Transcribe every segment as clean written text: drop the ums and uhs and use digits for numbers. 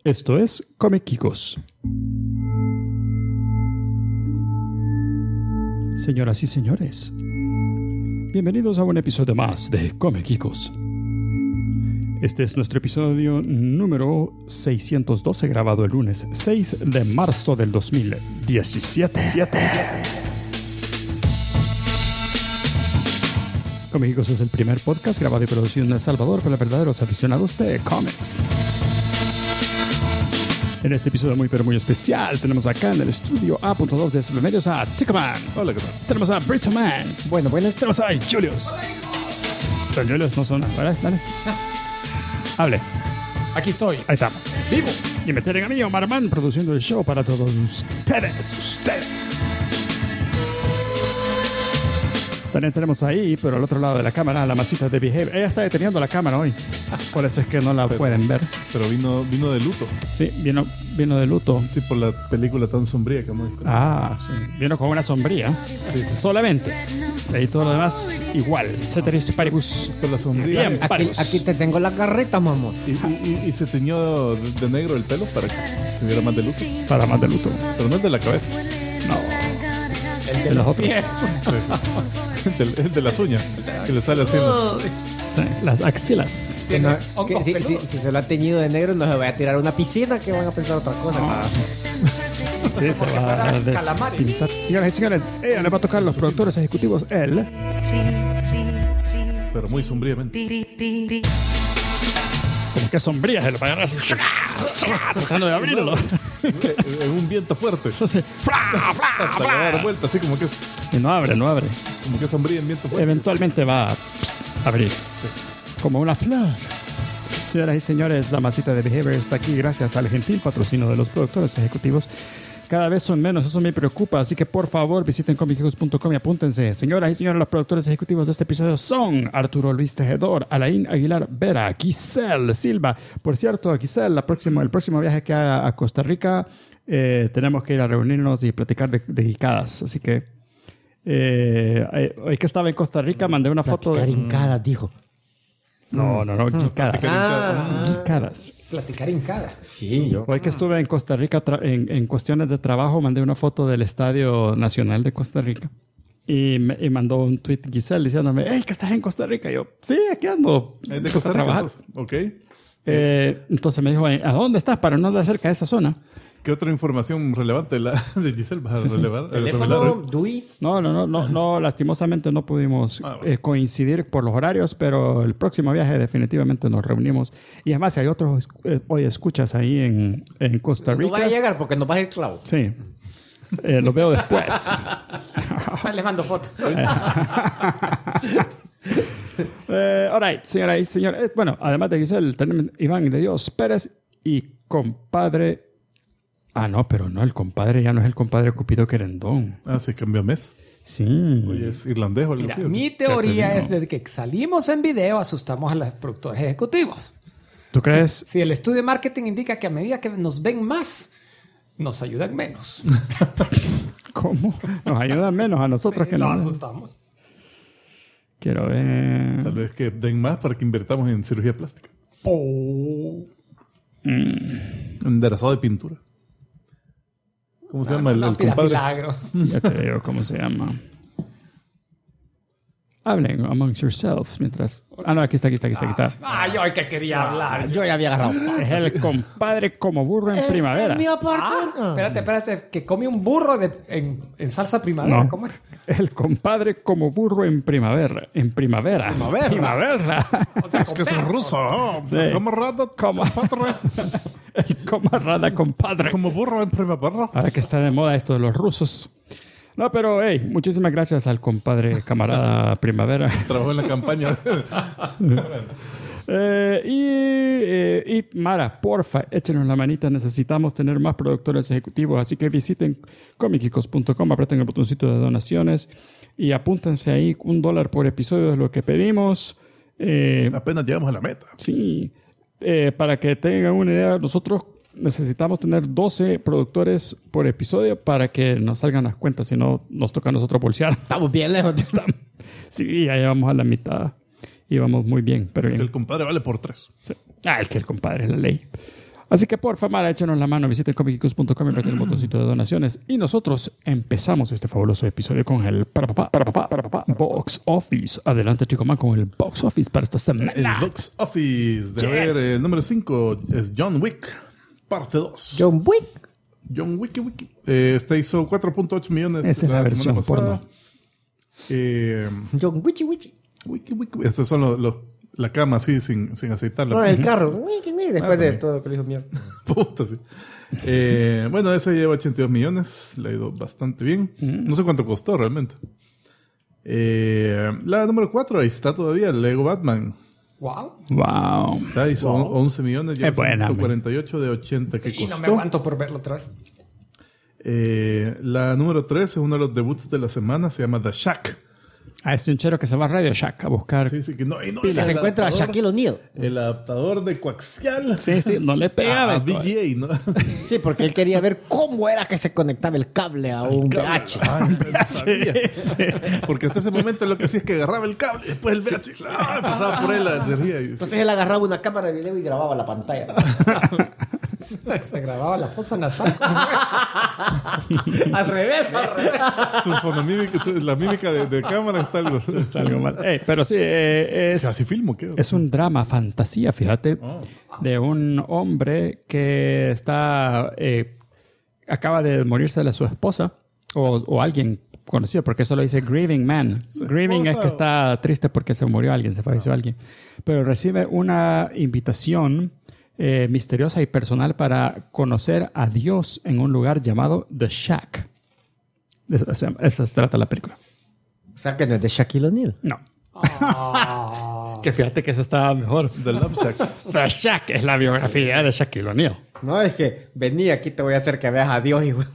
Esto es Comiquicos. Señoras y señores, bienvenidos a un episodio más de Comiquicos. Este es nuestro episodio número 612, grabado el lunes 6 de marzo del 2017. Comiquicos es el primer podcast grabado y producido en El Salvador para verdaderos aficionados de cómics. En este episodio muy pero muy especial tenemos acá en el estudio A.2 de Submedios a Tickerman. Hola, ¿qué tal? Tenemos a Brito Man. Bueno. Tenemos a Julius. Pero Julius no son... Dale. Hable. Aquí estoy. Ahí estamos. Vivo. Y me tienen a mí, Omar Man, produciendo el show para todos ustedes. También tenemos ahí, pero al otro lado de la cámara, la masita de Behavior. Ella está deteniendo la cámara hoy. Por eso es que no la pueden ver. Pero vino de luto. Sí, vino de luto. Sí, por la película tan sombría que hemos visto. Ah, sí. Vino con una sombría. Sí. Solamente. De ahí todo lo demás igual. Ceteris paribus. Por la sombría. Bien, Aquí te tengo la carreta, mamón. Y se teñió de negro el pelo para que se viera más de luto. Para más de luto. Pero no es de la cabeza. No. De los otros. Es de las uñas. Que le sale así. Sí, las axilas. Si se lo ha teñido de negro, no se vaya a tirar a una piscina, que van a pensar otra cosa. Sí, se va a despintar. Señoras y señores, ella le va a tocar a los productores ejecutivos él. Pero muy sombríamente. Como que sombría, se lo va a agarrar así. Tratando de abrirlo. En un viento fuerte. Hasta le va a dar vuelta, así como que es. Y no abre. Como que sombría en viento fuerte. Eventualmente va a abrir. Como una flor. Señoras y señores, la masita de Behavior está aquí gracias al gentil patrocinio de los productores ejecutivos. Cada vez son menos, eso me preocupa, así que por favor visiten comiquicos.com y apúntense. Señoras y señores, los productores ejecutivos de este episodio son Arturo Luis Tejedor, Alain Aguilar Vera, Giselle Silva. Por cierto, Giselle, el próximo viaje que haga a Costa Rica, tenemos que ir a reunirnos y platicar de guicadas, así que hoy que estaba en Costa Rica mandé una foto de... Platicar hincadas, dijo. No, guicadas. Guicadas. Platicar hincada. Sí, yo. Hoy que estuve en Costa Rica en cuestiones de trabajo, mandé una foto del Estadio Nacional de Costa Rica. Y mandó un tweet Giselle diciéndome, hey, que estás en Costa Rica. Y yo, sí, aquí ando. ¿De Costa Rica? Trabajar. Ok. Entonces me dijo, ¿a dónde estás? Para no andar cerca de esa zona. ¿Qué otra información relevante de Giselle vas a relevar? Teléfono, DUI. No, lastimosamente no pudimos coincidir por los horarios, pero el próximo viaje definitivamente nos reunimos. Y además, si hay otros hoy escuchas ahí en Costa Rica. No va a llegar porque nos va a ir clavo. Sí. Lo veo después. Les mando fotos. All right, señoras y señores. Bueno, además de Giselle, tenemos Iván de Dios Pérez y compadre... Ah, no, pero no, el compadre ya no es el compadre Cupido Querendón. Ah, sí, cambió mes. Sí. Oye, es irlandés o algo Mira, así. mi teoría es de que salimos en video, asustamos a los productores ejecutivos. ¿Tú crees? Si el estudio de marketing indica que a medida que nos ven más, nos ayudan menos. ¿Cómo? Nos ayudan menos a nosotros que nos no. asustamos. Quiero ver. Tal vez que den más para que invertamos en cirugía plástica. Enderezado de pintura. ¿Cómo se llama el compadre? Milagros. Ya te digo cómo se llama. Hablen amongst yourselves mientras... Ah, no, aquí está. Ay, yo que quería hablar. Yo ya había agarrado. Es el compadre como burro en primavera. Es mi oportunidad. Espérate, que come un burro en salsa primavera. No. ¿Cómo es? El compadre como burro en primavera. Primavera. O sea, Es que es un ruso. ¿No? Sí. Camarada, compadre. El camarada compadre. Como burro en primavera. Ahora que está de moda esto de los rusos. No, pero hey, muchísimas gracias al compadre camarada primavera. Trabajó en la campaña. Y Mara, porfa, échenos la manita. Necesitamos tener más productores ejecutivos. Así que visiten comiquicos.com, aprieten el botoncito de donaciones y apúntense ahí. $1 por episodio es lo que pedimos. Apenas llegamos a la meta. Sí. Para que tengan una idea, nosotros necesitamos tener 12 productores por episodio para que nos salgan las cuentas. Si no, nos toca a nosotros bolsear. Estamos bien lejos. Sí, ya llevamos a la mitad. Y vamos muy bien. Pero Así bien. que el compadre vale por 3. Sí. El compadre es la ley. Así que por favor, échenos la mano, visiten comicicus.com y aprieten el botoncito de donaciones. Y nosotros empezamos este fabuloso episodio con el Box Office. Adelante, Chico Man, con el Box Office para esta semana. El Box Office. De ver, el número 5 es John Wick, parte 2. John Wick. John Wick. Este hizo 4.8 millones. Esa es la versión semana pasada. John Wichi. Wiki. Estos son la cama así, sin aceitarla. No, el carro. Después de todo que le dijo mierda. Puta, sí. Bueno, ese lleva 82 millones. Le ha ido bastante bien. No sé cuánto costó realmente. La número 4, ahí está todavía, Lego Batman. Wow. Está, hizo 11 millones. Ya Es buena, 148 de 80 que Y costó. no me aguanto por verlo otra vez. La número 3 es uno de los debuts de la semana. Se llama The Shack. Es un chero que se va a Radio Shack a buscar. Sí, que no, Que el se encuentra a adaptador- Shaquille O'Neal. El adaptador de coaxial. Sí, no le pegaba. A VGA, ¿no? Sí, porque él quería ver cómo era que se conectaba el cable a un VH. Ay, no sabía. Porque hasta ese momento lo que hacía es que agarraba el cable y después el VH pasaba por él la energía. Entonces él agarraba una cámara de video y grababa la pantalla. Se grababa la fosa nasal. Al revés. Su fonomímica, la mímica de cámara está algo. Está algo mal. Pero sí, es ¿Así filmo qué? Es un drama, fantasía, fíjate, de un hombre que acaba de morirse de su esposa o alguien conocido, porque eso lo dice Grieving Man. Grieving es que está triste porque se murió alguien, se falleció alguien. Pero recibe una invitación misteriosa y personal para conocer a Dios en un lugar llamado The Shack. Eso se trata la película. O sea que no es de Shaquille O'Neal. No. Que fíjate que esa estaba mejor. The Love Shack. The Shack es la biografía de Shaquille O'Neal. No, es que vení, aquí te voy a hacer que veas a Dios, hijo.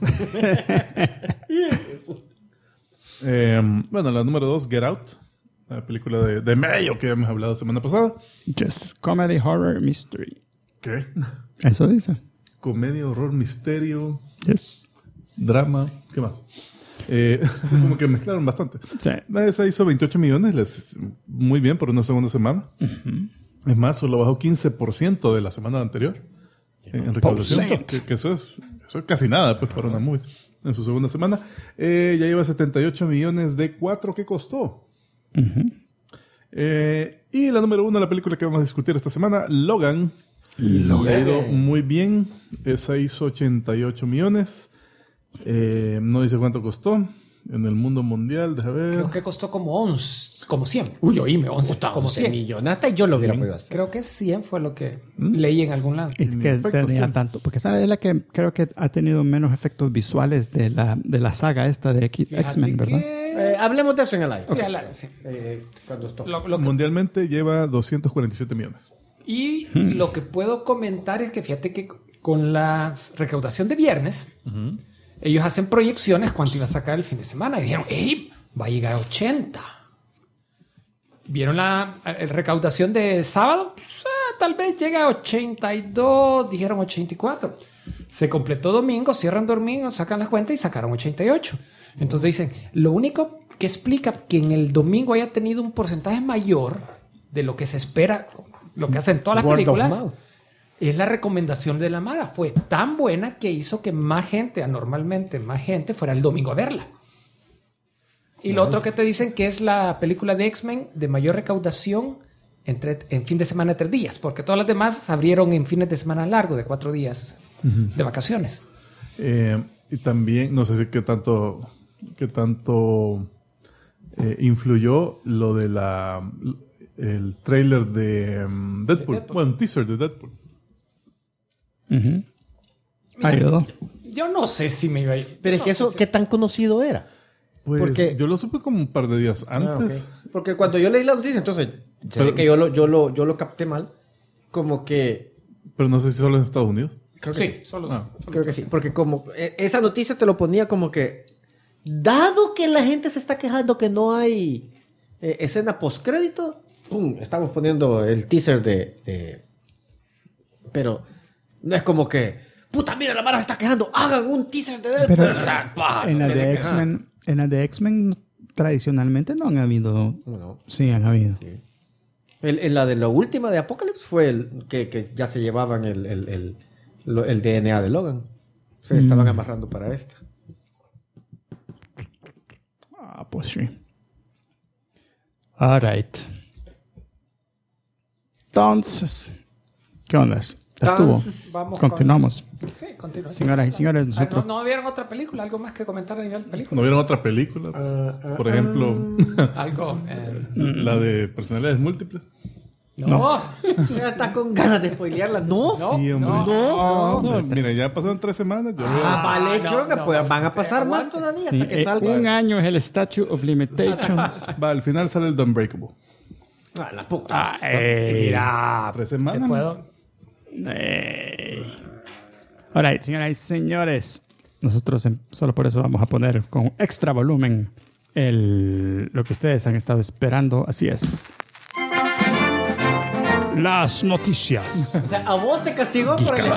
Bueno, la número 2, Get Out. La película de medio que hemos hablado la semana pasada. Yes. Comedy, horror, mystery. ¿Qué? Eso dice. Comedia, horror, misterio, Yes. drama. ¿Qué más? Como que mezclaron bastante. Sí. Esa hizo 28 millones. Muy bien por una segunda semana. Es más, solo bajó 15% de la semana anterior. En recaudación. Que eso es casi nada pues, para una movie. En su segunda semana. Ya lleva 78 millones de 4 que costó. Y la número 1, la película que vamos a discutir esta semana, Logan. Le ha ido muy bien. Esa hizo 88 millones. No dice cuánto costó en el mundo mundial. Deja ver. Creo que costó como 11, como 100. Uy, oíme, 11, como 100. millones. Hasta yo lo hubiera podido hacer. Creo que 100 fue lo que leí en algún lado. Y que efectos, tenía ¿qué? tanto. Porque esa es la que creo que ha tenido menos efectos visuales de la saga esta de X-Men, Fíjate ¿verdad? que- Hablemos de eso en el aire. Sí, sí. Cuando esto. Lo que- Mundialmente lleva 247 millones. Y lo que puedo comentar es que fíjate que con la recaudación de viernes, ellos hacen proyecciones cuánto iba a sacar el fin de semana. Y dijeron, ¡ey! Va a llegar a 80. ¿Vieron la recaudación de sábado? Pues, tal vez llega a 82, dijeron 84. Se completó domingo, cierran domingo, sacan las cuentas y sacaron 88. Entonces dicen, lo único que explica que en el domingo haya tenido un porcentaje mayor de lo que se espera, lo que hacen todas las Word of películas, mouth. es la recomendación de la Mara. Fue tan buena que hizo que más gente, anormalmente más gente, fuera el domingo a verla. Y lo otro que te dicen que es la película de X-Men de mayor recaudación en fin de semana de 3 días, porque todas las demás se abrieron en fines de semana largo de 4 días de vacaciones. Y también, no sé si qué tanto influyó lo de el trailer de Deadpool. Deadpool. Bueno, un teaser de Deadpool. Ayudó. Yo no sé si me iba a ir. Pero es que eso, ¿qué tan conocido era? Pues Porque- yo lo supe como un par de días antes. Ok. Porque cuando yo leí la noticia, entonces, se ve Pero- que yo lo capté mal. Como que. Pero no sé si solo en Estados Unidos. Creo que sí. Solo, Creo que sí. Porque como esa noticia te lo ponía como que. Dado que la gente se está quejando que no hay escena postcrédito, ¡pum! Estamos poniendo el teaser pero no es como que. Puta, mira, la Mara se está quejando. Hagan un teaser de Deadpool. Pero O sea, paja, en la no tiene de que- X-Men, en la de X-Men tradicionalmente no han habido. No. Sí, han habido. En la de la última de Apocalypse fue el que ya se llevaban el DNA de Logan. Se estaban amarrando para esta. Ah, pues sí. All right. Entonces, ¿qué onda? Estuvo. Vamos Continuamos. Sí, continuamos. Señoras y señores, nosotros... ¿No vieron otra película? ¿Algo más que comentar a nivel de película? ¿No vieron otra película? Por ejemplo, Algo. la de personalidades múltiples. No. Ya está con ganas de spoilearla. No. Sí, hombre. No, mira, ya pasaron 3 semanas. Yo veo- Vale, no, que no, pues, no, van a sí, pasar más aguante. todavía Sí, hasta que salga. un año es el Statute of Limitations. Va, al final sale el The Unbreakable. Ah, la puta. Mira, 3 te semanas. puedo. All right, señoras y señores, nosotros solo por eso vamos a poner con extra volumen lo que ustedes han estado esperando. Así es. Las noticias. O sea, a vos te castigó por el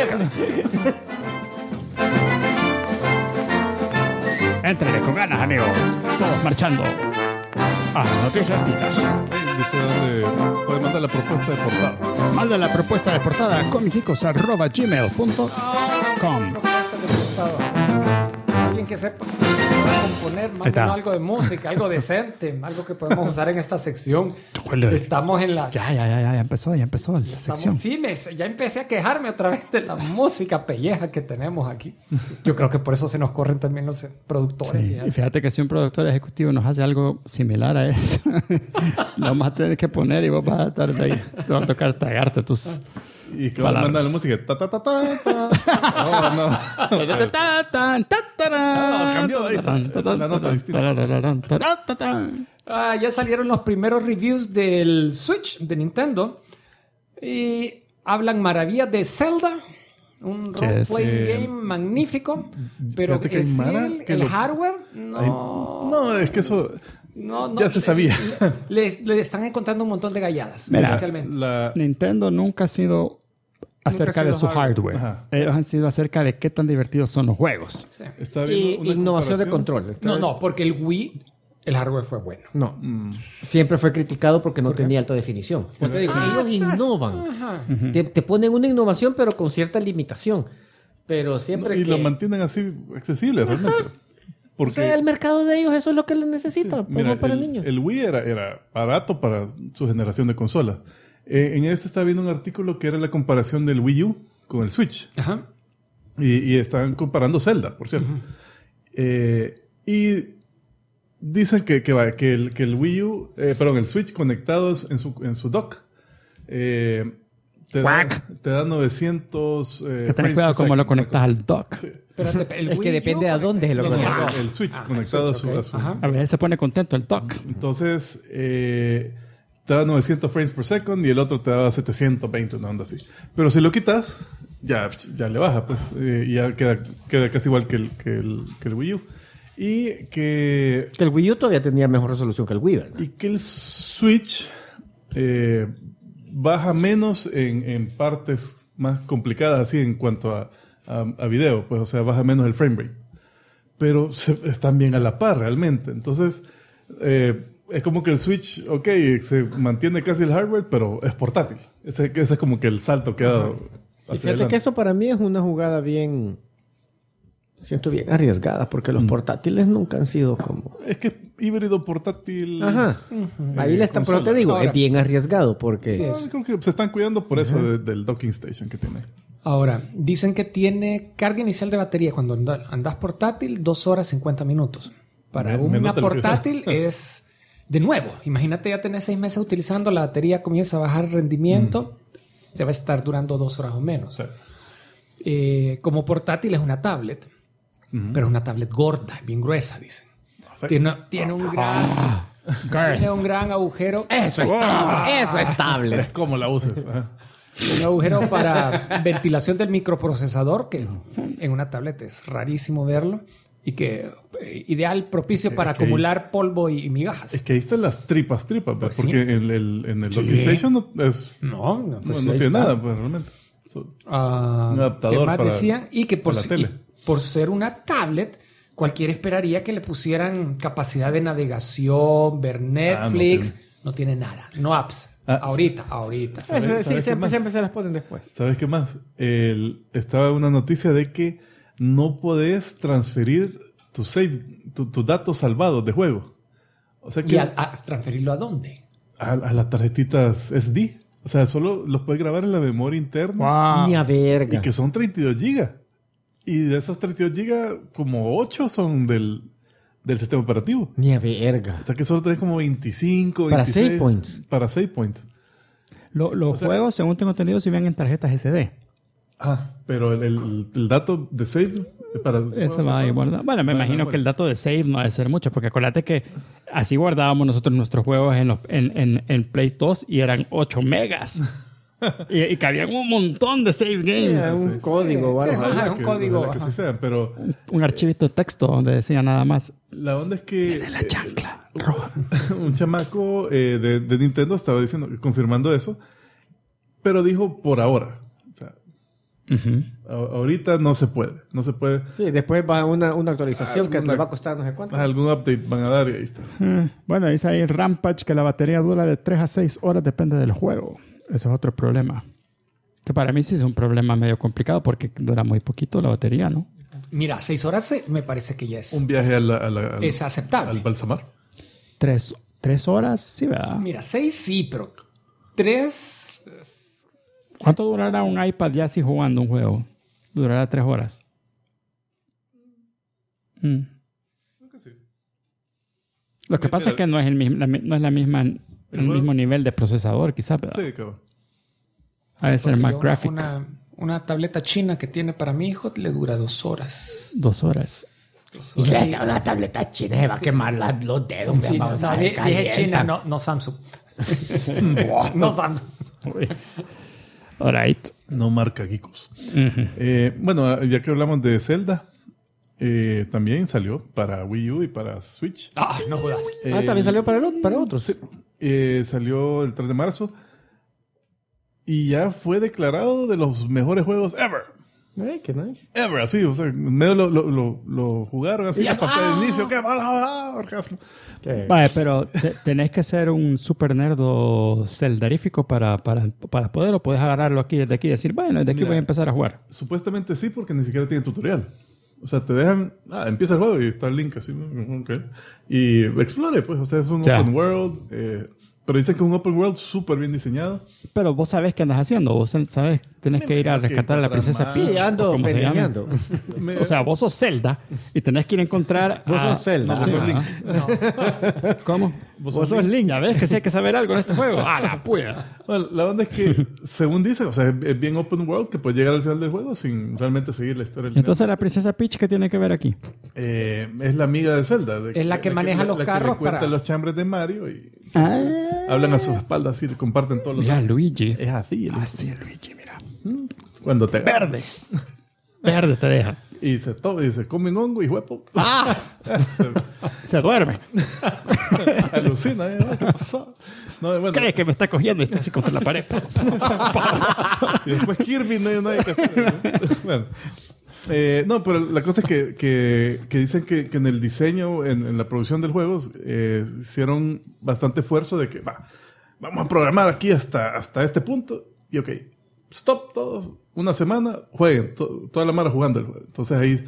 Éntrenle con ganas, amigos. Todos marchando. A Noticias Geekas. Dice dónde puede mandar la propuesta de portada. Manda la propuesta de portada a comicicos@gmail.com. Propuesta de portada. Alguien que sepa componer, está. mándenos algo de música, algo decente, algo que podemos usar en esta sección. Estamos en la... Ya empezó la sección. Sí, ya empecé a quejarme otra vez de la música pelleja que tenemos aquí. Yo creo que por eso se nos corren también los productores. Sí, y fíjate que si un productor ejecutivo nos hace algo similar a eso, lo vamos a tener que poner y vos vas a estar de ahí. Te va a tocar tragarte tus Y que va a palabras. mandar la música. Ta, ta, ta, ta, ta. No. Cambió. Ahí está. Esa es la nota distinta. Ya salieron los primeros reviews del Switch de Nintendo y hablan maravillas de Zelda, un role-playing game magnífico, pero Fíjate que que sí, Mara, que el lo- hardware no... No, es que eso No, ya se sabía. Le están encontrando un montón de galladas, Mira, especialmente. Nintendo nunca ha sido acerca ha sido de su hardware. Ajá. Ellos han sido acerca de qué tan divertidos son los juegos. Sí. Está Y viendo una innovación de comparación. control. No, porque el Wii, el hardware fue bueno. No. Siempre fue criticado porque no tenía alta definición. Como te digo, ellos innovan. Ajá. Te ponen una innovación, pero con cierta limitación. Pero siempre Y que... lo mantienen así accesible realmente. O sea, el mercado de ellos eso es lo que les necesita. Mira, para el niños. el Wii era barato para su generación de consolas. En este estaba viendo un artículo que era la comparación del Wii U con el Switch. Ajá. Y estaban comparando Zelda, por cierto. Y dicen que el Wii U, el Switch conectados en su dock, te da 900 Que ten frames cuidado per cómo lo second. conectas al dock. Espérate, el Es que Wii depende U a dónde se lo conecta- conectas. El Switch Ah, conectado el Switch, a su... ok. Ajá. A veces se pone contento el dock. Entonces, te da 900 frames per second y el otro te daba 720, una onda así. Pero si lo quitas, ya le baja, pues. Y ya queda casi igual que el Wii U. Y que Que el Wii U todavía tenía mejor resolución que el Wii, ¿verdad? Y que el Switch baja menos en partes más complicadas, así en cuanto a video, pues, o sea, baja menos el frame rate. Pero están bien a la par realmente. Entonces, es como que el Switch, ok, se mantiene casi el hardware, pero es portátil. Ese es como que el salto que ha dado. Y fíjate que eso para mí es una jugada bien... Siento bien arriesgada, porque los portátiles nunca han sido como... Es que híbrido portátil. Ajá. Ahí le está, pero te digo, Ahora- es bien arriesgado porque... Sí, No, creo que se están cuidando por eso del docking station que tiene. Ahora, dicen que tiene carga inicial de batería cuando andas portátil 2 horas 50 minutos. Para Me una nota lo que- portátil es... De nuevo, imagínate ya tenés 6 meses utilizando, la batería comienza a bajar rendimiento, ya va a estar durando 2 horas o menos. O sea, Como portátil es una tablet, pero es una tablet gorda, bien gruesa, dicen. Tiene un gran agujero. Eso es tablet. Eso es tablet. es como la uses. Ajá. Un agujero para ventilación del microprocesador, que en una tablet es rarísimo verlo, y que ideal, propicio para acumular polvo y migajas. Es que ahí están las tripas, Pues porque sí. en el docking station no No tiene ahí está. nada, pues realmente. Un adaptador ¿qué más para- decían? Y que por, para la tele. y por ser una tablet, cualquiera esperaría que le pusieran capacidad de navegación, ver Netflix. No tiene nada. No apps. Ahorita. ¿Sabes Sí, qué siempre más? se las ponen después. ¿Sabes qué más? Estaba una noticia de que no podés transferir tu save, tus datos salvados de juego. O sea que ¿Y a transferirlo a dónde? a las tarjetitas SD. O sea, solo los puedes grabar en la memoria interna. Wow. Ni a verga. Y que son 32 gigas. Y de esos 32 gigas, como 8 son del sistema operativo. Ni a verga. O sea que solo tenés como 25, Para 26. save points. Para save points. Los juegos, según tengo entendido, si vienen en tarjetas SD. Pero el dato de save para... Eso va ahí guardado. Bueno, me imagino que el dato de save no debe ser mucho, porque acuérdate que así guardábamos nosotros nuestros juegos en Play 2 y eran 8 megas. y cabían un montón de save games. Sí, un código o algo. Sí, ajá, un Que- código. ojalá que Ajá. sí sean, pero Un archivito de texto donde decía nada más. la onda es que La chancla roja. un chamaco de Nintendo estaba diciendo, confirmando eso, pero dijo por ahora. O sea, ahorita no se puede. No se puede. Sí, después va una actualización que Alguna- te va a costar no sé cuánto. Algún update van a dar y ahí está. Bueno, dice ahí Rampage que la batería dura de 3 a 6 horas, depende del juego. Ese es otro problema. Que para mí sí es un problema medio complicado porque dura muy poquito la batería, ¿no? Mira, 6 horas me parece que ya es... Un viaje Es aceptable. al balsamar. 3 horas, sí, ¿verdad? Mira, 6 sí, pero 3... ¿Cuánto durará un iPad ya si jugando un juego? Durará 3 horas. Lo que pasa es que no es el mismo nivel de procesador, quizás, ¿verdad? Sí, cabrón. Ha de ser más Yo gráfico. Una tableta china que tiene para mi hijo le dura 2 horas. 2 horas. Y la tableta china se va a quemar los dedos. China, vamos no, a ver, dije China, calienta. no Samsung. No Samsung. All right. No marca Geekos. Bueno, ya que hablamos de Zelda, también salió para Wii U y para Switch. No jodas. También salió para otros. Salió el 3 de marzo y ya fue declarado de los mejores juegos ever. Qué nice. Ever, así, o sea, en medio lo jugaron así, la pantalla de inicio, qué orgasmo. Vale, pero tenés que ser un super nerdo zeldarífico para poder, o puedes agarrarlo aquí desde aquí y decir, bueno, desde aquí Mira, voy a empezar a jugar. Supuestamente sí, porque ni siquiera tiene tutorial. O sea, te dejan, empieza el juego y está el link así, okay. Y explore, pues, o sea, es un Ya. open world, pero dicen que es un open world súper bien diseñado. Pero vos sabés qué andas haciendo, vos sabés, tenés que ir a imagino que rescatar a la encontrar princesa más. Peach. Sí, ando o como se llama. pendejeando. O sea, vos sos Zelda y tenés que ir a encontrar Vos a... sos Zelda. No, vos sos Link. ¿Cómo? Vos sos Link. Ya ves que sí hay que saber algo en este juego. ¡A la puya! Bueno, la onda es que, según dicen, o sea, es bien open world que puedes llegar al final del juego sin realmente seguir la historia. Entonces la princesa Peach, ¿qué tiene que ver aquí? Es la amiga de Zelda. Es la que maneja los la carros que le cuenta para- los chambres de Mario y hablan a sus espaldas y comparten todos los Mira, datos. Luigi. Es así. Así, Luigi, mira. Cuando te Verde. Verde te deja. y se comen hongo y huepo. Se duerme. Alucina. ¿Qué pasó? No, bueno, Cree que me está cogiendo y está así contra la pared. y después Kirby no hay que hacer. Bueno. No, pero la cosa es que dicen que en el diseño, en la producción del juego, hicieron bastante esfuerzo de que vamos a programar aquí hasta este punto. Y ok, stop todos, una semana, jueguen, toda la mara jugando el juego. Entonces ahí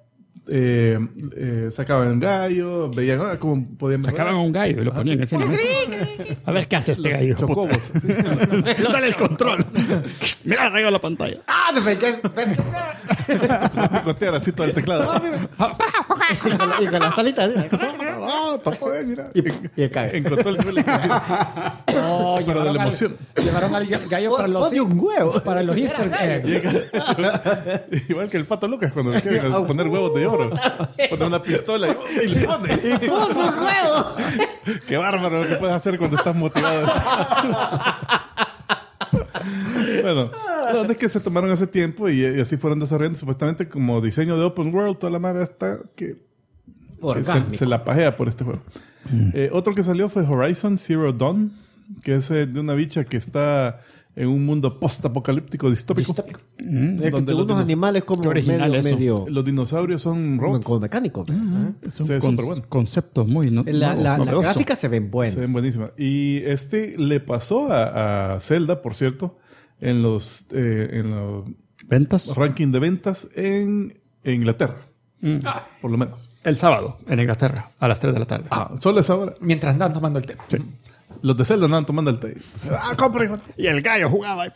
sacaban un gallo, veían cómo podían mejorar. Sacaban un gallo y lo ponían así en la mesa. A ver qué hace este gallo. puta. Chocobos. Dale el control. Mira, arregla la pantalla. ¿Ves? Empezó a picotear así todo el teclado. Mira. Y con las salitas. Mira. Y el cague. Encontró el nivel. Pero de la emoción. Llevaron al gallo para los... Odio un huevo. Para los Easter eggs. Igual que el Pato Lucas cuando le quieren poner huevos de oro. Pone una pistola y le pone. ¡Puso un huevo! Qué bárbaro lo que puedes hacer cuando estás motivado. Bueno, la verdad es que se tomaron ese tiempo y así fueron desarrollando supuestamente como diseño de open world. Toda la madre está que se la pajea por este juego. Otro que salió fue Horizon Zero Dawn, que es de una bicha que está en un mundo post-apocalíptico distópico. Que Donde los unos animales como Qué original medio Los dinosaurios son robots. con mecánicos. Es Sí, un súper bueno. concepto muy La novedoso. gráfica se ven buenas. Se ven buenísimas. Y le pasó a Zelda, por cierto, en los ¿Ventas? rankings de ventas en Inglaterra. Por lo menos. El sábado, en Inglaterra, a las 3 de la tarde. Solo es ahora. Mientras andaban tomando el té. Sí. Los de Zelda andaban tomando el té. ¡Compre! Y el gallo jugaba. Y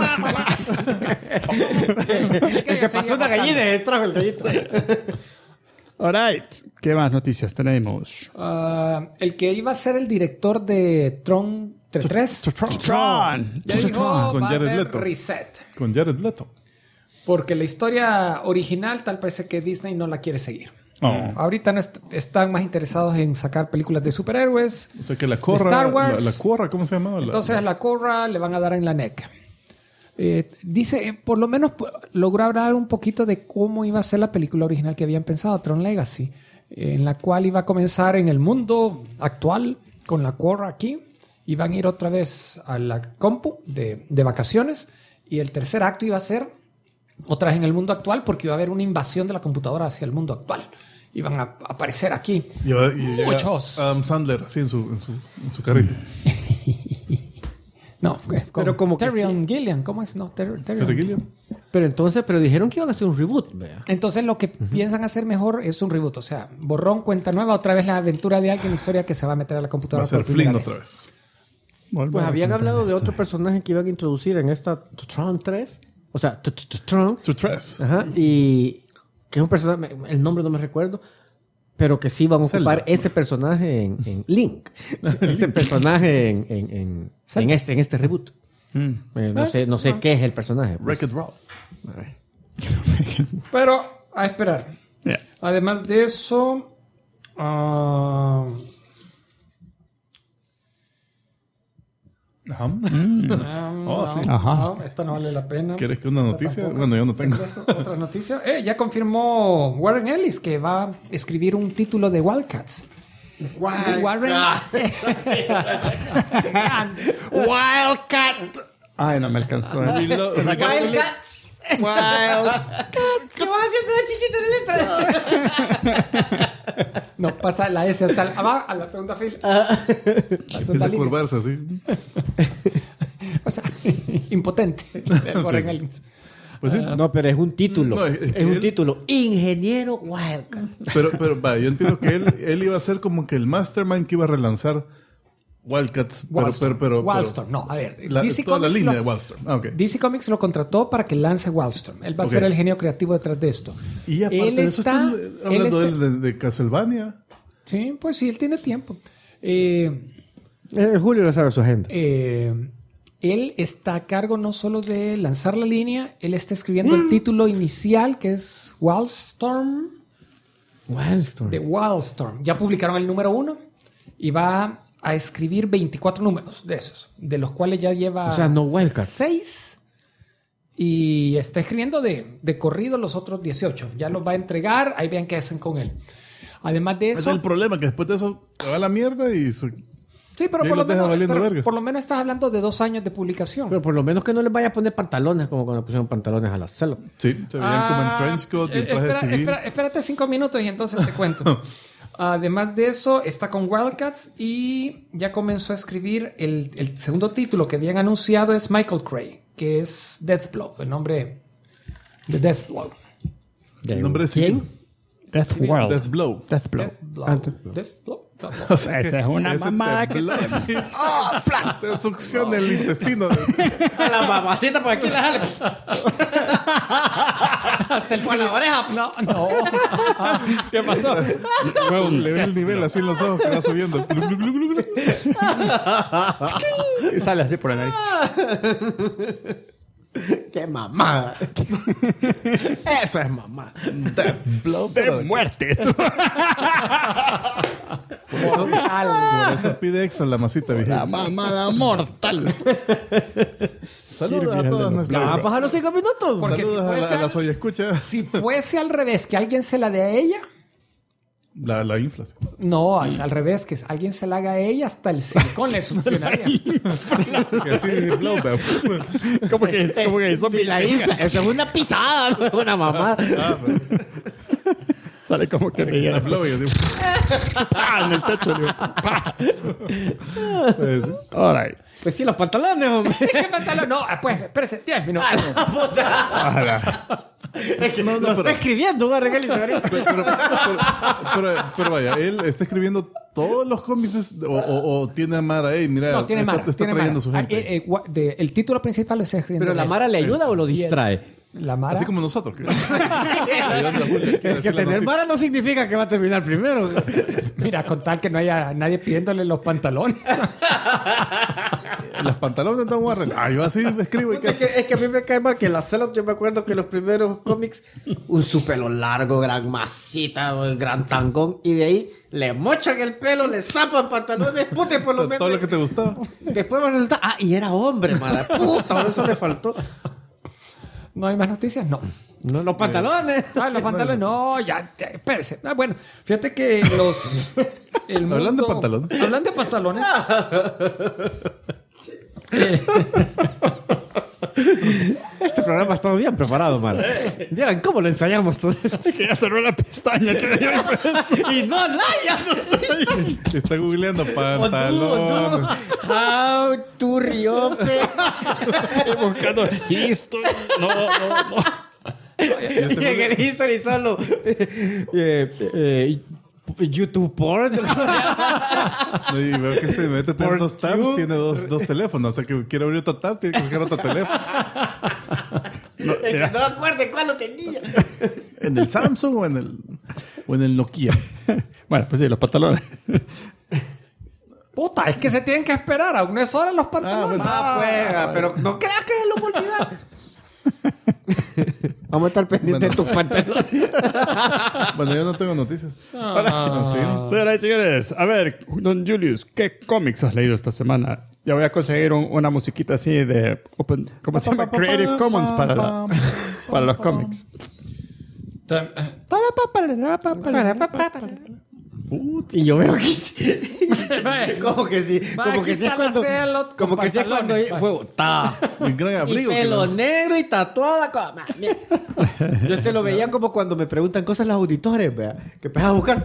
El que pasó una gallina y trajo el gallito. All right. ¿Qué más noticias tenemos? El que iba a ser el director de Tron 3. Tron. Ya dijo, Con va a Jared haber Leto. reset. Con Jared Leto. Porque la historia original tal parece que Disney no la quiere seguir. Oh. Ahorita no están más interesados en sacar películas de superhéroes. O sea que la Korra, Star Wars. la Korra, ¿cómo se llamaba? Entonces a la Korra le van a dar en la neck. Dice, por lo menos logró hablar un poquito de cómo iba a ser la película original que habían pensado, Tron Legacy, en la cual iba a comenzar en el mundo actual con la Korra aquí. Iban a ir otra vez a la compu de vacaciones y el tercer acto iba a ser otra vez en el mundo actual porque iba a haber una invasión de la computadora hacia el mundo actual. Iban a aparecer aquí Y llega muchos. Adam Sandler así en su carrito. No, Pero como que Tyrion Gilliam, ¿cómo es? No, Tyrion. ¿Terry Gilliam? Pero dijeron que iban a hacer un reboot, vea. Entonces lo que piensan hacer mejor es un reboot, o sea, borrón, cuenta nueva, otra vez la aventura de alguien, historia que se va a meter a la Va computadora a ser por primera Flynn vez. otra vez. Pues habían hablado de otro personaje que iban a introducir en esta Tron 3. O sea, Tron. To Tres. Ajá. Y que es un personaje, el nombre no me recuerdo, pero que sí van a ocupar Zelda. ese personaje en Link. Ese personaje en este reboot. No sé qué es el personaje. Pues. Wreck-It Ralph. Pero a esperar. Yeah. Además de eso, Ajá. no, sí. Ajá. no, esta no vale la pena. ¿Quieres que una Esta noticia? tampoco. Bueno, yo no tengo. ¿Tienes otra noticia? Ya confirmó Warren Ellis que va a escribir un título de Wildcats. Wildcat. Ay, no me alcanzó. Wildcats. ¿Qué vas haciendo de chiquito de letra? No, pasa la S hasta a la segunda fila. La segunda Empieza a línea. curvarse así. O sea, impotente. Warren Ellis. Pues sí. No, pero es un título. No, es que es un él- título. Ingeniero Wildcat. Pero va, yo entiendo que él iba a ser como que el mastermind que iba a relanzar Wildcats. Pero Wildstorm. No, a ver. toda la línea lo- de Wildstorm. Ah, ok. DC Comics lo contrató para que lance Wildstorm. Él va a Ok. ser el genio creativo detrás de esto. Y aparte Él de eso, está- están hablando él está- de Castlevania. Sí, pues sí, él tiene tiempo. Julio lo sabe su agenda. Él está a cargo no solo de lanzar la línea, él está escribiendo el título inicial que es Wildstorm. Wildstorm. De Wildstorm. Ya publicaron el número 1 y va a escribir 24 números de esos, de los cuales ya lleva O sea, no Wildcat. 6 y está escribiendo de corrido los otros 18. Ya los va a entregar, ahí vean qué hacen con él. Además de Ese eso... es el problema, que después de eso se va a la mierda y Sí, pero Y ahí por lo, los deja menos, valiendo pero verga. por lo menos estás hablando de 2 años de publicación. Pero por lo menos que no les vaya a poner pantalones como cuando pusieron pantalones a la celda. sí, se veían como en trench coat y en traje civil. Espérate 5 minutos y entonces te cuento. Además de eso, está con Wildcats y ya comenzó a escribir el segundo título que habían anunciado es Michael Cray, que es Deathblow, el nombre de Deathblow. El nombre es ¿Quién? civil. Death World. Deathblow. Deathblow. Deathblow. O sea, Esa es una ese mamada que... te succiona el intestino. A la mamacita por aquí la jale. Hasta el fin. La oreja. No. ¿Qué pasó? Le ve el nivel así en los ojos que va subiendo. Y sale así por la nariz. ¡Qué mamada! Eso es mamada. Deathblow. De muerte. Por eso pide extra la masita, La vieja. mamada mortal. Saludos a todas Ya nuestras. van a pasar los 5 minutos. Porque Saludos si fuese a las oye escucha. Si fuese al revés, que alguien se la dé a ella, La inflación. No, es al revés, que alguien se la haga a ella, hasta el silicón le succionaría. Que así, blowback. ¿Cómo que eso? Si la infla, eso es una pisada, no es una mamá. Sale como que te La blow, yo digo, en el techo. Digo, ¡pah! pues, All right. Pues sí, los pantalones, hombre. ¿Qué pantalón? No, pues, espérese, 10 minutos. Es que lo está escribiendo, va a regalar pero vaya, él está escribiendo todos los cómics o tiene a Mara, mira, No, tiene Mara. está tiene trayendo Mara. su gente. El título principal lo está escribiendo. Pero la él. Mara le ayuda o lo distrae. La Mara. Así como nosotros. Que Es que tener Mara no significa que va a terminar primero. Mira, con tal que no haya nadie pidiéndole los pantalones. Los pantalones de Warren. Yo así escribo. Y Es que a mí me cae mal que la Celot, yo me acuerdo que los primeros cómics, su pelo largo, gran masita, gran tangón, y de ahí le mochan el pelo, le zapan pantalones, puta, por lo menos. todo lo que te gustaba. Después me resulta, y era hombre, Mara, puta, por eso le faltó. ¿No hay más noticias? No. No, los pantalones. Los pantalones, no, ya, espérese. Bueno, fíjate que Hablando de pantalones. Hablando de pantalones. Este programa ha estado bien preparado, Mara. Vieran cómo lo ensayamos todo esto. Que ya cerró la pestaña. Y no, ya no estoy. Está googleando Oh, pantalones. How to riope. Buscando history. No. Y en el history solo YouTube porn. Y veo que mete Por dos tabs, you. tiene dos teléfonos. O sea que quiere abrir otro tab, tiene que sacar otro teléfono. Es que no me acuerdo cuál lo tenía. ¿En el Samsung o en el Nokia? Bueno, pues sí, los pantalones. Puta, es que se tienen que esperar. Aún no es hora los pantalones. Pero no creas que se lo voy a olvidar. Vamos a estar pendientes de tus pantalones. Bueno, yo no tengo noticias. Señoras y señores, a ver, don Julius, ¿qué cómics has leído esta semana? Ya voy a conseguir una musiquita así de ¿cómo se llama? Creative Commons para los cómics. Y yo veo que como que sí, como que sí es cuando fue Un gran abrigo. y pelo negro y tatuada. Yo lo veía como cuando me preguntan cosas los auditores, vea, que empiezan a buscar.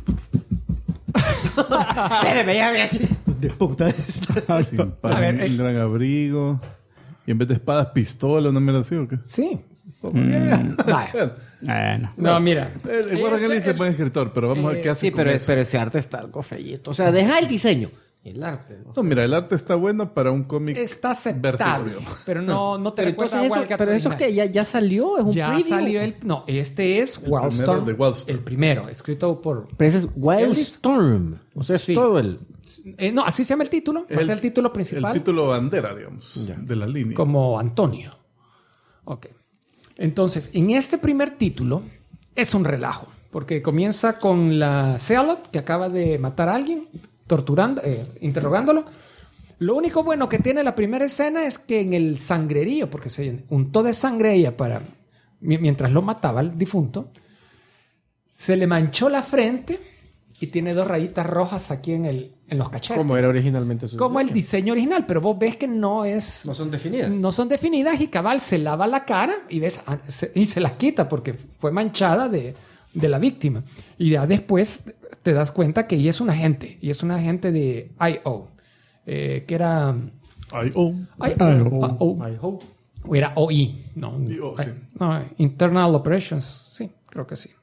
Veía aquí. ¿Dónde puta está? A ver, Un gran abrigo. Y en vez de espadas, pistola, ¿no me así o qué? Sí. Vaya. Bueno. No, mira. El Warren Ellis es buen escritor, pero vamos a ver qué hace Sí, con pero eso. ese arte está algo feíto. O sea, deja el diseño. El arte. ¿no? No, mira, el arte está bueno para un cómic. Está aceptable. Vértigo. Pero no te Pero recuerda a entonces Wildcats pero eso es original. que ya salió, es un Ya preview. salió el... No, este es Wildstorm. de Wildstorm. El primero, escrito por... Pero ese es Wildstorm. O sea, es Sí. todo el... no, así se llama el título. Va a ser el título principal. El título bandera, digamos, de la línea. Como Antonio. Ok. Entonces, en este primer título es un relajo. Porque comienza con la Zealot, que acaba de matar a alguien, torturando, interrogándolo. Lo único bueno que tiene la primera escena es que en el sangrerío, porque se untó de sangre a ella mientras lo mataba al difunto, se le manchó la frente y tiene 2 rayitas rojas aquí en los cachetes. Como era originalmente su Como el diseño. diseño original, pero vos ves que no son definidas. no son definidas y cabal se lava la cara y ves y se las quita porque fue manchada de la víctima. Y ya después te das cuenta que ella es un agente y es un agente de I.O. Que era I.O. I.O. O era O.I. No, I.O., sí. no, Internal Operations. Sí, creo que sí.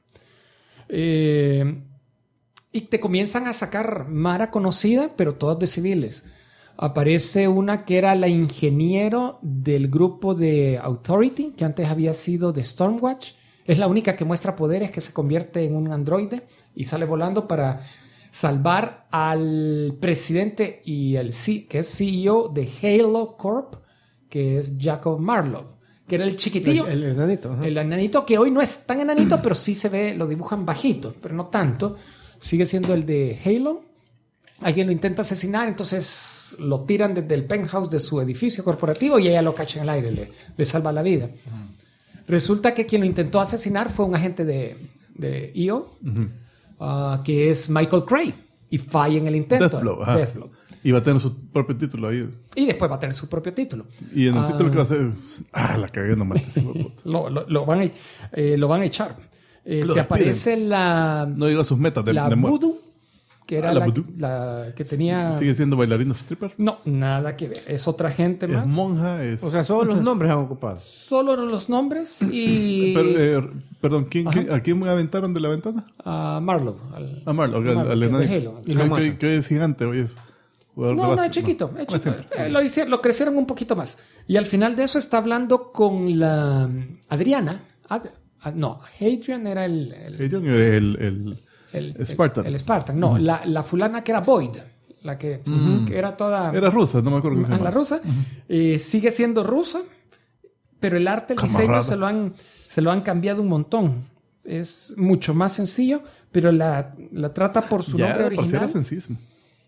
Y te comienzan a sacar Mara conocida, pero todas de civiles. Aparece una que era la ingeniero del grupo de Authority, que antes había sido de Stormwatch. Es la única que muestra poderes, que se convierte en un androide y sale volando para salvar al presidente y que es CEO de Halo Corp, que es Jacob Marlowe, que era el chiquitillo. El enanito. Ajá. El enanito que hoy no es tan enanito, pero sí se ve, lo dibujan bajito, pero no tanto. Sigue siendo el de Halo. Alguien lo intenta asesinar, entonces lo tiran desde el penthouse de su edificio corporativo y ella lo cacha en el aire, le salva la vida. Resulta que quien lo intentó asesinar fue un agente de EO. que es Michael Cray, y falla en el intento. Deathblow, ajá. Deathblow. Y va a tener su propio título ahí. Y después va a tener su propio título. Y en el título que va a ser... la cagué nomás. Lo van a echar. Te aparece la... No diga sus metas de Voodoo, que era la la que tenía... ¿Sigue siendo bailarina stripper? No, nada que ver. Es otra gente más. Es monja, es... O sea, solo los nombres han ocupado. Solo los nombres y... Perdón, ¿a quién me aventaron de la ventana? A Marlowe. A Marlowe, que al es enano. de Halo. Que es gigante, hoy es... No, es chiquito. Es chiquito. Lo crecieron un poquito más. Y al final de eso está hablando con la Adriana. Hadrian era Hadrian era el Spartan. El Spartan. No, la fulana que era Boyd. La que era toda... Era rusa, no me acuerdo cómo se llama. La rusa. Sigue siendo rusa, pero el arte, el diseño se lo han cambiado un montón. Es mucho más sencillo, pero la trata por su nombre original. Era sencillo.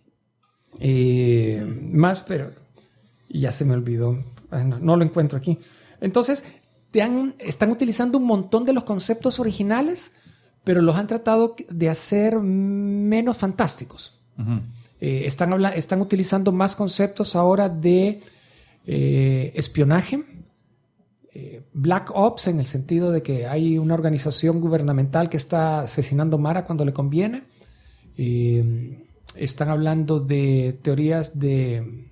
Más, pero ya se me olvidó. No lo encuentro aquí. Entonces, están utilizando un montón de los conceptos originales, pero los han tratado de hacer menos fantásticos. Uh-huh. Están utilizando más conceptos ahora de espionaje, Black Ops, en el sentido de que hay una organización gubernamental que está asesinando Mara cuando le conviene. Están hablando de teorías de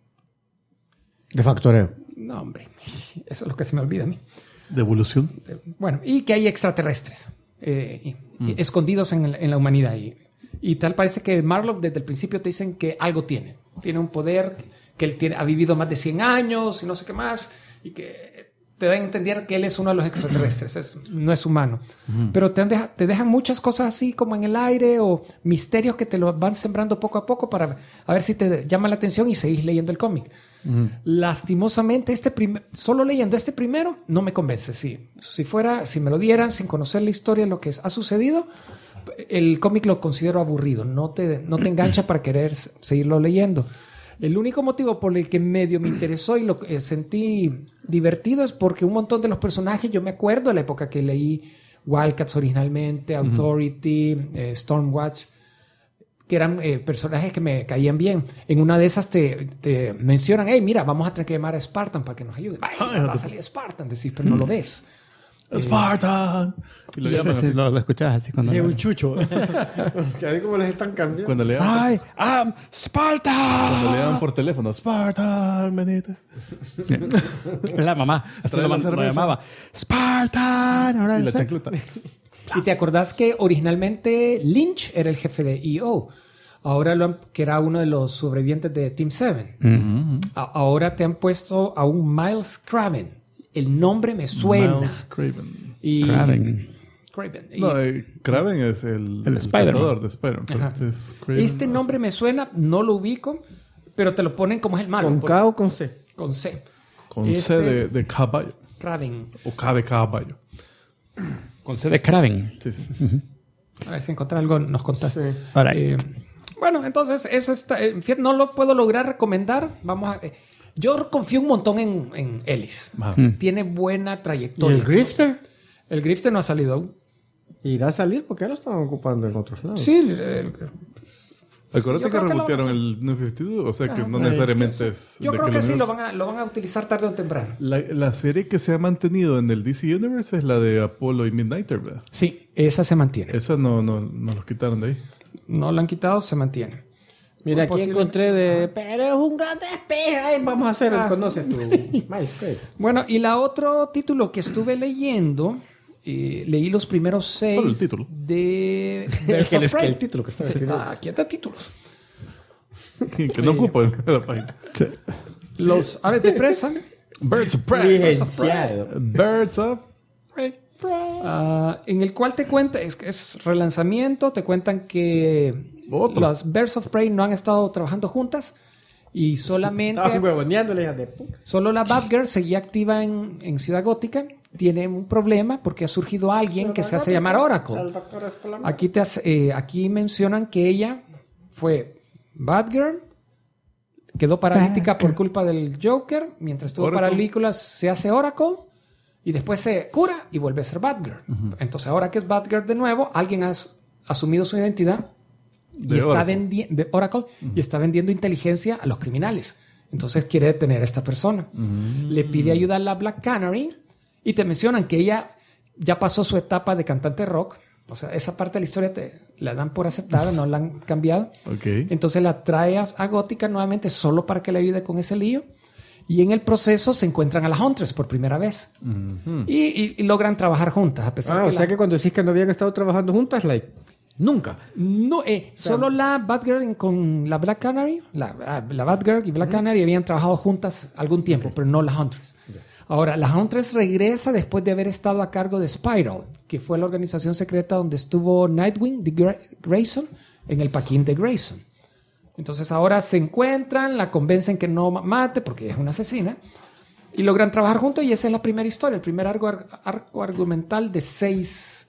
factoreo. No, hombre, eso es lo que se me olvida a mí. ¿De evolución? Bueno, y que hay extraterrestres escondidos en la humanidad. Y tal parece que Marlowe desde el principio te dicen que algo tiene. Tiene un poder, que él ha vivido más de 100 años y no sé qué más, y que te dan a entender que él es uno de los extraterrestres, no es humano. Uh-huh. Pero te dejan muchas cosas así como en el aire o misterios que te lo van sembrando poco a poco para a ver si te llama la atención y seguís leyendo el cómic. Uh-huh. Lastimosamente, solo leyendo este primero no me convence. Si me lo dieran sin conocer la historia de lo que ha sucedido, el cómic lo considero aburrido. No te engancha para querer seguirlo leyendo. El único motivo por el que medio me interesó y lo sentí divertido es porque un montón de los personajes, yo me acuerdo de la época que leí Wildcats originalmente, Authority, Stormwatch, que eran personajes que me caían bien. En una de esas te mencionan, hey, mira, vamos a tener que llamar a Spartan para que nos ayude. Va a salir Spartan, decís, pero no lo ves. Spartan. Y lo llaman así. Lo escuchás así cuando... un chucho. Que ahí como les están cambiando. Cuando le llaman... ¡Ay, Spartan! Cuando le llaman por teléfono, Spartan, venite. La mamá. Así lo llamaba. Spartan. Ahora y la chancleta. ¿Y te acordás que originalmente Lynch era el jefe de EO? Ahora que era uno de los sobrevivientes de Team 7. Uh-huh. Ahora te han puesto a un Miles Craven. El nombre me suena. Miles Craven. Craven. No, Craven es el cazador de Spider-Man. Este nombre me suena, no lo ubico, pero te lo ponen como es el malo. ¿Con K o con C? Con C. Con C de caballo. Craven. O K de caballo. Con C de Craven. Sí, sí. Uh-huh. A ver si encontré algo, nos contaste. Sí. Bueno, entonces, eso está. No lo puedo lograr recomendar. Yo confío un montón en Ellis. Tiene buena trayectoria. ¿Y el Grifter? El Grifter no ha salido aún. ¿Irá a salir? Porque ya lo están ocupando en otros lados. Sí. Acuérdate que rebotearon el New 52, o sea que no necesariamente es... Yo creo que sí, lo van a utilizar tarde o temprano. La serie que se ha mantenido en el DC Universe es la de Apollo y Midnighter, ¿verdad? Sí, esa se mantiene. Esa no los quitaron de ahí. No la han quitado, se mantiene. Mira, aquí encontré pero es un gran despeje. Ay, vamos a hacer el conoce tu MySpace. Bueno, y la otro título que estuve leyendo, leí los primeros 6 solo el título de el título que está escribiendo. Aquí está títulos. Que no ocupa la página. Los aves de presa. Birds of Prey. Birds of Prey. En el cual te cuenta, es relanzamiento, te cuentan que las Birds of Prey no han estado trabajando juntas y solamente... Estaban huevoneando, hijas de puta. Solo la Batgirl seguía activa en Ciudad Gótica. Tiene un problema porque ha surgido alguien que se hace llamar Oracle. Aquí mencionan que ella fue Batgirl, quedó paralítica por culpa del Joker, mientras estuvo paralítica se hace Oracle y después se cura y vuelve a ser Batgirl. Uh-huh. Entonces ahora que es Batgirl de nuevo, alguien ha asumido su identidad De y está Oracle. de Oracle y está vendiendo inteligencia a los criminales. Entonces quiere detener a esta persona. Le pide ayuda a la Black Canary y te mencionan que ella ya pasó su etapa de cantante rock. O sea, esa parte de la historia te la dan por aceptada, no la han cambiado. Ok. Entonces la trae a Gótica nuevamente solo para que le ayude con ese lío. Y en el proceso se encuentran a las Huntress por primera vez. Y logran trabajar juntas, a pesar O sea que cuando decís que no habían estado trabajando juntas, nunca. No, solo la Batgirl con la Black Canary, la Batgirl y Black Canary habían trabajado juntas algún tiempo, pero no las Huntress. Ahora, la Huntress regresa después de haber estado a cargo de Spiral, que fue la organización secreta donde estuvo Nightwing de Grayson en el paquín de Grayson. Entonces ahora se encuentran, la convencen que no mate porque ella es una asesina y logran trabajar juntos y esa es la primera historia, el primer arco argumental de 6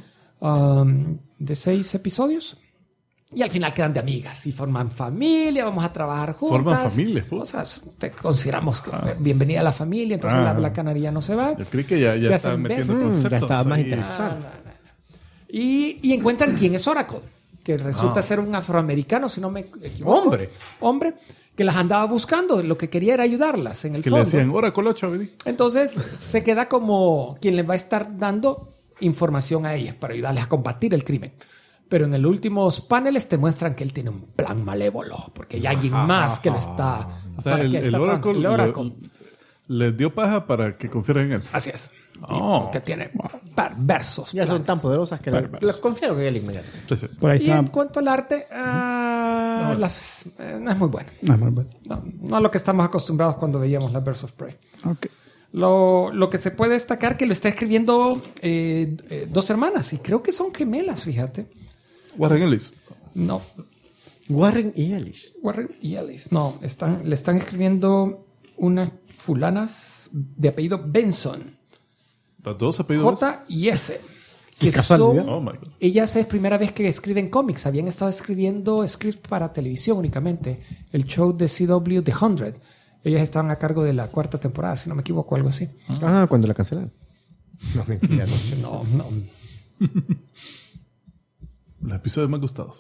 episodios. Y al final quedan de amigas y forman familia, vamos a trabajar juntas. Forman familia, pues. O sea, te consideramos bienvenida a la familia, entonces la Canaria no se va. Yo creí que ya Se estaban hacen metiendo besos. conceptos. Ya estaba más ahí. interesante. Y encuentran quién es Oracle, que resulta ser un afroamericano, si no me equivoco. Hombre, que las andaba buscando, lo que quería era ayudarlas en el Que fondo. le decían, Oracle 8, vení. Entonces se queda como quien les va a estar dando información a ellas para ayudarles a combatir el crimen. Pero en los últimos paneles te muestran que él tiene un plan malévolo, porque hay alguien más que lo está... O sea, para que el está Oracle, el Oracle. les dio paja para que confiaran en él. Así es. Oh. Que tiene perversos Ya son planes. tan poderosas que las confiaron en él inmediatamente. Sí, sí. Por ahí Y en está. cuanto al arte, no es muy bueno. Ah, muy bueno. No lo que estamos acostumbrados cuando veíamos la Birds of Prey. Ok. Lo que se puede destacar que lo está escribiendo dos hermanas y creo que son gemelas, fíjate. Warren Ellis. No, Warren y Ellis. Warren y Ellis. No, le están escribiendo unas fulanas de apellido Benson. Los dos apellidos. J y S. Que casualidad. son, Oh, my God. ellas es primera vez que escriben cómics. Habían estado escribiendo scripts para televisión únicamente. El show de CW The 100. Ellas estaban a cargo de la 4ª temporada, si no me equivoco, algo así. Cuando la cancelaron. No, mentira, no sé. No. Los episodios más gustados.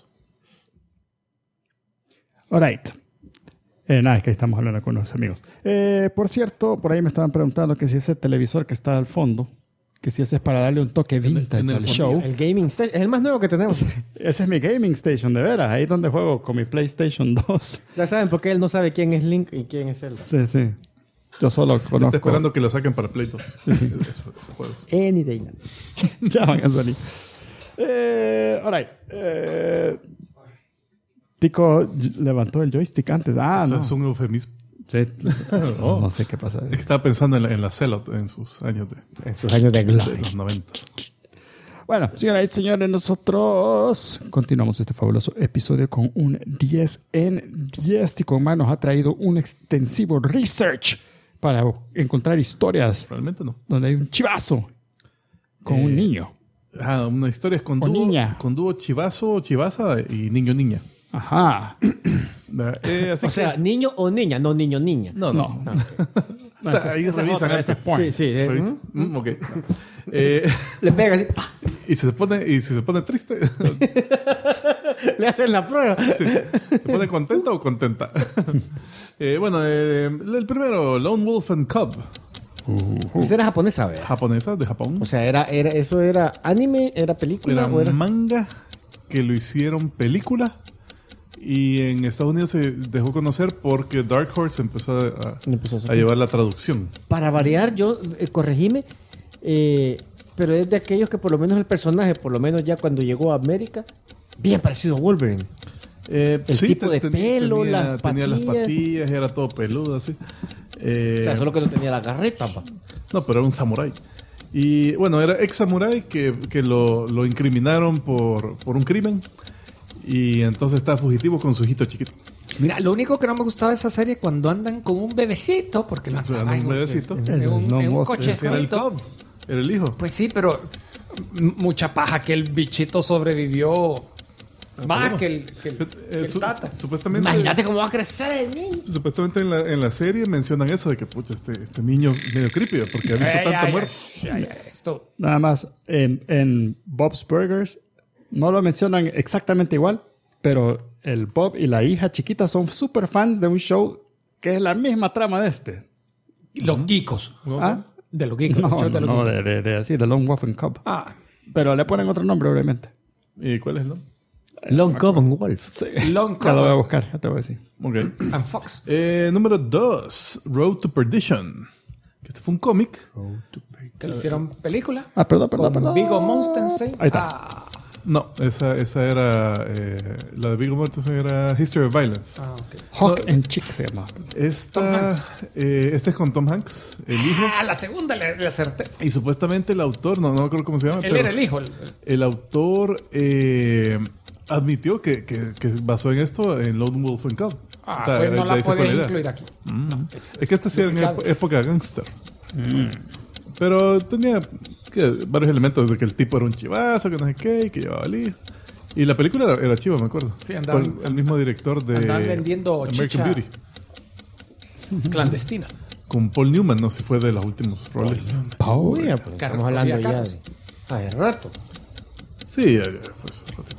All right. Nada, es que estamos hablando con unos amigos. Por cierto, por ahí me estaban preguntando que si ese televisor que está al fondo, que si ese es para darle un toque vintage en el al fondo. show. El Gaming Station es el más nuevo que tenemos. Ese es mi gaming station, de veras. Ahí es donde juego con mi PlayStation 2. Ya saben por qué él no sabe quién es Link y quién es Zelda. Sí, sí. Yo solo conozco. Está esperando que lo saquen para Play 2. Esos juegos. Any day now. Ya van a salir. All right. Tico levantó el joystick antes. Eso No. es un eufemismo. Sí. No sé qué pasa. Es que estaba pensando en la Celot en sus años de En sus años de gloria. los 90. Bueno, señoras y señores, nosotros continuamos este fabuloso episodio con un 10 en 10. Tico Man nos ha traído un extensivo research para encontrar historias Realmente no. donde hay un chivazo con un niño. Una historia es con O dúo, niña. con dúo chivazo o chivaza y niño-niña. Ajá. Así O sea, que- niño o niña, no niño-niña. no. No. O sea, ahí revisan antes. Sí, sí. Revisan. Ok. Le pega así, ¡pah! Y si se pone triste, Le hacen la prueba. sí. ¿Se pone contento o contenta? El primero, Lone Wolf and Cub, Esa era japonesa, ¿verdad? japonesa de Japón. O sea, eso era anime, era película Era o era... manga que lo hicieron película y en Estados Unidos se dejó conocer porque Dark Horse empezó Empezó a a sacar. llevar la traducción. Para variar, yo, corregime, pero es de aquellos que por lo menos el personaje, por lo menos ya cuando llegó a América, bien parecido a Wolverine. El tipo de pelo, las tenía las patillas. patillas, era todo peludo así. O sea, solo que no tenía la garreta, pa. No, pero era un samurái. Y bueno, era ex samurái que lo incriminaron por un crimen y entonces estaba fugitivo con su hijito chiquito. Mira, lo único que no me gustaba de esa serie es cuando andan con un bebecito, porque lo Era andaban un bebecito. en un Lone en un Wolf. Era el cochecito. Cub, era el hijo. Pues sí, pero mucha paja que el bichito sobrevivió más que el tata. Supuestamente, Imagínate cómo va a crecer el niño. supuestamente en la serie mencionan eso de que pucha, este niño medio creepy porque ha visto tanto muerto. Esto. Nada más, en Bob's Burgers No lo mencionan exactamente igual, pero el Bob y la hija chiquita son super fans de un show que es la misma trama de este. Los geekos. ¿Ah? De los geekos. No, el show de los no, geekos. de así, de Lone Wolf and Cub. Ah, Pero le ponen otro nombre, obviamente. ¿Y cuál es el nombre? Long Coven Wolf. Sí. Long Ya lo voy a Coven buscar, ya te voy a decir. Ok. and Fox. Número 2. Road to Perdition. Que este fue un cómic. Que le hicieron película. Ah, perdón. Con Viggo Mortensen. Ahí está. Ah, No, esa era... la de Viggo Mortensen era History of Violence. ok. Hawk and Chick se llama. Tom Esta, Hanks. este es con Tom Hanks, el hijo. Ah, la segunda le acerté. Y supuestamente el autor, no me acuerdo cómo se llama. Él pero era el hijo. el autor admitió que basó en esto en Lone Wolf and Cub. Ah, O sea, pues no de la ahí sacó puedes idea. incluir aquí. No, Es que esta sí era en duplicado. época gangster. Pero tenía varios elementos de que el tipo era un chivazo, que no sé qué, y que llevaba al hijo. Y la película era chiva, me acuerdo. Sí, andaban- Con el mismo director de andaban vendiendo American chicha. Beauty. Clandestina. Con Paul Newman, no sé si fue de los últimos roles. Uy, pues, estamos Carlos, hablando María ya Carlos. de hace rato. Sí, pues un ratito.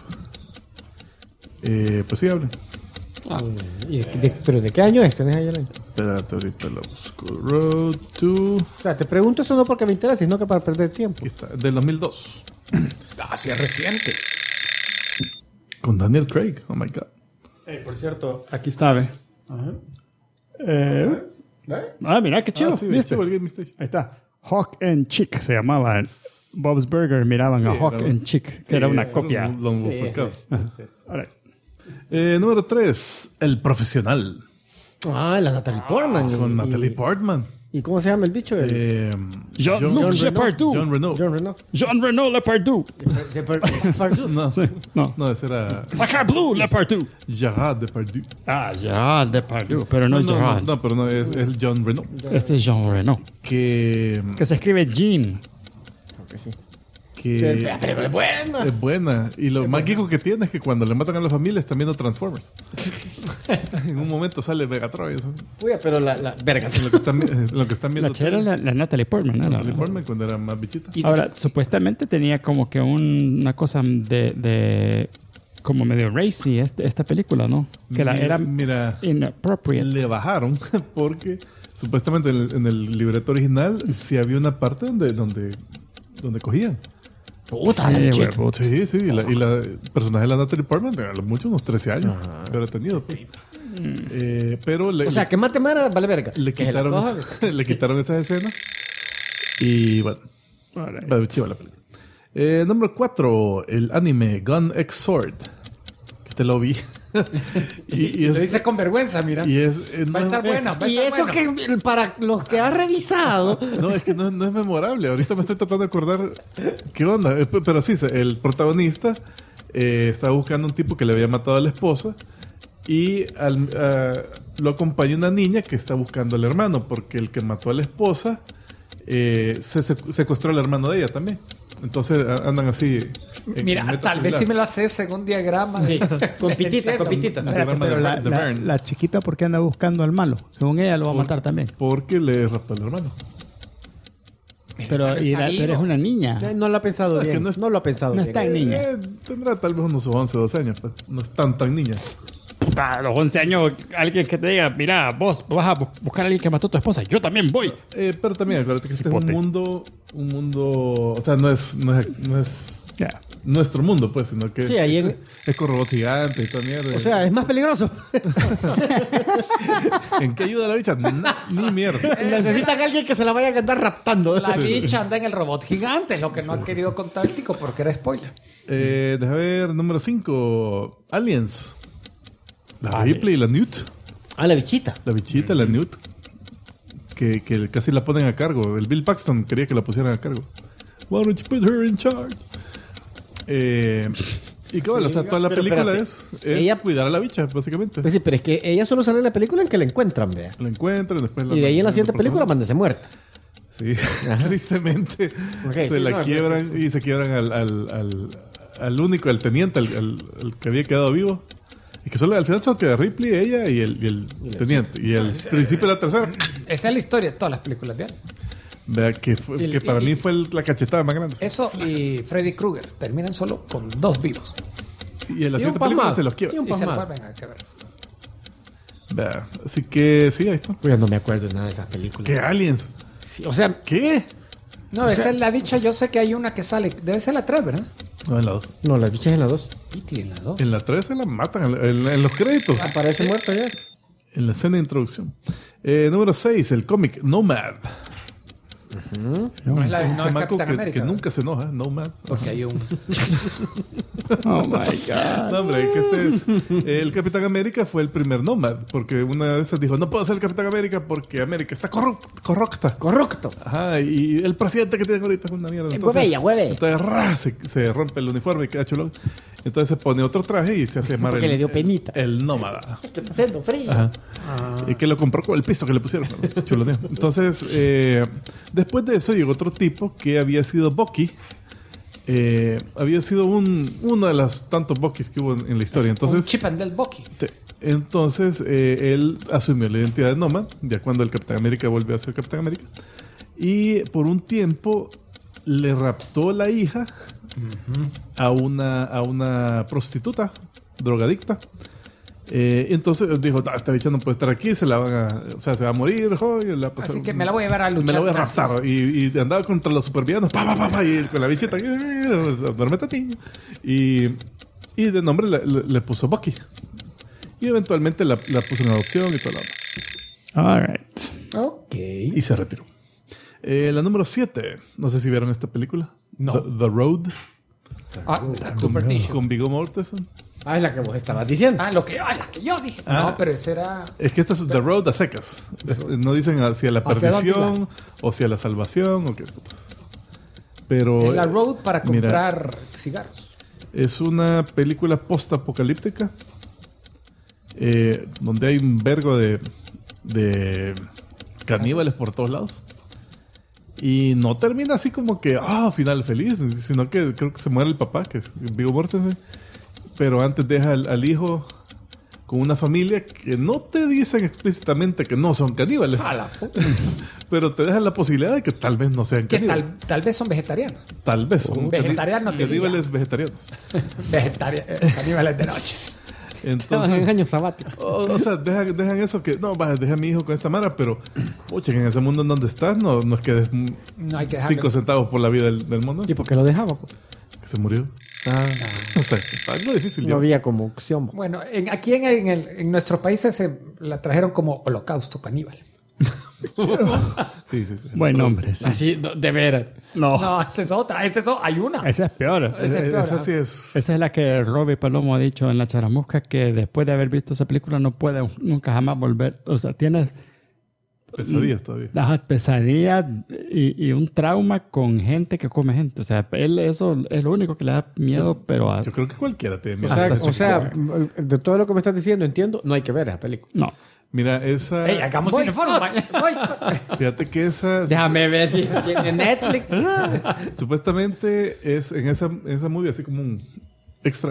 Pues sí, hablen. ¿Pero de qué año es? ¿Tenés ahí el año? Espérate, ahorita lo busco. Road to... O sea, te pregunto eso no porque me interesa, sino que para perder tiempo. Aquí está, del 2002. Ah, sí, es reciente. Con Daniel Craig, oh my God. Por cierto, aquí está, ve. Mira, qué chido. Ah, sí, ¿viste? chivo, el Game Station. Ahí está. Hawk and Chick se llamaba. Bob's Burger miraban a Sí, Hawk era- and Chick, que era una Sí, copia. Lone Wolf and Cub. Alright. Número 3, El Profesional. Ah, la Natalie Portman. Con Natalie Portman. ¿Y cómo se llama el bicho? Jean-Luc Depardieu. John Renault. John Renault. Jean-Renaud Depardieu. No, Sí, no. no, ese era Sacre Blue Depardieu. Gerard Depardieu. Ah, Gerard Depardieu, pero no es Gerard. No, pero no, es John Renault. Este es Jean Renault. Que Que se escribe Jean. La película es buena. es buena. Y lo más geeko que tiene es que cuando le matan a la familia están viendo Transformers. En un momento sale Megatron. Eso. Uy, pero la verga. Lo que están viendo. La chera era la Natalie Portman, ¿no? Natalie Portman cuando era más bichita. Y- Ahora, supuestamente tenía como que una cosa de como medio racy esta película, ¿no? Que era Mira, inappropriate. le bajaron porque supuestamente en el libreto original sí había una parte donde cogían. Puta, la Sí, bichita. huevo. Sí, sí. Y la personaje de la Natalie Portman, a lo mucho unos 13 años que habrá tenido. Pues. Pero O sea, que mate mara, vale verga. le Que se la quitaron, coja, le quitaron esas escenas. Y bueno, va chiva la película. Número 4, el anime Gun X Sword. Que te lo vi. y lo dice con vergüenza, mira. y es, Va a estar buena. Va a Y estar eso buena. que para los que ha revisado, No, es que no es memorable. Ahorita me estoy tratando de acordar qué onda. Pero sí, el protagonista estaba buscando un tipo que le había matado a la esposa y lo acompaña una niña que está buscando al hermano porque el que mató a la esposa secuestró al hermano de ella también. Entonces andan así. Mira, en meta tal vez similar. si me lo haces según diagrama. sí, con pitita, Entiendo. con pitita. No. Espérate, pero de Verne. la chiquita, ¿por qué anda buscando al malo? Según ella, lo va a matar también. Porque le raptó al hermano. Pero, Pero está vivo. pero es una niña. No lo ha pensado Es que bien. no es- No lo ha pensado no bien. está en niña. Tendrá tal vez unos 11 o 12 años. Pues. No es tan niña. Puta, a los 11 años, alguien que te diga, mira, vos vas a buscar a alguien que mató a tu esposa. Yo también voy. Pero también, acuérdate que este es Cipote. un mundo, o sea, no es Ya. nuestro mundo, pues, sino que Sí, ahí en- es con robots gigantes y toda mierda. O sea, es más peligroso. ¿En qué ayuda la bicha? Ni mierda. Necesitan a alguien que se la vaya a andar raptando. La bicha anda en el robot gigante, lo que no han querido contar el tico porque era spoiler. Deja ver, número 5, Aliens. La Aliens. Ripley y la Newt. Ah, la bichita. La bichita, la Newt. Que casi la ponen a cargo. El Bill Paxton quería que la pusieran a cargo. Why don't you put her in charge? Y que bueno, o sea, toda la pero película espérate. es Ella- cuidar a la bicha, básicamente. Pues sí, pero es que ella solo sale en la película en que la encuentran, vea. La encuentran, después Y de ahí en la siguiente película, mándese muerta. Sí, tristemente Ok, se sí, la no, quiebran y se quiebran al único, al teniente, al que había quedado vivo. Y que solo al final solo queda Ripley, ella y el teniente. Y el principio de la tercera. Esa es la historia de todas las películas de Alien. Vea que para mí fue la cachetada más grande. Eso y Freddy Krueger terminan solo con 2 vivos. Y en la siguiente película se los quiebra. Y un Y se pasmado. vuelven a quebrar. Vea, así que sí, ahí está. Pues ya no me acuerdo de nada de esas películas. ¿Qué aliens? Sí, o sea, ¿Qué? No, esa es la bicha. Yo sé que hay una que sale. Debe ser la 3, ¿verdad? No, en la 2. no, las bichas en la 2. Pity en la 2. En la 3 se la matan en los créditos. Aparece muerto ya. En la escena de introducción. Número 6, el cómic Nomad. No es la Un no es chamaco Capitán que América. ¿verdad? nunca se enoja, Nomad. Porque hay un. Oh my God. No, hombre, que este es... El Capitán América fue el primer Nomad, porque una de esas dijo, no puedo ser el Capitán América porque América está corrupta. Corrupto. Ajá, y el presidente que tienen ahorita es una mierda. hueve. Entonces se rompe el uniforme y queda chulón. Entonces se pone otro traje y se hace llamar Porque le dio penita. el nómada. Que está haciendo frío. Ajá. Y que lo compró con el pisto que le pusieron. ¿no? Chuloneo. Entonces, después de eso llegó otro tipo que había sido Bucky. Había sido uno de los tantos Buckys que hubo en la historia. un Entonces, Chip and Dale Bucky. sí. Entonces él asumió la identidad de Nomad, ya cuando el Capitán América volvió a ser Capitán América. Y por un tiempo le raptó la hija a una prostituta, drogadicta. Entonces dijo, no, esta bicha no puede estar aquí, se va a morir, joder, Así que me la voy a llevar a luchar. me la voy a nazis. raptar. Y andaba contra los supervillanos, y con la bichita, duérmete, niño. Y de nombre le puso Bucky. Y eventualmente la puso en adopción y todo lo demás. All right. Ok. Y se retiró. La número 7, no sé si vieron esta película. No. The Road. Cooper Dishon. Con Viggo Mortensen. Ah, es la que vos estabas diciendo. La que yo dije. No, pero ese era. Es que esta es The Road a secas. No dicen hacia la ¿Hacia dónde perdición o hacia la salvación o qué putas. Pero En la road para mira, comprar cigarros. es una película post-apocalíptica donde hay un vergo de caníbales por todos lados. Y no termina así como que, final feliz, sino que creo que se muere el papá, que es Viggo Mortensen. Pero antes deja al hijo con una familia que no te dicen explícitamente que no son caníbales. Pero te dejan la posibilidad de que tal vez no sean Que caníbales. tal vez son vegetarianos. Tal vez son Vegetariano te diría. caníbales vegetarianos. Caníbales de noche. Estaban en Entonces, años sabáticos. o sea, dejan eso que, no, deja a mi hijo con esta mara, pero, pucha, que en ese mundo en donde estás, no es que des No hay que dejarlo. 5 centavos por la vida del mundo. ¿Y por qué lo dejaba? Pues? Que se murió. O sea, algo difícil. No ya. había como opción. Bueno, aquí en nuestros países se la trajeron como holocausto caníbal. Sí. Buen nombre. Sí. Así, de veras. No, No, esta es otra. Hay una. esa es peor. Esa es peor, Esa sí es. Esa es la que Robbie Palomo ha dicho en La Charamusca, que después de haber visto esa película no puede nunca jamás volver. O sea, tienes Pesadillas todavía. pesadillas y un trauma con gente que come gente. O sea, él eso es lo único que le da miedo, pero Yo creo que cualquiera tiene miedo. O sea, de todo lo que me estás diciendo, entiendo, no hay que ver esa película. no. Mira, esa. Ey, hagamos cineforum. Fíjate que esa. Déjame ver si tiene Netflix. Supuestamente es en esa movie así como un extra.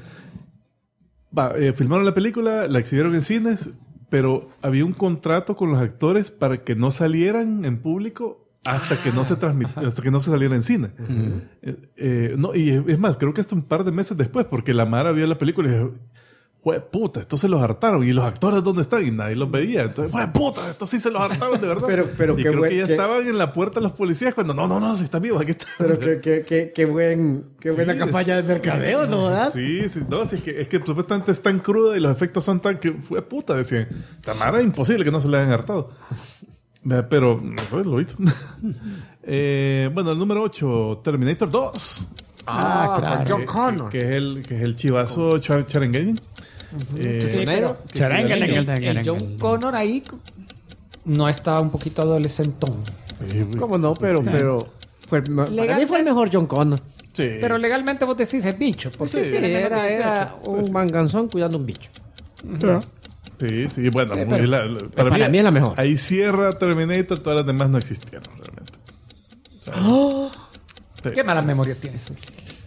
Filmaron la película, la exhibieron en cines, pero había un contrato con los actores para que no salieran en público hasta que no se hasta que no se saliera en cine. No, y es más, creo que hasta un par de meses después, porque la Mara vio la película y dijo, ¡jue puta! Estos se los hartaron. ¿Y los actores dónde están? Y nadie los veía. Entonces, ¡jue puta! Estos sí se los hartaron de verdad. Pero y qué creo buen- que ya qué- estaban en la puerta los policías cuando no, si está vivo, aquí está. Pero qué buena Sí, campaña de mercadeo, ¿no? ¿Verdad? Sí, no, sí, es que supuestamente es tan cruda y los efectos son tan que fue puta, decían. Tamara, imposible que no se le hayan hartado. Pero lo hizo. Bueno, el número 8, Terminator 2. Claro. John Connor. Que es el chivazo Charengen. Sí, pero el John Connor ahí no estaba un poquito adolescentón. ¿Cómo no? Pero para mí fue el mejor John Connor. Sí. Pero legalmente vos decís es bicho. Porque Sí, Sí, era un manganzón cuidando un bicho. Sí, bueno, Sí, muy- pero- para mí es la mejor. Ahí cierra Terminator, todas las demás no existieron realmente. O sea, sí. ¿Qué malas memorias tienes?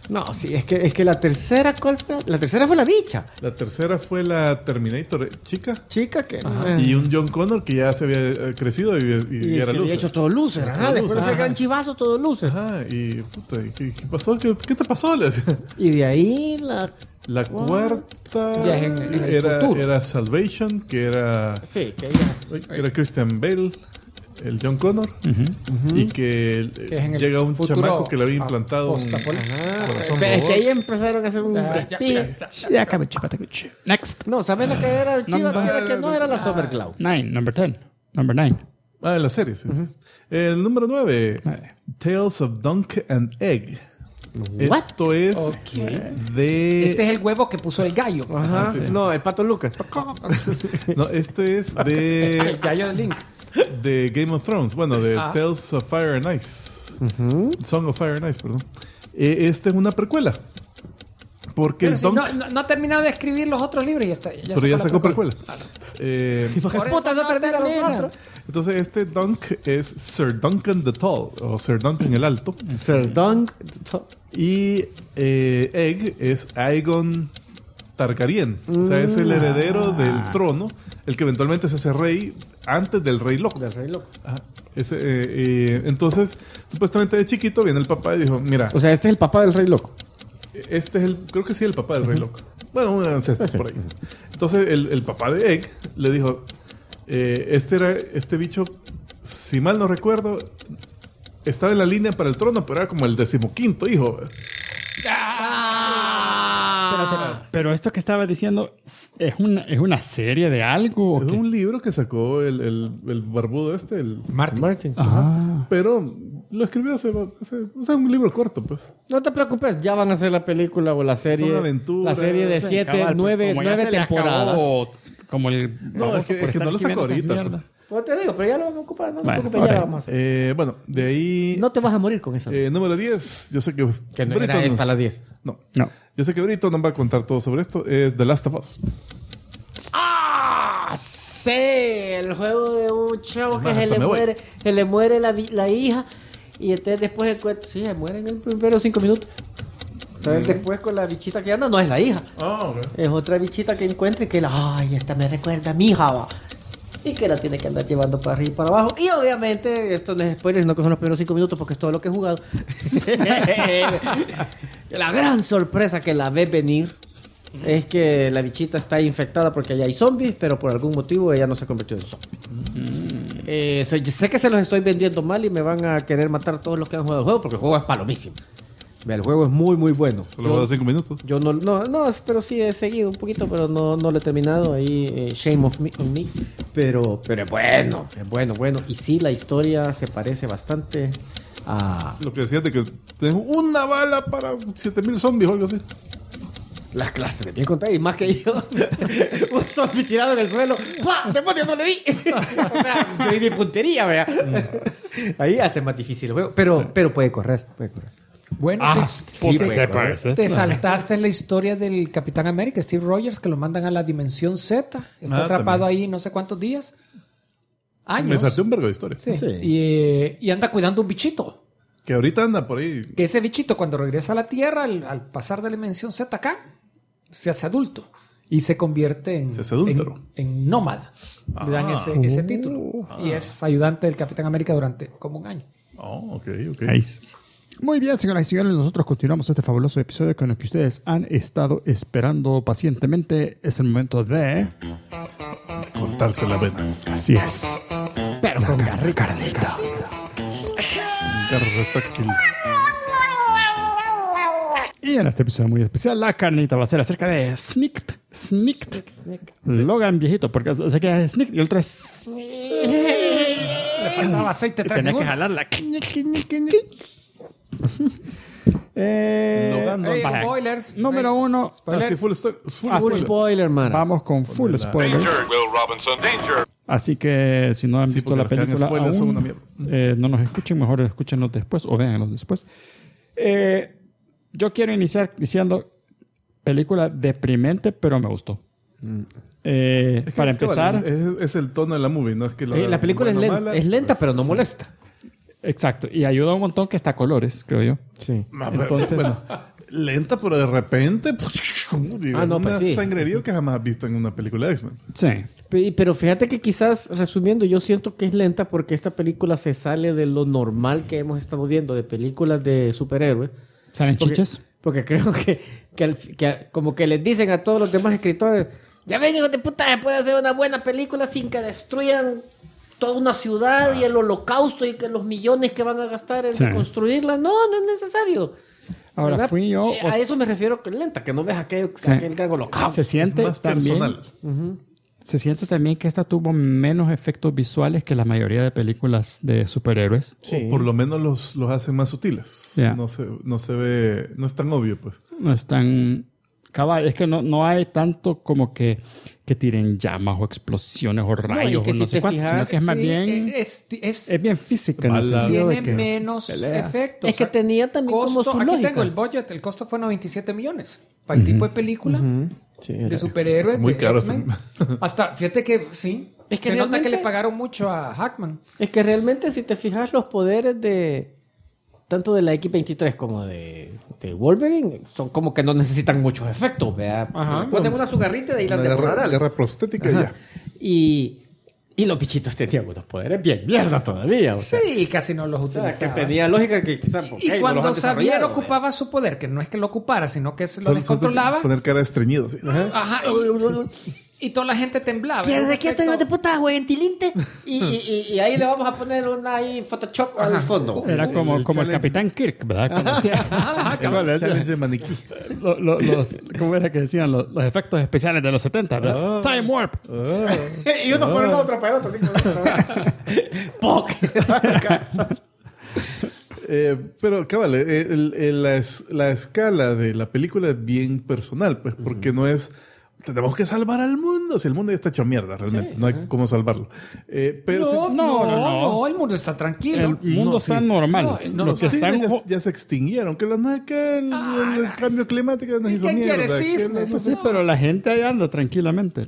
No, sí, es que la tercera, ¿cuál fue? La tercera fue la bicha. La tercera fue la Terminator chica. Chica que... Y un John Connor que ya se había crecido y Y era se había loser. hecho todo lucer. Ajá, después de ese Ajá. gran chivazo, todo lucer. Ajá, y puta, ¿qué pasó? ¿Qué te pasó? Le decía. Y de ahí La cuarta Ya es en el futuro. era Salvation, que era, Sí, que ella... que era Christian Bale, el John Connor, y que Que es en el llega un futuro chamaco que le había implantado un postapocalíptico. corazón Pero es robot. que ahí empezaron a hacer un despido. Ya, cabeche, patacuche. Next. No, ¿sabes lo que era chiva? Number- Que era que no era la Supercloud. 9, number 10. Number 9. Ah, en la serie, sí. El número 9, Tales of Dunk and Egg. What? Esto es de... Este es el huevo que puso el gallo. Ajá. sí, sí. No, el Pato Lucas. No, este es El de, gallo de Link. de Game of Thrones. Bueno, de Tales of Fire and Ice. Song of Fire and Ice, perdón. Esta es una precuela. Porque Pero el si Dunk... no ha terminado de escribir los otros libros y ya está. pero ya sacó precuela. Por eso Puta, no termina los termina. otros. Entonces este Dunk es Sir Duncan the Tall, o Sir Duncan el Alto. Sir Dunk. Y Egg es Aegon Targaryen. O sea, es el heredero del trono, el que eventualmente se hace rey antes del rey loco. Del Rey Loco. Ajá. Entonces, supuestamente de chiquito viene el papá y dijo, mira, O sea, este es el papá del Rey Loco. este es creo que sí, el papá del rey loco. Bueno, un ancestro por ahí. Entonces, el papá de Egg le dijo, este bicho, si mal no recuerdo, estaba en la línea para el trono, pero era como el 15º hijo. Pero esto que estaba diciendo es una serie de algo. ¿o Es qué? un libro que sacó el barbudo el... Martin. Pero lo escribió hace o sea, un libro corto, pues. No te preocupes, ya van a hacer la película o la serie. Son aventuras. La serie de Sí, 7, cabal, 9 como ya se le temporadas. acabó, como el... No, es que no lo saco ahorita. Pues te digo, pero ya lo vamos a ocupar. No te Bueno, preocupes, ya ok. lo vamos a hacer. Bueno, de ahí... No te vas a morir con esa. número 10, yo sé que... Que no Brito era nos- esta la 10. No. No. Yo sé que Brito nos va a contar todo sobre esto. Es The Last of Us. ¡Ah! Sí, el juego de un chavo Es que más, se hasta le me voy. muere la hija y entonces después sí, se muere en el primero 5 minutos. Entonces después con la bichita que anda no es la hija, es otra bichita que encuentra y que ay, esta me recuerda a mi hija, va. Y que la tiene que andar llevando para arriba y para abajo. Y obviamente, esto no es spoiler, sino que son los primeros 5 minutos porque es todo lo que he jugado. La gran sorpresa que la ve venir es que la bichita está infectada porque allá hay zombies, pero por algún motivo ella no se convirtió en zombie. Sé que se los estoy vendiendo mal y me van a querer matar todos los que han jugado el juego porque el juego es palomísimo. El juego es muy, muy bueno. Solo va a 5 minutos. Yo no, pero sí he seguido un poquito, pero no lo he terminado. Ahí, shame on me. Pero es bueno. Y sí, la historia se parece bastante a Lo que decías de que tengo una bala para 7,000 zombies o algo así. las clases de bien contadas. Y más que yo, un zombie tirado en el suelo. ¡Pah! ¡Demonio, no le di! O sea, yo di mi puntería, vea. Ahí hace más difícil el juego. Pero puede correr. Bueno, sí, te saltaste la historia del Capitán América, Steve Rogers, que lo mandan a la Dimensión Z. Está atrapado también. ahí no sé cuántos días. Me Años. salté un vergo de historia. Sí. Sí. Y anda cuidando un bichito. Que ahorita anda por ahí. Que ese bichito, cuando regresa a la Tierra, al pasar de la Dimensión Z acá, se hace adulto. Y se convierte en, Se hace adúltero. en nómad. Le dan ese título. Y es ayudante del Capitán América durante como un año. Oh, ok. Nice. Muy bien, señoras y señores, nosotros continuamos este fabuloso episodio con el que ustedes han estado esperando pacientemente. Es el momento de... Cortarse las venas. Así es. Pero con garrita. Garratáctil. Y en este episodio muy especial, la carnita va a ser acerca de Snicked. Logan viejito, porque sé que es Snicked y el otro es... Le faltaba aceite. Tenía que jalarla. Logan, Hey, vaya. spoilers. Número 1. Así, full story. Full spoiler, man. Vamos con full spoilers. Danger, Will Robinson, danger. Así que si no han Sí, visto porque la los que hagan película spoilers son aún, una mierda. no nos escuchen, mejor escúchenlos después o véanlos después. Yo quiero iniciar diciendo película deprimente, pero me gustó. Es que, Para empezar, vale, es el tono de la movie, no es que La película es, buena o lenta, mala, es lenta, pues, pero no sí. molesta. exacto, y ayuda un montón que está a colores, creo yo. Sí. Ah, pero, Entonces, bueno, lenta, pero de repente... pues sí. Sangrerío que jamás has visto en una película de X-Men. Sí. Pero fíjate que quizás, resumiendo, yo siento que es lenta porque esta película se sale de lo normal que hemos estado viendo de películas de superhéroes. ¿Salen chiches? Porque creo que como que les dicen a todos los demás escritores, ya ven, hijos de puta, se puede hacer una buena película sin que destruyan toda una ciudad y el holocausto y que los millones que van a gastar en construirla. No es necesario. Ahora, ¿verdad? fui yo... A eso me refiero que lenta, que no ves aquel gran holocausto. Se siente Más también... personal. Se siente también que esta tuvo menos efectos visuales que la mayoría de películas de superhéroes. Sí. O por lo menos los hacen más sutiles. Yeah. No se ve... No es tan obvio, pues. No es tan... Cabal, es que no hay tanto como que tiren llamas o explosiones o rayos o no sé cuánto, sino que es más bien... Es bien física en el sentido de tiene que menos efectos. Es que tenía también como su aquí lógica. tengo el budget. El costo fue 97 millones. Para el tipo de película de superhéroes. Muy de caro. X-Men. Hasta, fíjate que sí. Es que se nota que realmente- le pagaron mucho a Hackman. Es que realmente si te fijas los poderes de tanto de la X-23 como de Wolverine son como que no necesitan muchos efectos, ¿verdad? Ajá. Ponen una sugarrita de ahí la Una temporal. guerra prostética y ya. Y los bichitos tenían unos poderes bien mierda todavía. O sea, Sí, casi no los o sea, que utilizaba. tenía lógica que quizás... Y cuando Xavier ocupaba su poder, que no es que lo ocupara, sino que se lo descontrolaba. Poner cara de estreñido. ¿Sí? Ajá. Y toda la gente temblaba. ¿Quién Era un de qué efecto- tengo de puta, güey? En tilinte. Y ahí le vamos a poner una ahí Photoshop al fondo. era como el challenge. Capitán Kirk, ¿verdad? Como decía. ¿Cuál es? Challenge de maniquí. ¿Cómo era que decían? Los efectos especiales de los 70, ¿verdad? Time Warp. Y uno por el otro, para el otro. Así como... Pero, cabal, la escala de la película es bien personal, pues, porque no es... Tenemos que salvar al mundo. Si el mundo ya está hecho mierda, realmente. No hay cómo salvarlo. Pero No, el mundo está tranquilo. El mundo está normal. no, Los que los están... tigres ya se extinguieron. Que el cambio climático nos ¿y hizo qué mierda. quieres, que cisnes? no sé- Sí, pero la gente ahí anda tranquilamente.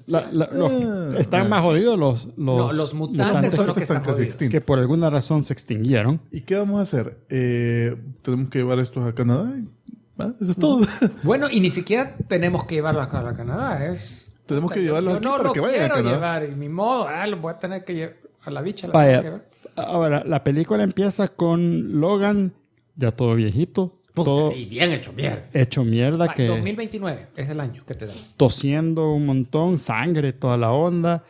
Están más jodidos los mutantes son los que están casi jodidos. extintos. que por alguna razón se extinguieron. ¿Y qué vamos a hacer? Tenemos que llevar estos a Canadá. Eso es todo. Bueno, y ni siquiera tenemos que llevarlo a Canadá. Tenemos que llevarlos Yo aquí no para lo que vayan a quiero Canadá. llevar. Y mi modo, lo voy a tener que llevar a la bicha. La tengo que Vaya, ver. ahora, la película empieza con Logan, ya todo viejito, todo Y bien hecho mierda. hecho mierda, que 2029 es el año que te dan. tosiendo un montón, sangre, toda la onda.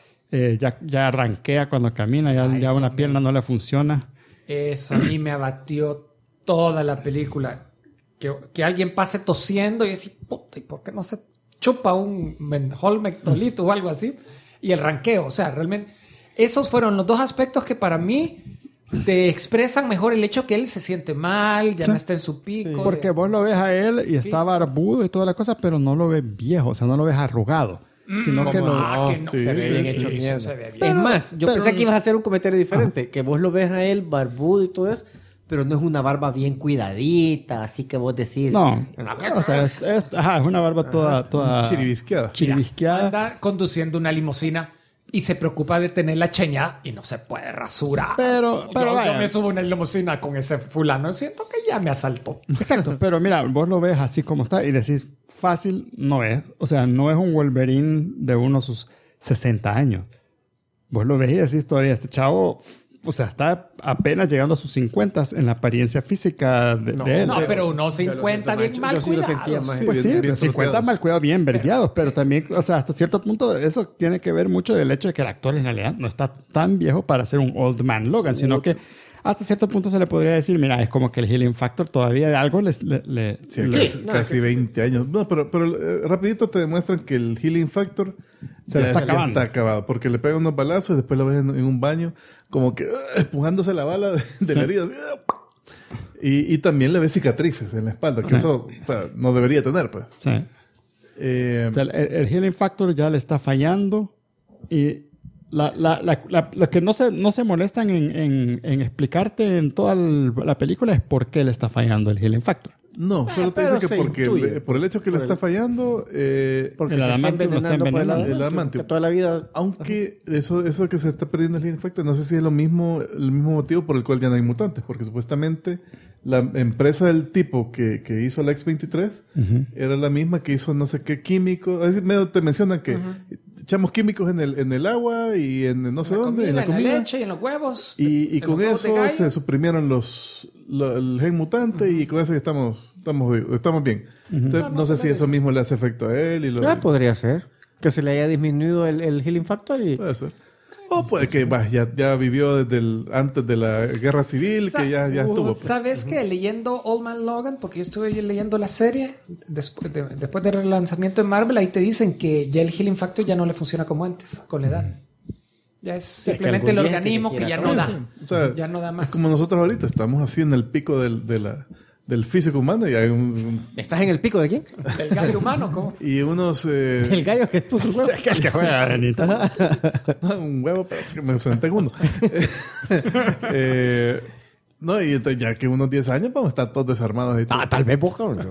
Ya arranquea cuando camina, ya una pierna no le funciona. Eso a mí me abatió toda la película. Que alguien pase tosiendo y decir, puta, ¿y por qué no se chupa un Holmectolito o algo así? Y el ranqueo, o sea, realmente... Esos fueron los dos aspectos que para mí te expresan mejor el hecho que él se siente mal, ya no está en su pico. Porque vos lo ves a él y está barbudo y toda la cosa, pero no lo ves viejo, o sea, no lo ves arrugado. Sino que que no. sí, Se ve bien sí, hecho sí, mierda. sí. Se ve bien. Es más, yo pero- pensé que ibas a hacer un comentario diferente. Que vos lo ves a él barbudo y todo eso, pero no es una barba bien cuidadita, así que vos decís... no, o sea, es una barba toda Chiribisqueada. chiribisqueada. Anda conduciendo una limusina y se preocupa de tener la cheñada y no se puede rasurar. Pero yo vaya. me subo en una limusina con ese fulano, siento que ya me asaltó. Exacto, pero mira, vos lo ves así como está y decís, fácil no es. O sea, no es un Wolverine de unos sus 60 años. Vos lo ves y decís todavía, este chavo, o sea, está apenas llegando a sus 50 en la apariencia física de él. No, pero unos 50 bien mal yo sí lo cuidados. sentía más. Sí, Pues sí, bien pero 50 troqueados. mal cuidados, bien vergueados, pero también, o sea, hasta cierto punto eso tiene que ver mucho del hecho de que el actor en realidad no está tan viejo para ser un old man Logan, sino que hasta cierto punto se le podría decir, mira, es como que el healing factor todavía de algo le Sí, le- casi 20 años. No, pero rapidito te demuestran que el healing factor Se le está acabando. está acabado. Porque le pegan unos balazos y después lo ves en un baño como que empujándose la bala de la herida. Y también le ves cicatrices en la espalda, que eso o sea, no debería tener, pues. Sí. O sea, el healing factor ya le está fallando y lo que no se molestan en explicarte en toda la película es por qué le está fallando el healing factor. No, solo te dice que porque por el hecho que le está fallando, porque el se está adamantium lo está envenenando por envenenando. El adamantium. que toda la vida. Aunque eso que se está perdiendo el infecto, no sé si es el mismo motivo por el cual ya no hay mutantes, porque supuestamente la empresa del tipo que hizo la X-23 era la misma que hizo no sé qué químico. Es decir, medio te mencionan que echamos químicos en el agua y en no sé dónde, en la comida. En la leche y en los huevos. Y con eso se suprimieron el gen mutante y con eso ya estamos bien. Entonces, no sé si eso mismo le hace efecto a él. Podría ser. Que se le haya disminuido el healing factor y... Puede ser. O puede que ya vivió desde antes de la guerra civil, que ya estuvo. Pues. ¿Sabes qué? Leyendo Old Man Logan, porque yo estuve leyendo la serie, después del relanzamiento de Marvel, ahí te dicen que ya el healing factor ya no le funciona como antes, con la edad. Ya es simplemente el organismo que ya no da. Sí. O sea, ya no da más. Es como nosotros ahorita estamos así en el pico del físico humano y hay ¿Estás en el pico de quién? El gallo humano, ¿cómo? y unos El gallo que puso el huevo. Es que juega Benito. un huevo, pero que me senté en uno. No, y entonces ya que unos 10 años vamos a estar todos desarmados y todo. Tal vez vos, cabrón.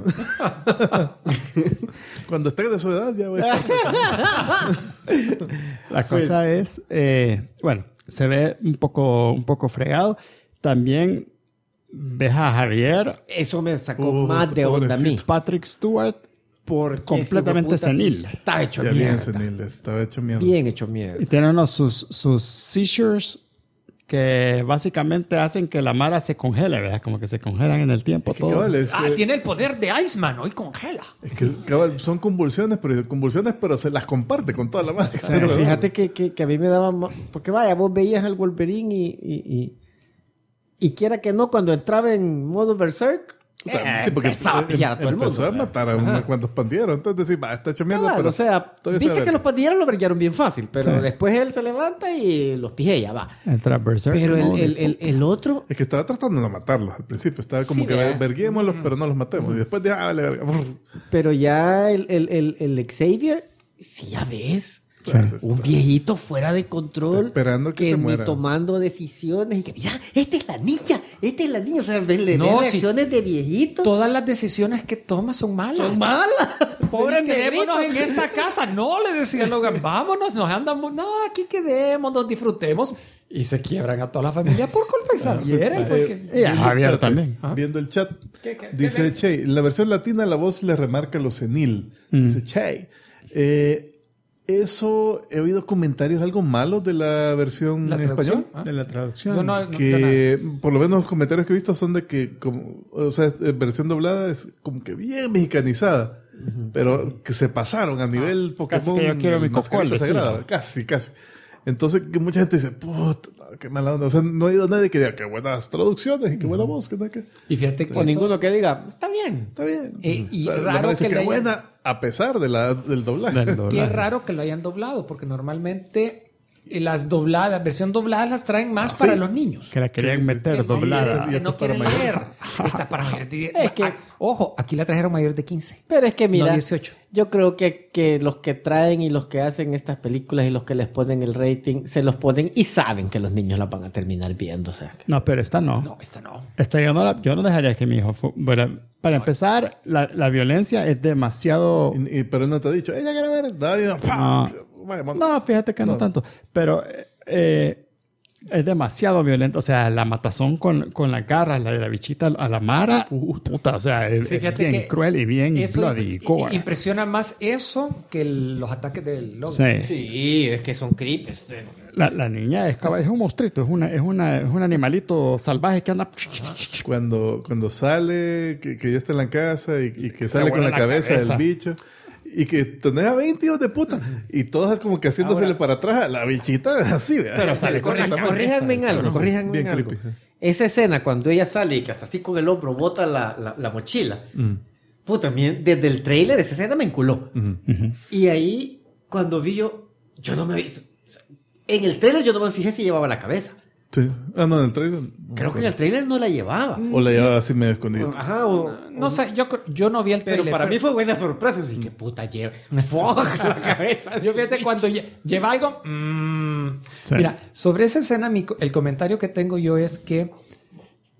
Cuando estés de su edad ya voy a estar. La cosa es, bueno, se ve un poco fregado. También ves a Javier, Eso me sacó más de onda a mí. Patrick Stewart, Porque completamente ese hijo de puta senil. Está hecho Ya bien mierda. senil, estaba hecho mierda. Bien hecho mierda. Y tiene unos sus seizures que básicamente hacen que la mara se congele, ¿verdad? Como que se congelan en el tiempo todo. Cabal, Tiene el poder de Iceman, hoy congela. es que cabal, son convulsiones, pero se las comparte con toda la madre. Pero fíjate que a mí me daba... Porque vaya, vos veías al Wolverine y quiera que no, cuando entraba en modo Berserk... O sea, sí, porque empezaba a pillar a todo el mundo. empezó a matar a unos cuantos pandilleros. Entonces decís, está hecho mierda, Claro, pero... o sea, todavía viste se que ve. los pandilleros lo brillaron bien fácil, pero Sí. después él se levanta y los pije ya va. Entra Berserk. Pero mode. el otro... Es que estaba tratando de matarlos al principio. Estaba como Sí, que ¿verdad? verguémoslos, pero no los matemos. Y después de, vale, verga. Pero ya el Xavier, sí, ya ves... Sí. Un viejito fuera de control. Esperando que se ni muera. tomando decisiones. Y que, mira, esta es la niña. O sea, le No, ve sí. reacciones de viejito. Todas las decisiones que toma son malas. Son malas. Pobre Quedémonos negrito. en esta casa. No, le decía Logan, vámonos, nos andamos. No, aquí quedémonos, disfrutemos. Y se quiebran a toda la familia por culpa de Xavier. Él fue el que... Y a Javier también. Viendo el chat, ¿Qué dice lees? Che, en la versión latina la voz le remarca lo senil. Dice Che. Eso, he oído comentarios algo malos de la versión ¿La en traducción? español. En la traducción. Yo no, Que por lo menos los comentarios que he visto son de que, o sea, versión doblada es como que bien mexicanizada, pero que se pasaron a nivel Casi Pokémon. que yo quiero mi Mascarita cocol, Sagrada. decía. Casi. Entonces, que mucha gente dice, puta, qué mala onda. O sea, no he oído a nadie que diga, qué buenas traducciones y qué buena voz. Que Y fíjate que O eso- ninguno que diga, está bien. está bien. Y la raro verdad es que que le hayan- buena a pesar de del doblaje. Del doblaje. Qué raro que lo hayan doblado, porque normalmente las dobladas, versión doblada las traen más para los niños. Que la querían Sí, sí, meter sí. doblada. Sí, Que esto no es para quieren mayores. leer. Está para mayores de 10. Es que- Ojo, aquí la trajeron mayores de 15. Pero es que mira, No 18. yo creo que los que traen y los que hacen estas películas y los que les ponen el rating, se los ponen y saben que los niños la van a terminar viendo. O sea, que- No, pero esta no. No, esta no. Esta yo no dejaría que mi hijo... Bueno, para empezar, la violencia es demasiado... Pero él no te ha dicho, ella quiere ver. No, No, fíjate que no tanto. Pero es demasiado violento. O sea, la matazón con las garras, la de la bichita a la mara. Puta, o sea, es, Sí, es fíjate bien que cruel y bien Eso bloody gore. impresiona más eso que los ataques del Logan. Sí. sí, es que son creeps. La niña es un monstruito, es un animalito salvaje que anda... Cuando sale, que ya está en la casa y que sale con vuela la la cabeza cabeza. del bicho. Y que tenés a 20 hijos de puta. Y todas como que haciéndosele para atrás a la bichita. Así, ¿verdad? Pero sale Corríjanme en algo, corríjanme Bien en algo. creepy. Esa escena cuando ella sale y que hasta así con el hombro bota la mochila. Puta, desde el tráiler esa escena me enculó. Y ahí, cuando vi yo no me vi... En el tráiler yo no me fijé si llevaba la cabeza. Sí. Ah, no, en el trailer. Creo que en el tráiler no la llevaba. O la llevaba así medio escondida. Ajá, No sé, yo no vi el pero trailer. para mí fue buena sorpresa. Así que puta lleva. Fuck la cabeza. Yo fíjate cuando lleva algo. Sí. Mira, sobre esa escena, el comentario que tengo yo es que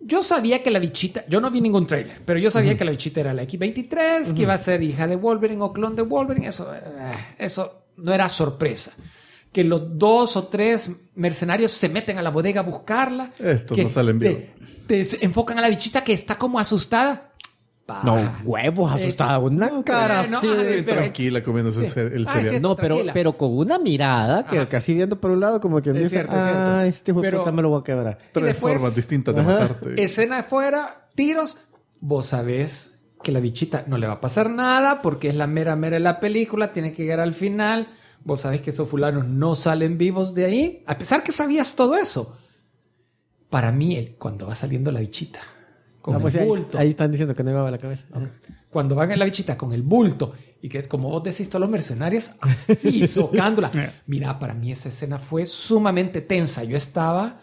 Yo sabía que la bichita, yo no vi ningún trailer, pero yo sabía que la bichita era la X-23, que iba a ser hija de Wolverine o clon de Wolverine. Eso no era sorpresa. Que los 2 o 3 mercenarios se meten a la bodega a buscarla. Estos no salen bien. Te enfocan a la bichita que está como asustada. No, huevos, asustada. Una cara así. Tranquila comiéndose el cereal. No, pero con una mirada que casi viendo por un lado como que dice, cierto. este hijo de puta me lo voy a quebrar. 3 formas distintas de matarte. Escena afuera, tiros. Vos sabés que la bichita no le va a pasar nada porque es la mera de la película, tiene que llegar al final. Vos sabés que esos fulanos no salen vivos de ahí. A pesar que sabías todo eso. Para mí, cuando va saliendo la bichita con el bulto. Ahí están diciendo que no iba a la cabeza. Cuando van en la bichita con el bulto y que como vos decís todos los mercenarios así socándola. Mira, para mí esa escena fue sumamente tensa. Yo estaba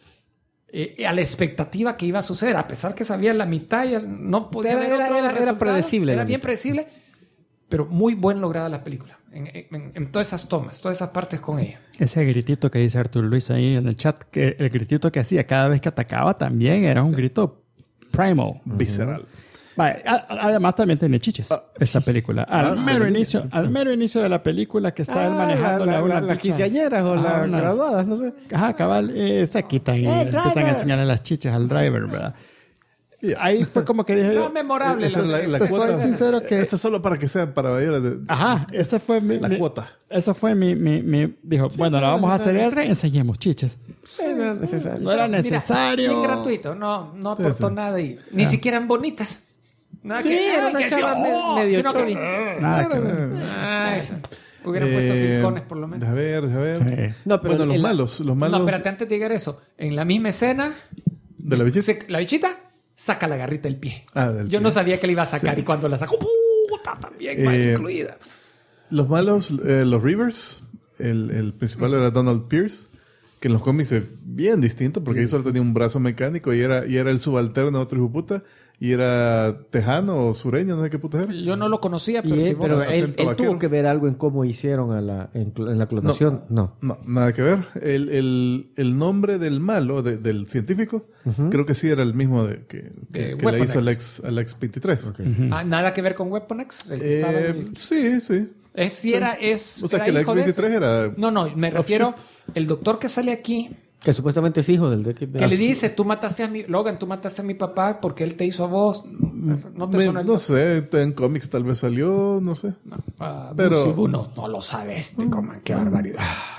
a la expectativa que iba a suceder. A pesar que sabía la mitad y no podía ver era predecible. Era bien predecible. Pero muy bien lograda la película. En todas esas tomas, todas esas partes con ella. Ese gritito que dice Arthur Luis ahí en el chat, que el gritito que hacía cada vez que atacaba también era un grito primal. Visceral. Vale, además también tiene chiches esta película. Al mero inicio de la película que está él manejando las quinceañeras o las graduadas, no sé. Ajá, cabal, se quitan y empiezan a enseñarle las chiches al driver, ¿verdad? Y ahí fue como que dije... No, memorable. Te soy sincero que... Esto es solo para que sean para mayores. Ajá, esa fue la cuota. Eso fue mi dijo, sí, bueno, la vamos a hacer R, enseñemos chiches. Sí, no era necesario. No era necesario. Bien gratuito, no aportó nada y ni siquiera eran bonitas. Nada sí, que era una chava medio chori. Nada que ver. Hubieran puesto silicones por lo menos. A ver. Sí. No, pero bueno, los malos. No, espérate, antes de llegar a eso. En la misma escena... ¿De la bichita? La bichita saca la garrita del pie. Del Yo pie. no sabía que le iba a sacar y cuando la sacó, ¡puta! También va incluida. Los malos, los Reavers, el principal era Donald Pierce, que en los cómics es bien distinto porque ahí solo tenía un brazo mecánico y era el subalterno de otro hijo de puta. Y era tejano o sureño, no sé qué puta era. Yo no lo conocía, pero él tuvo que ver algo en cómo hicieron en la clonación. No, nada que ver. El nombre del malo, del científico, creo que sí era el mismo que le hizo al X-23. Okay. Nada que ver con Weapon X. El que estaba sí. O sea, que el X-23 era... No, me refiero... El doctor que sale aquí... Que supuestamente es hijo del que le dice, tú mataste a Logan, tú mataste a mi papá porque él te hizo a vos. No te suena no sé, en cómics tal vez salió, no sé. Pero no lo sabes, qué barbaridad.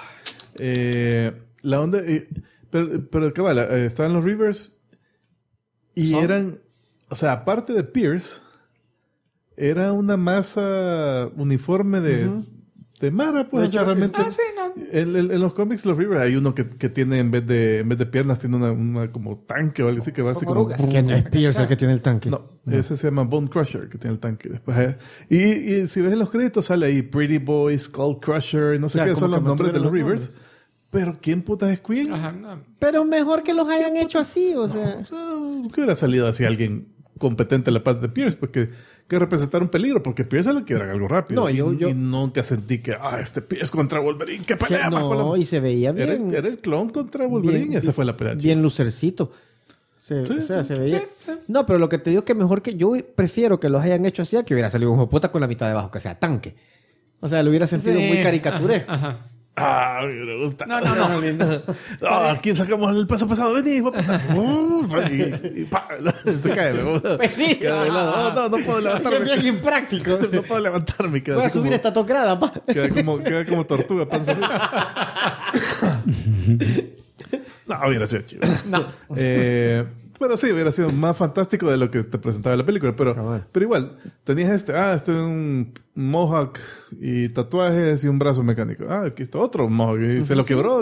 La onda... pero cabal, estaban los Reavers y eran... O sea, aparte de Pierce, era una masa uniforme de Mara, pues. De hecho, realmente. sí, no. En los cómics, los Reavers, hay uno que tiene, en vez de piernas, tiene una como tanque o algo así que va así como. Que no es Pierce el que tiene el tanque. No, ese se llama Bone Crusher, que tiene el tanque. Después, y si ves en los créditos, sale ahí Pretty Boy, Skull Crusher, no sé qué son los nombres de los Reavers. Pero ¿quién putas es Queen? Ajá, no. Pero mejor que los hayan hecho así, o sea. ¿Qué hubiera salido así alguien competente en la parte de Pierce? Pues que representar un peligro, porque Pierce es lo que era algo rápido. No, y nunca sentí que, este Pierce contra Wolverine, que pelea más con la... y se veía bien. Era el clon contra Wolverine, y esa fue la pelea. Bien lucercito. Se veía. Sí. No, pero lo que te digo es que mejor que yo prefiero que los hayan hecho así a que hubiera salido un puta con la mitad de abajo, que sea tanque. O sea, lo hubiera sentido muy caricaturesco. Ajá. Me gusta. No. Aquí sacamos el peso pesado. Vení, puta. Se cae. Pues sí. Queda de lado. No puedo levantarme. Es bien impráctico. No puedo levantarme. Voy a subir esta tocrada, pa. Queda como tortuga, panza arriba. No, hubiera sido chido. No. Pero sí, hubiera sido más fantástico de lo que te presentaba la película. Pero igual, tenías este es un mohawk y tatuajes y un brazo mecánico. Aquí está otro mohawk y se lo quebró.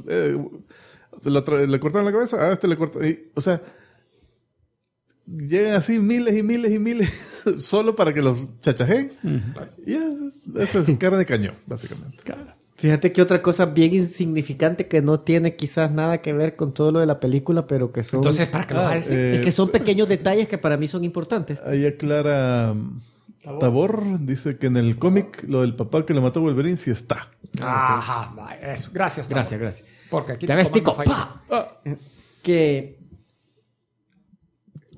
Le cortaron la cabeza. Le cortó. O sea, llegan así miles y miles y miles solo para que los chachajeen. Y esa es carne de cañón, básicamente. Claro. Fíjate que otra cosa bien insignificante que no tiene quizás nada que ver con todo lo de la película, pero que son... Entonces, ¿para qué lo vas a decir? Es que son pequeños detalles que para mí son importantes. Ahí aclara Tabor, dice que en el cómic lo del papá que le mató a Wolverine sí está. Ajá, eso. Gracias, Tabor. Gracias. Porque aquí te ves tico. falla. Que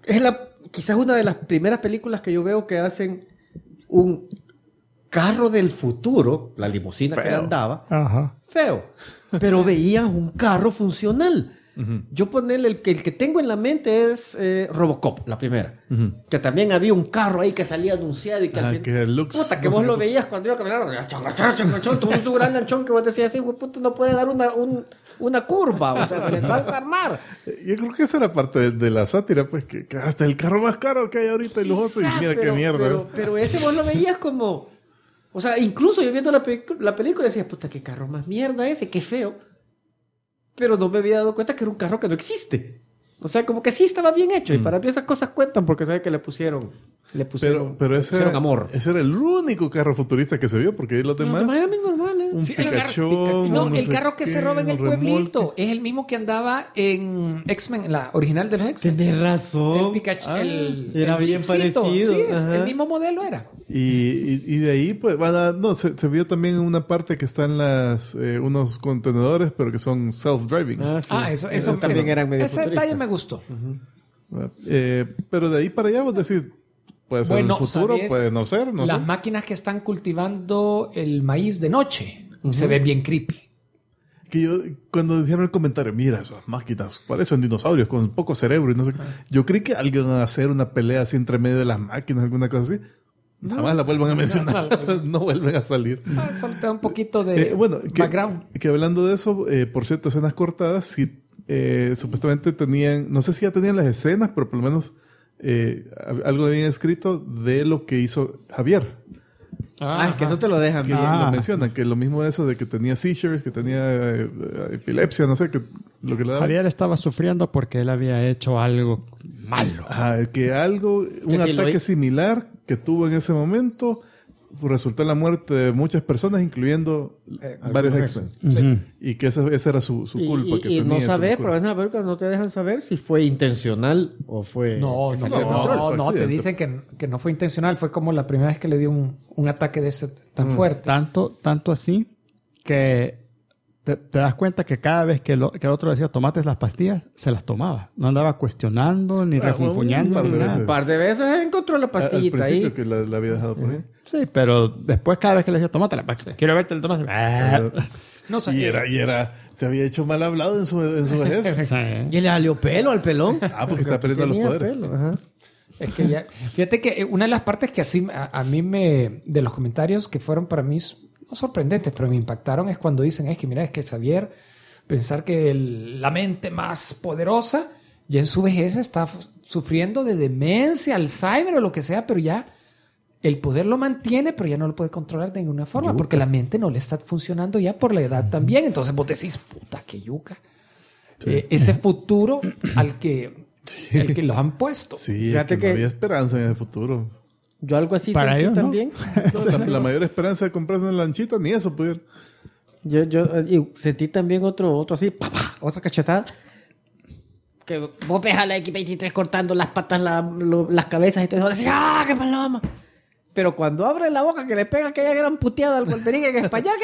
quizás una de las primeras películas que yo veo que hacen un carro del futuro, la limusina que andaba, feo, pero veías un carro funcional. Yo ponerle el que tengo en la mente es Robocop, la primera. Que también había un carro ahí que salía anunciado y que al final... Que el Lux, puta, que vos lo veías cuando iba a caminar. Tuvo un gran lanchón que vos decías así, puta, no puede dar una curva. O sea, se les va a desarmar. Yo creo que esa era parte de la sátira, pues, que hasta el carro más caro que hay ahorita y lujoso. Y mira qué mierda. Pero ese vos lo veías como... O sea, incluso yo viendo la película decía, puta, qué carro más mierda ese, qué feo. Pero no me había dado cuenta que era un carro que no existe. O sea, como que sí estaba bien hecho. Y para mí esas cosas cuentan porque sabe que le pusieron pero ese pusieron amor. Ese era el único carro futurista que se vio, porque los demás... No, eran bien normales. Un Sí, Pikachu. el carro que se roba en el pueblito es el mismo que andaba en X-Men, la original de los X-Men. Tenés razón. El Pikachu. Era bien chipsito. parecido. Sí, Ajá. el mismo modelo era. Y de ahí, pues, se vio también una parte que están unos contenedores, pero que son self-driving. Eso también eran medio ese detalle me gustó. Pero de ahí para allá, vos decís, puede ser el futuro, ¿sabes? puede no ser, no Las sé. máquinas que están cultivando el maíz de noche se ven bien creepy. Que yo, cuando dijeron el comentario, mira, esas máquinas parecen dinosaurios con poco cerebro y no sé qué. Yo creí que alguien iba a hacer una pelea así entre medio de las máquinas, alguna cosa así. Jamás la vuelvan a mencionar. No vuelven a salir. Solo te da un poquito de background. Que hablando de eso, por cierto, escenas cortadas, sí, supuestamente tenían, no sé si ya tenían las escenas, pero por lo menos algo habían escrito de lo que hizo Javier. Es que eso te lo dejan. Que lo mencionan, que lo mismo de eso de que tenía seizures, que tenía epilepsia, no sé, que lo que le daba. Javier estaba sufriendo porque él había hecho algo malo. Que un ataque similar que tuvo en ese momento resultó en la muerte de muchas personas, incluyendo varios X-Men. Sí. Y que esa era su culpa. Y no saber, pero a veces en la película no te dejan saber si fue intencional o fue... No, fue te dicen que no fue intencional. Fue como la primera vez que le dio un ataque de ese tan fuerte. Tanto así que te das cuenta que cada vez que el otro decía tomate las pastillas, se las tomaba. No andaba cuestionando ni refunfuñando. Un par de veces encontró la pastillita al principio ahí. que la había dejado por ahí. Sí, pero después cada vez que le decía tomate la pastilla, quiero verte el tomate. No sé. Y era, se había hecho mal hablado en su vejez. Sí. Y le salió pelo al pelón. Porque está perdiendo los Tenía poderes. pelo, ajá. Es que ya... Fíjate que una de las partes que así a mí de los comentarios que fueron para mí no sorprendentes, pero me impactaron es cuando dicen, es que Xavier, pensar que la mente más poderosa ya en su vejez está sufriendo de demencia, Alzheimer o lo que sea, pero ya el poder lo mantiene, pero ya no lo puede controlar de ninguna forma, porque la mente no le está funcionando ya por la edad también. Entonces vos decís, puta, qué yuca. Sí. Ese futuro al que los han puesto. Sí, fíjate que no había esperanza en el futuro. Yo algo así para sentí ellos, también. No, la mayor esperanza de comprarse una lanchita, ni eso pudieron. Yo sentí también otro así, otra cachetada. Que vos ves a la X-23 cortando las patas, las cabezas y todo eso. Decís, ¡ah, qué paloma! Pero cuando abre la boca que le pega aquella gran puteada al Wolverine en español,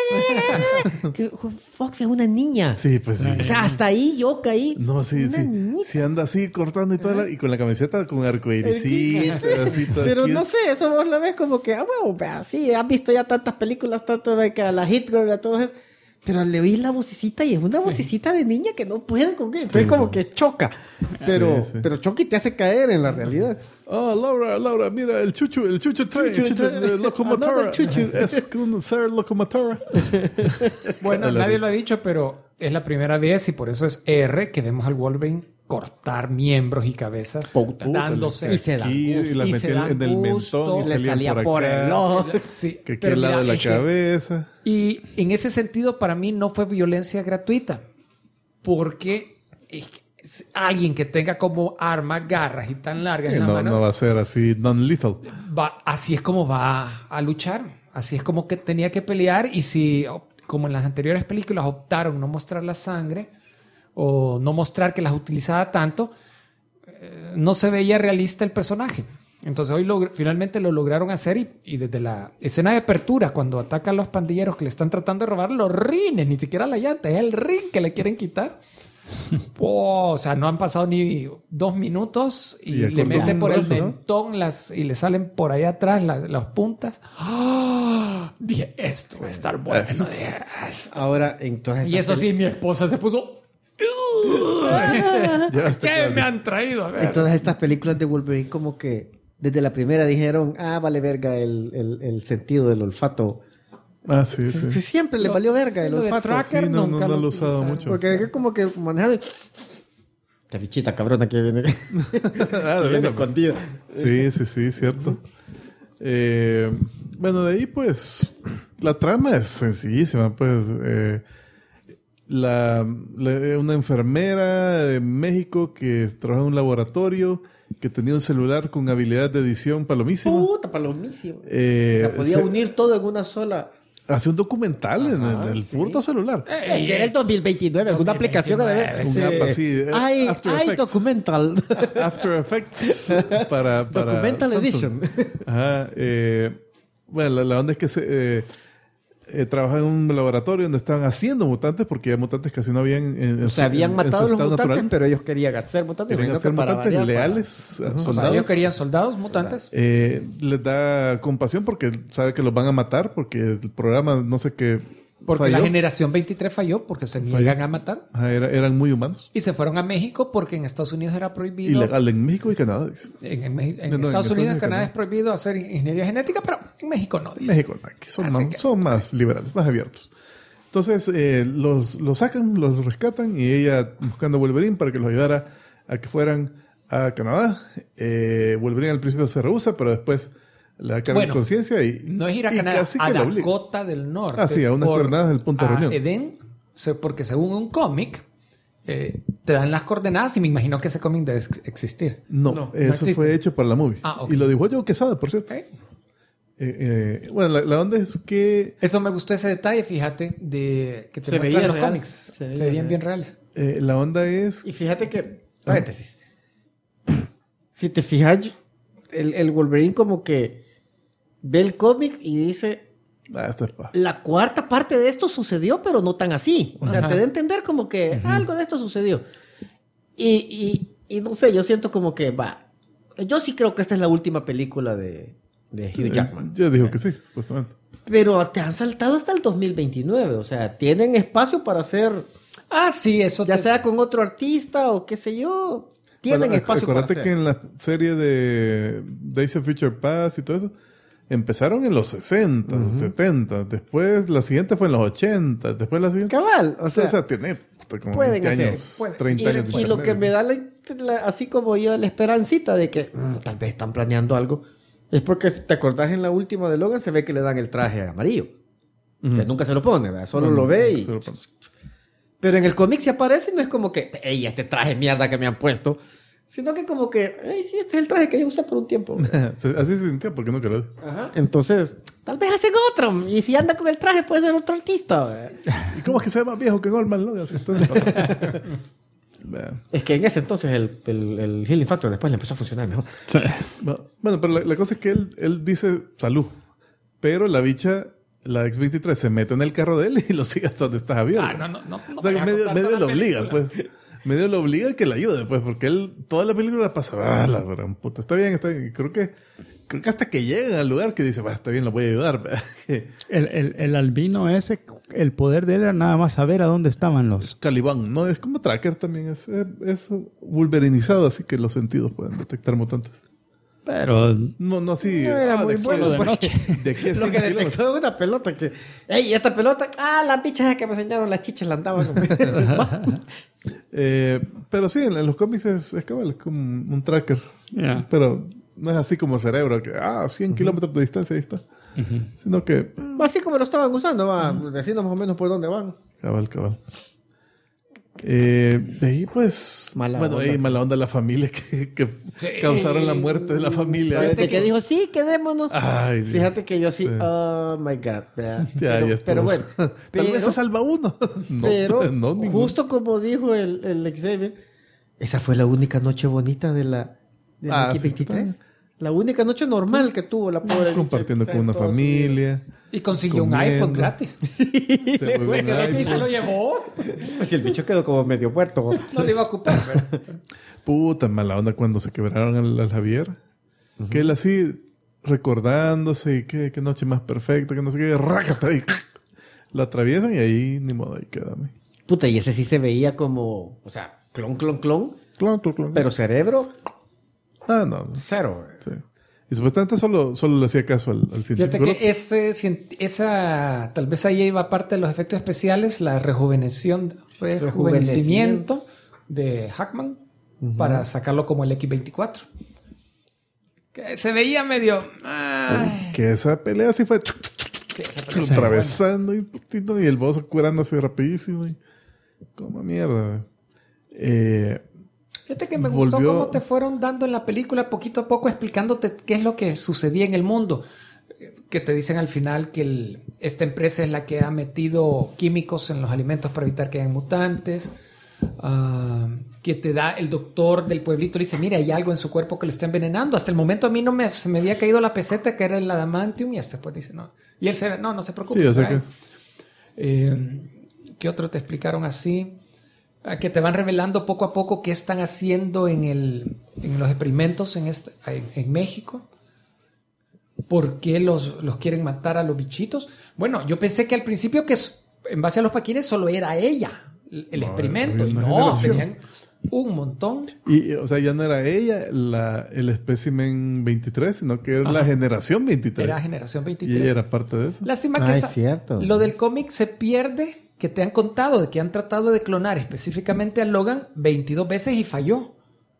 que Fox es una niña. Sí, pues sí. O sea, hasta ahí yo caí. No, sí, una niñita. sí anda así cortando y todo, y con la camiseta con arcoirisito, así todo. Pero cute. no sé, eso vos lo ves como que, sí, has visto ya tantas películas, tanto de que a la Hit Girl, a todos eso. Pero le oís la vocecita y es una vocecita de niña que no puede con que. Entonces como que choca. Pero choca y te hace caer en la realidad. Oh, Laura, mira, el chuchu trae de locomotora. Es un ser locomotora. Bueno, nadie lo ha dicho, pero es la primera vez y por eso es R que vemos al Wolverine cortar miembros y cabezas dándose. Y se dan y la metía en el mentón y le salía por el ojo. Sí, que aquí al lado de la cabeza. Y en ese sentido, para mí no fue violencia gratuita. Porque alguien que tenga como arma garras y tan largas en las manos, no va a ser así non-lethal. Así es como va a luchar. Así es como que tenía que pelear. Y si, como en las anteriores películas, optaron no mostrar la sangre o no mostrar que las utilizaba tanto, no se veía realista el personaje. Entonces hoy finalmente lo lograron hacer y desde la escena de apertura, cuando atacan a los pandilleros que le están tratando de robar los rines, ni siquiera la llanta, es el rin que le quieren quitar. O sea, no han pasado ni 2 minutos y Y le mete por el brazo, ¿no? mentón y le salen por ahí atrás las puntas. ¡Ah! Dije, esto va a estar bueno. Dije, Ahora, entonces... y eso sí, mi esposa se puso... ¿Qué me han traído? A ver. En todas estas películas de Wolverine, como que desde la primera dijeron, vale verga el sentido del olfato. Ah, sí, sí. Siempre le valió verga el lo de olfato. Tracker Sí, no nunca lo he usado utilizaron. mucho. Porque es como que manejando... Esta bichita cabrona que viene, Ah, de viene veras. escondida. Sí, cierto. Bueno, de ahí pues la trama es sencillísima, pues una enfermera de México que trabaja en un laboratorio, que tenía un celular con habilidad de edición palomísima. Puta, palomísimo. Eh, O sea, podía se- unir todo en una sola... Hace un documental en el sí. puto celular. que era el 2029, alguna aplicación. Un app así, After Hay Effects. documental. After Effects para Documental Samsung. Edition. Ajá. Bueno, la onda es que trabaja en un laboratorio donde estaban haciendo mutantes porque ya mutantes casi no habían O sea, habían matado a los estado mutantes, natural. pero ellos querían hacer mutantes. Querían Imagino hacer que para mutantes variar, leales a O sea, soldados. ellos querían soldados mutantes. Les da compasión porque sabe que los van a matar porque el programa no sé qué Porque falló. la generación 23 falló porque se niegan a matar. Ajá, eran muy humanos. Y se fueron a México porque en Estados Unidos era prohibido. Ilegal en México y Canadá, dice. En en Estados Unidos y Canadá. Canadá es prohibido hacer ingeniería genética, pero en México no. Dice. México, aquí Así que- son más liberales, más abiertos. Entonces los sacan, los rescatan y ella buscando a Wolverine para que los ayudara a que fueran a Canadá. Wolverine al principio se rehúsa, pero después le da cargo de Bueno, conciencia y No es ir a y Canadá, casi a que lo obliga. Dakota del Norte. Ah, sí, a unas por- coordenadas del punto de a reunión. Edén, porque según un cómic, te dan las coordenadas y me imagino que ese cómic debe existir. No, eso existe. fue hecho para la movie. Ah, ok. Y lo dijo Joe Quesada, por cierto. Ok. Bueno, la onda es que Eso me gustó ese detalle, fíjate, de que te Se muestran veía los real. cómics. Se Se veía veían real. bien reales. la onda es... Y fíjate que, paréntesis, si te fijas, el Wolverine como que ve el cómic y dice, esta es pa. la cuarta parte de esto sucedió, pero no tan así. O sea, Ajá. te da a entender como que algo de esto sucedió. Y no sé, yo siento como que, yo sí creo que esta es la última película de Hugh Jackman. Ya dijo que sí, supuestamente. Pero te han saltado hasta el 2029. O sea, tienen espacio para hacer, Ah, sí, eso ya te- sea con otro artista o qué sé yo. Tienen Bueno, espacio para acuérdate hacer. que en la serie de Days of Future Past y todo eso, empezaron en los 60, 70. Después la siguiente fue en los 80. Después la siguiente... Cabal, o sea, tiene como pueden 20 hacer, años, pueden. 30 años. de Y lo que intermedio. me da así como yo la esperancita de que tal vez están planeando algo, es porque si te acordás en la última de Logan se ve que le dan el traje amarillo. Que nunca se lo pone, ¿verdad? Solo No, lo ve y... se lo pone. Pero en el cómic se aparece y no es como que, ¡ey, este traje mierda que me han puesto! Sino que como que, ¡ey, sí, este es el traje que yo usé por un tiempo! Así se sentía porque no quedó. Ajá. Entonces, tal vez hacen otro. Y si anda con el traje puede ser otro artista, ¿verdad? ¿Y cómo es que se ve más viejo que Goldman Logan? Si está en el pasado. Vean. Es que en ese entonces el Healing Factor después le empezó a funcionar mejor. Bueno, pero la cosa es que él dice salud. Pero la bicha, la X-23, se mete en el carro de él y lo sigue hasta donde está Javier. Ah, no. O sea, que vayas a medio contar toda lo la obliga, película. pues. Medio lo obliga a que la ayude, pues, porque él toda la película la pasa, la gran puta. Está bien. Y creo que hasta que llegan al lugar que dice, está bien, lo voy a ayudar. El albino ese, el poder de él era nada más saber a dónde estaban los... Calibán, ¿no? Es como Tracker también. Es wolverinizado, así que los sentidos pueden detectar mutantes. Pero... No así. No era muy de bueno solo de porque- noche. De aquí a Lo 100 que kilómetros. detectó una pelota que... ¡Ey, esta pelota! ¡Ah, las bichas que me enseñaron las chichas la andaban! Pero sí, en los cómics es cabal, es como un tracker. Yeah. Pero no es así como Cerebro, que 100 kilómetros de distancia ahí está. Sino que, Así como lo estaban usando, va, diciendo más o menos por dónde van. cabal. De ahí pues... Mala bueno, onda. ahí mala onda la familia que Sí. causaron la muerte de la familia. Desde que dijo, sí, quedémonos. Ay, Dios. Fíjate que yo así, Sí. oh my God. ¿verdad? Ya estuvo. Pero bueno. Tal vez se salva uno. No, pero no, ninguno. justo como dijo el Xavier, esa fue la única noche bonita de la sí, X-23. La única noche normal que tuvo la pobre. Compartiendo con una familia. Y consiguió un iPod gratis. Y se lo llevó. Pues si el bicho quedó como medio muerto. No le iba a ocupar. Puta mala onda cuando se quebraron al Javier. Que él así recordándose y qué noche más perfecta, que no sé qué, rácata y lo atraviesan y ahí ni modo, ahí quédame. Puta, y ese sí se veía como, o sea, clon. Clon. Pero cerebro, No. cero. Sí. Y supuestamente solo le hacía caso al científico. Fíjate que esa, tal vez ahí iba parte de los efectos especiales, la rejuvenecimiento de Hackman para sacarlo como el X-24. Que se veía medio... Que esa pelea sí fue... Sí, esa pelea atravesando y putito, y el boss curándose rapidísimo. Y... como mierda. Fíjate que me gustó cómo te fueron dando en la película poquito a poco explicándote qué es lo que sucedía en el mundo. Que te dicen al final que esta empresa es la que ha metido químicos en los alimentos para evitar que hayan mutantes. Que te da el doctor del pueblito, le dice, mira, hay algo en su cuerpo que lo está envenenando. Hasta el momento a mí se me había caído la peseta que era el adamantium y hasta después dice, no. Y él no se preocupe. Sí, yo sé que... ¿Qué otro te explicaron así? Que te van revelando poco a poco qué están haciendo en los experimentos en México. ¿Por qué los quieren matar a los bichitos? Bueno, yo pensé que al principio que en base a los paquines solo era ella el experimento. Y no, tenían un montón. Y, o sea, ya no era ella el espécimen 23, sino que es la generación 23. Era generación 23. Y ella era parte de eso. Lástima que es cierto. Lo del cómic se pierde, que te han contado de que han tratado de clonar específicamente a Logan 22 veces y falló.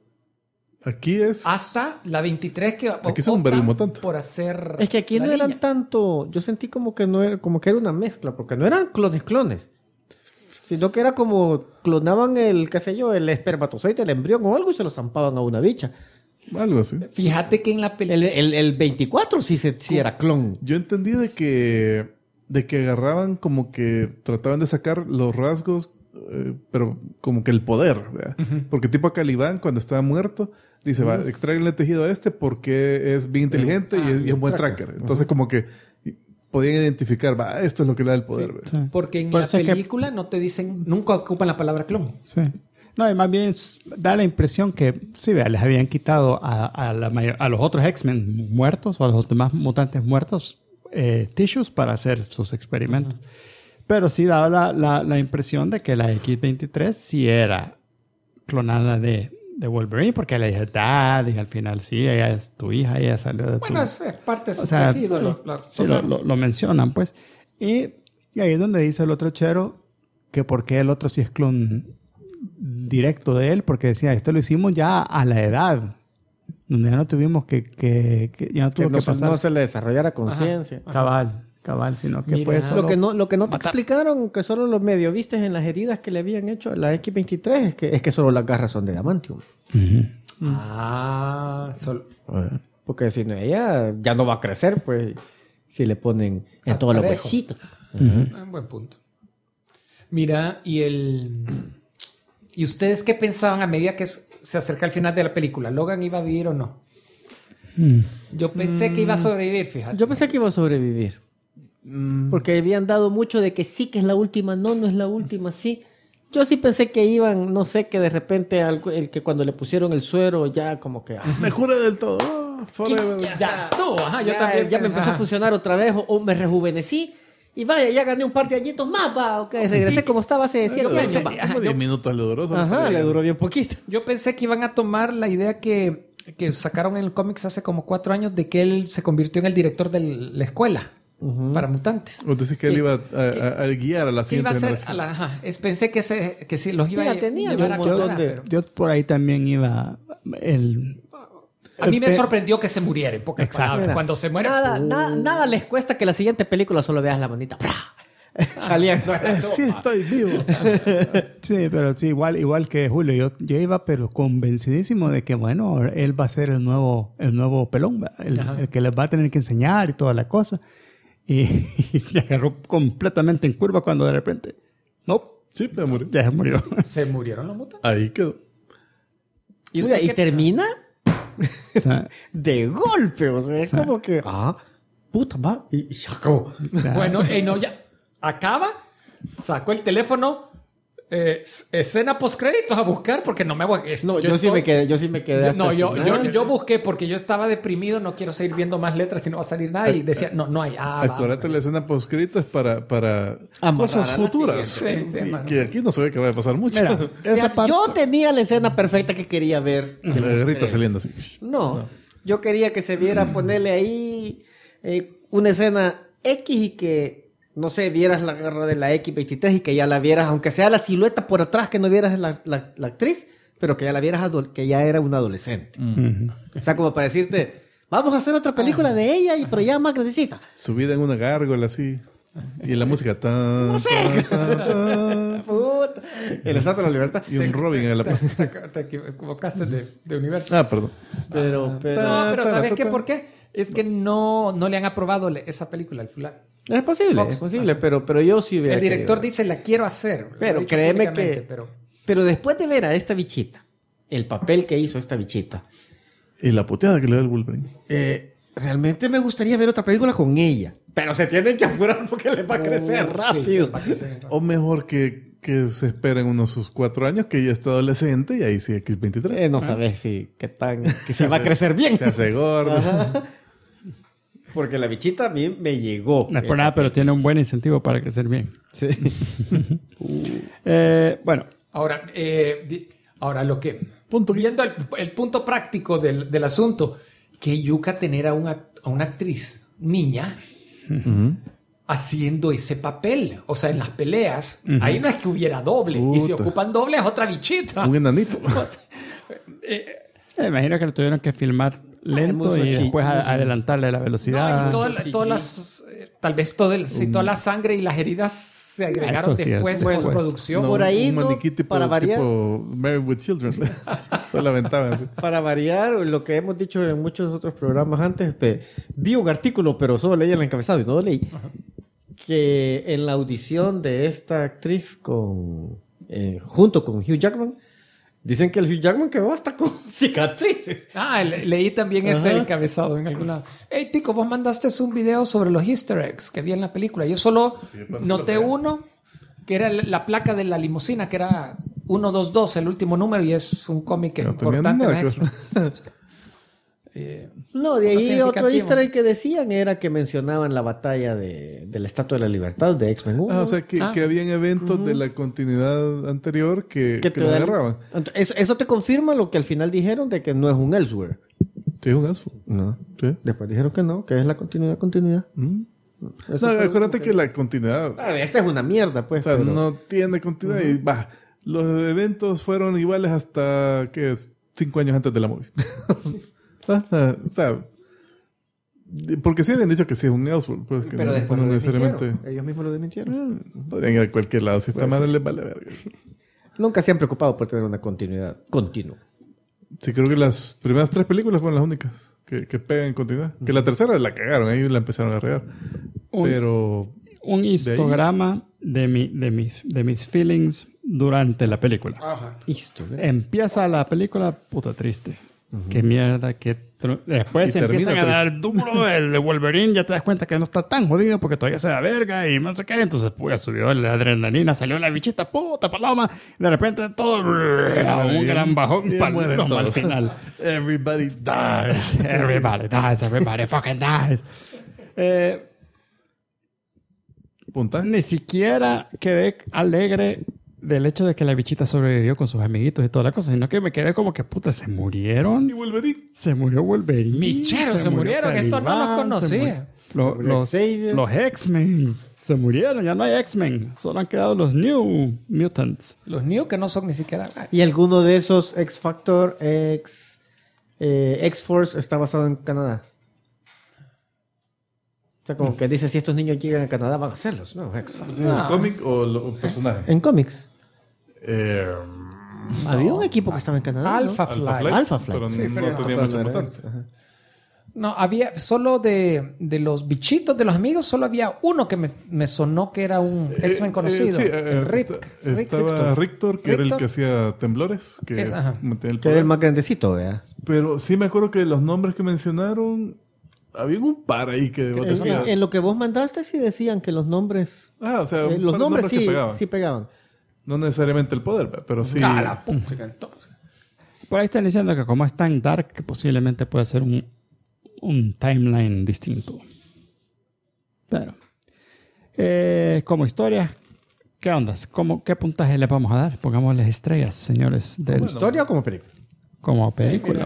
Aquí es... Hasta la 23 que aquí son un vergumotante por hacer... Es que aquí no eran tanto... Yo sentí como que era una mezcla, porque no eran clones. Sino que era como clonaban el espermatozoide, el embrión o algo y se lo zampaban a una bicha. Algo así. Fíjate que en la película... El 24 sí era clon. Yo entendí de que agarraban como que trataban de sacar los rasgos, pero como que el poder, ¿verdad? Porque tipo Caliban, cuando estaba muerto, dice, va, extraerle el tejido a porque es bien inteligente y es un buen tracker. Entonces como que podían identificar, esto es lo que le da el poder. Sí. Porque en la película no te dicen, nunca ocupan la palabra clon. Sí. No, y más bien da la impresión que, sí, vea, les habían quitado a los otros X-Men muertos o a los demás mutantes muertos tissues para hacer sus experimentos. Pero sí daba la impresión de que la X-23 sí era clonada de Wolverine, porque le dije Dad, y al final sí, ella es tu hija, ella salió de tu... Bueno, es parte de su tejido. Sí, lo mencionan, pues. Y ahí es donde dice el otro chero que por qué el otro sí es clon directo de él, porque decía, esto lo hicimos ya a la edad donde ya no tuvimos que ya no tuvo que pasar. No se le desarrollara conciencia. Cabal, sino que fue eso. Lo que no te explicaron, que solo los medio vistes en las heridas que le habían hecho a la X-23, es que solo las garras son de adamantium. Porque si no, ella ya no va a crecer, pues, si le ponen en todos los huesitos. Buen punto. Mira, ¿y ustedes qué pensaban a medida que se acerca el final de la película? ¿Logan iba a vivir o no? Yo pensé que iba a sobrevivir, fíjate. Yo pensé que iba a sobrevivir. Porque habían dado mucho de que sí que es la última, no es la última, sí. Yo sí pensé que iban, no sé, que de repente el que cuando le pusieron el suero ya como que... me cure del todo. Ya estuvo. Yo también ya me empezó a funcionar otra vez o me rejuvenecí. Y vaya, ya gané un par de añitos más, regresé como estaba hace 7 años. Como 10 minutos le duró. Le duró bien poquito. Yo pensé que iban a tomar la idea que sacaron en el cómics hace como 4 años de que él se convirtió en el director de la escuela para mutantes. O decir que él iba a guiar a la siguiente generación. Pensé que sí, los iba a llevar a contar. Yo por ahí también iba... A mí me sorprendió que se muriera, en pocas palabras. Cuando se muere... Nada les cuesta que la siguiente película solo veas la manita. Saliendo. Sí, estoy vivo. Sí, pero sí, igual que Julio. Yo iba pero convencidísimo de que, bueno, él va a ser el nuevo pelón, el que les va a tener que enseñar y toda la cosa. Y se agarró completamente en curva cuando de repente... No. Sí, me murió. Ya se murió. Se murieron los mutantes. Ahí quedó. ¿Y termina? O sea, De golpe, o sea, es como que, puta, va, y se acabó. Bueno, no, ya acaba, sacó el teléfono, escena postcréditos a buscar porque no me voy. No, yo sí me quedé hasta el final. Yo busqué porque yo estaba deprimido, no quiero seguir viendo más letras y no va a salir nada y decía, no hay. Acuérdate, la escena postcrito es para cosas futuras. Sí, que aquí no se ve que vaya a pasar mucho. mira, esa parte... Yo tenía la escena perfecta que quería ver. La guerrita saliendo así. No, yo quería que se viera ponerle ahí una escena X y que, no sé, vieras la garra de la X-23 y que ya la vieras, aunque sea la silueta por atrás, que no vieras la actriz, pero que ya la vieras que ya era una adolescente. O sea, como para decirte, vamos a hacer otra película de ella, pero ya más grandecita. Subida en una gárgola así. Y la música. No sé. Puta. El Estatua de la Libertad. Y un Robin en la Te equivocaste de universo. perdón. Pero No, pero ¿sabes qué? ¿Por qué? Es que no le han aprobado esa película, el fulano. es posible, pero yo sí hubiera El director querido. dice, la quiero hacer. Lo Pero ha dicho créeme públicamente, que... Pero después de ver a esta bichita, el papel que hizo esta bichita, Y la puteada que le da el Wolverine. realmente me gustaría ver otra película con ella. Pero se tienen que apurar porque le va a crecer Sí, rápido. sí, va a crecer rápido. O mejor que se esperen unos sus 4 años, que ya está adolescente y ahí sí X-23. No sabes si que se va a crecer bien. Se hace gordo. Ajá. Porque la bichita a mí me llegó. No es por nada, pero tiene un buen incentivo para crecer bien. Sí. Bueno, Ahora lo que... Punto. Viendo el punto práctico del asunto, que yuca tener a una actriz niña haciendo ese papel. O sea, en las peleas, ahí no es que hubiera doble. Y si Puta. ocupan doble es otra bichita. Un enanito. me imagino que lo tuvieron que filmar lento y después adelantarle la velocidad. No, y todas las... tal vez toda la sangre y las heridas se agregaron Eso sí, después eso de después. postproducción. Por ahí, un ¿no? maniquí tipo, Para variar. tipo Married with Children. Solo aventaban así. Para variar, lo que hemos dicho en muchos otros programas antes, vi un artículo, pero solo leí el encabezado y no lo leí, que en la audición de esta actriz junto con Hugh Jackman, dicen que el Hugh Jackman quedó hasta con cicatrices. Leí también ese Ajá. encabezado en alguna... Hey, Tico, vos mandaste un video sobre los easter eggs que vi en la película. Yo solo noté uno, que era la placa de la limusina, que era 122, el último número, y es un cómic No tenía importante. nada en que ver. X-Men. No, de ahí significativo. otro easter egg que decían era que mencionaban la batalla de la Estatua de la Libertad de X-Men 1. O sea, que habían eventos de la continuidad anterior que te lo dan- agarraban. Eso te confirma lo que al final dijeron de que no es un Elsewhere. Sí, es un asfo. No. Sí. Después dijeron que no, que es la continuidad. Eso No, fue acuérdate como que la continuidad... Esta es una mierda, pues. O sea, pero- no tiene continuidad y va. Los eventos fueron iguales hasta, ¿qué es? 5 años antes de la movie. O sea, porque sí habían dicho que sí es un Elseworld, pues que Pero después no lo necesariamente. desmintieron. Ellos mismos lo desmintieron. Podrían ir a cualquier lado. Si está mal, les vale verga. Nunca se han preocupado por tener una continuidad continua. Sí, creo que las primeras 3 películas fueron las únicas que pegan en continuidad. Que la tercera la cagaron, ahí la empezaron a regar. Pero un histograma de mis feelings durante la película. Ajá. Listo. Empieza la película, puta triste. Qué mierda, después Y se termina empiezan a dar el duro del Wolverine, ya te das cuenta que no está tan jodido porque todavía se da verga y no sé qué. Entonces, pues, subió la adrenalina, salió la bichita, puta paloma. De repente todo un gran bajón y para mueren al todos. final. Everybody dies. Everybody fucking dies. ¿Punta? Ni siquiera quedé alegre del hecho de que la bichita sobrevivió con sus amiguitos y toda la cosa, sino que me quedé como que, puta, ¿se murieron? ¿Y Wolverine? Se murió Wolverine. Micheros, se murió murieron, esto no los Caliban, conocía. Los Xavier. X-Men se murieron, ya no hay X-Men, solo han quedado los New Mutants. Los New que no son ni siquiera... ¿Y alguno de esos X-Factor, X-Force está basado en Canadá? O sea, como que dice, si estos niños llegan a Canadá, van a hacerlos, ¿no? X-Force. ¿Un cómic o personaje? En cómics. No. Había un equipo que estaba en Canadá, ¿no? Alpha Flight. Alpha Flight. Pero Sí, no pero tenía no mucho era mutante. esto. Ajá. No, había solo de los bichitos de los amigos, solo había uno que me sonó que era un X-Men conocido. Sí, Rictor, estaba Rictor, que era el que hacía temblores. Que era el más grandecito, ¿verdad? Pero sí me acuerdo que los nombres que mencionaron, había un par ahí que vos decías. En lo que vos mandaste sí decían que los nombres... O sea, los nombres sí pegaban. sí pegaban. No necesariamente el poder, pero sí. La puta, entonces. Por ahí están diciendo que como es tan dark, que posiblemente puede ser un timeline distinto. Pero, como historia, ¿qué ondas? ¿Qué puntaje le vamos a dar? Pongámosles estrellas, señores. ¿Como historia o como película? Como película.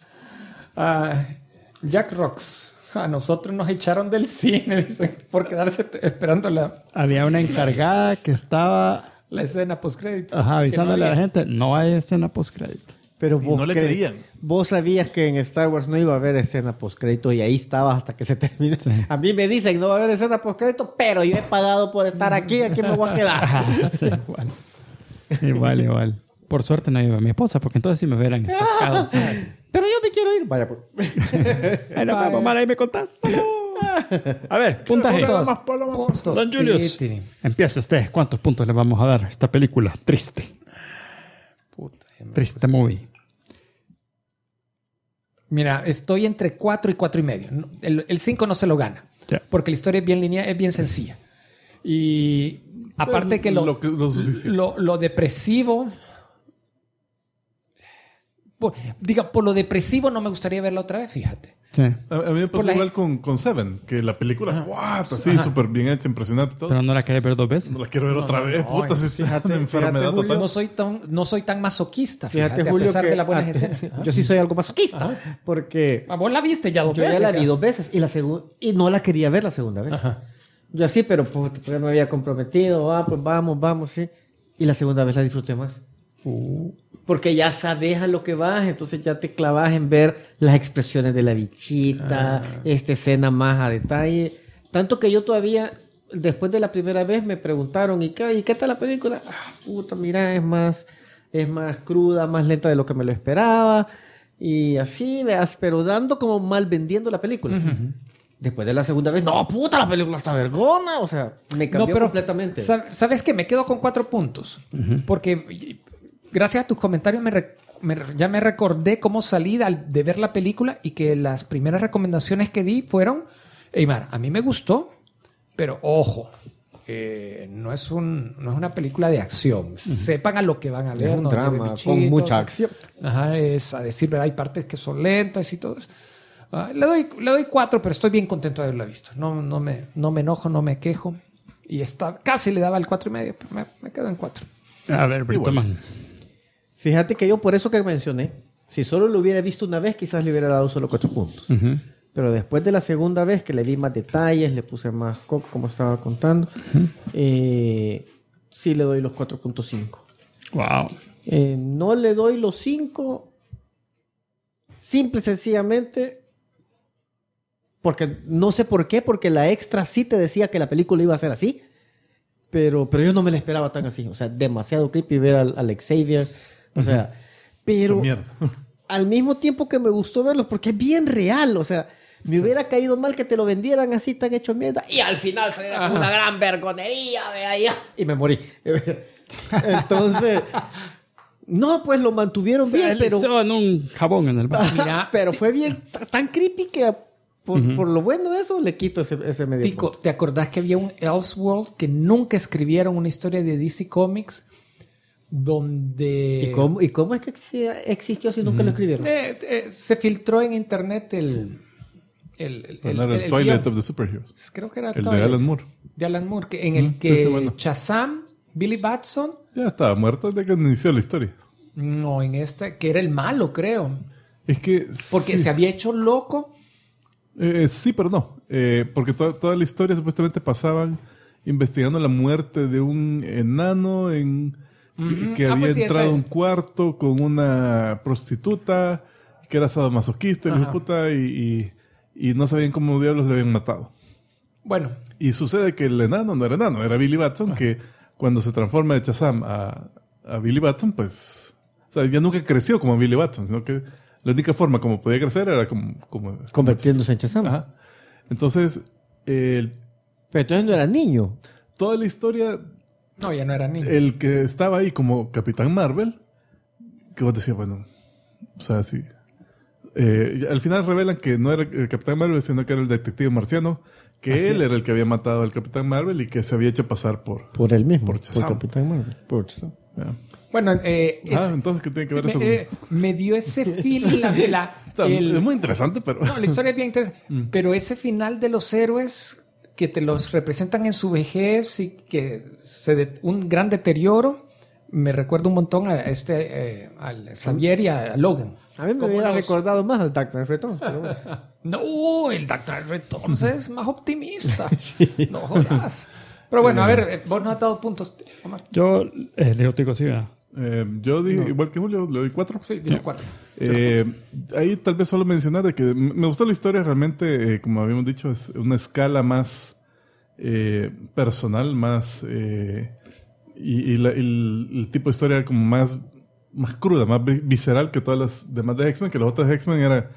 Jack Rocks. A nosotros nos echaron del cine, dicen, por quedarse esperando Había una encargada que estaba... la escena postcrédito. Avisándole a la gente, no hay escena postcrédito. Pero vos no le creían. Vos sabías que en Star Wars no iba a haber escena postcrédito y ahí estaba hasta que se termine. Sí. A mí me dicen no va a haber escena postcrédito, pero yo he pagado por estar aquí me voy a quedar. Sí, igual. Por suerte no iba mi esposa, porque entonces sí me hubieran sacado. Pero yo me quiero ir. Vaya, pues. Ahí me contás. A ver, puntaje. Puntos. Don Julius, empieza usted. ¿Cuántos puntos le vamos a dar a esta película? Triste. Triste movie. Mira, estoy entre 4 y 4.5. El 5 no se lo gana. Yeah. Porque la historia es bien lineal, es bien sencilla. Y aparte que lo depresivo... Por lo depresivo no me gustaría verla otra vez, fíjate. Sí. A mí me pasó igual con Seven, que la película, así, súper bien hecha, impresionante todo. Pero no la querés ver 2 veces. No la quiero ver otra vez. Puta, si está una enfermedad Julio, total. No soy tan masoquista, fíjate, Julio, a pesar de las buenas escenas. Yo sí soy algo masoquista. Porque vos la viste ya 2 veces. Yo ya la vi 2 veces y no la quería ver la segunda vez. Ajá. Yo así, pero porque me había comprometido. Pues vamos, sí. Y la segunda vez la disfruté más. Porque ya sabes a lo que vas, entonces ya te clavas en ver las expresiones de la bichita, esta escena más a detalle. Tanto que yo todavía, después de la primera vez, me preguntaron, ¿y qué tal la película? Mira, es más cruda, más lenta de lo que me lo esperaba. Y así, veas, pero dando como mal vendiendo la película. Uh-huh. Después de la segunda vez, la película está vergona. O sea, me cambió completamente. ¿Sabes qué? Me quedo con 4 puntos. Uh-huh. Porque... gracias a tus comentarios ya me recordé cómo salí de ver la película y que las primeras recomendaciones que di fueron, Eymar, a mí me gustó, pero ojo, no es una película de acción. Sepan a lo que van a ver. Es un drama con mucha acción. Es a decir, hay partes que son lentas y todo eso. Le doy 4, pero estoy bien contento de haberla visto. No me enojo, no me quejo. Y casi le daba el 4.5, pero me quedo en 4. A ver, Brito Man. Fíjate que yo por eso que mencioné, si solo lo hubiera visto una vez, quizás le hubiera dado solo 4 puntos. Uh-huh. Pero después de la segunda vez que le di más detalles, le puse más como estaba contando, sí le doy los 4.5. Wow. No le doy los 5, simple y sencillamente, porque no sé por qué, porque la extra sí te decía que la película iba a ser así, pero yo no me la esperaba tan así. O sea, demasiado creepy ver al Xavier. O sea, pero al mismo tiempo que me gustó verlo, porque es bien real. O sea, me hubiera caído mal que te lo vendieran así tan hecho mierda y al final saliera con una gran vergonería, y me morí. Entonces, no, pues lo mantuvieron bien, pero en un jabón en el bar. Mira, pero fue bien tan creepy que por lo bueno de eso le quito ese medio. Tico, ¿te acordás que había un Elseworld que nunca escribieron una historia de DC Comics? Donde... ¿Y cómo es que existió si nunca lo escribieron? Se filtró en internet el Twilight of the Superheroes. Creo que era el de Alan Moore. De Alan Moore, en el que Shazam, Billy Batson... ya estaba muerto desde que inició la historia. No, que era el malo, creo. Es que... porque se había hecho loco. Sí, pero no. Porque toda la historia supuestamente pasaban investigando la muerte de un enano que había entrado a un cuarto con una prostituta que era sadomasoquista y no sabían cómo diablos le habían matado. Bueno. Y sucede que el enano no era enano, era Billy Batson, que cuando se transforma de Shazam a Billy Batson, pues... o sea, ya nunca creció como Billy Batson, sino que La única forma como podía crecer era como Convirtiéndose en Shazam. Ajá. Entonces, pero entonces no era niño. toda la historia, No, ya no era niño. el que estaba ahí como Capitán Marvel, que vos decías, bueno, o sea, sí. Al final revelan que no era el Capitán Marvel, sino que era el detective marciano, que él era el que había matado al Capitán Marvel y que se había hecho pasar por Por él mismo. Por Shazam. Capitán Marvel. Por Shazam. Ya. Bueno, Entonces, ¿qué tiene que ver eso? me dio ese feeling. O sea, es muy interesante, pero... No, la historia es bien interesante. Pero ese final de los héroes que te los representan en su vejez y que un gran deterioro, me recuerda un montón a al Xavier y a Logan. A mí me hubiera recordado más al Dark Knight Returns. Pero bueno. No, el Dark Knight Returns es más optimista. No jodas. Pero bueno, a ver, vos nos has dado puntos, Omar. Yo, Leo Tico, sí, ¿verdad? Yo dije, igual que Julio, le doy 4. Sí, digo 4. Ahí tal vez solo mencionar de que me gustó la historia realmente, como habíamos dicho, es una escala más personal, más y el tipo de historia era como más cruda, más visceral que todas las demás de X-Men, que las otras de X-Men era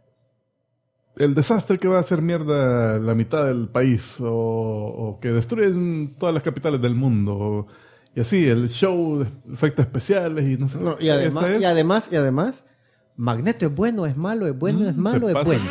el desastre que va a hacer mierda la mitad del país o que destruyen todas las capitales del mundo y así, el show de efectos especiales y no sé. No, y además, Magneto es bueno, es malo, es bueno, es malo, es bueno.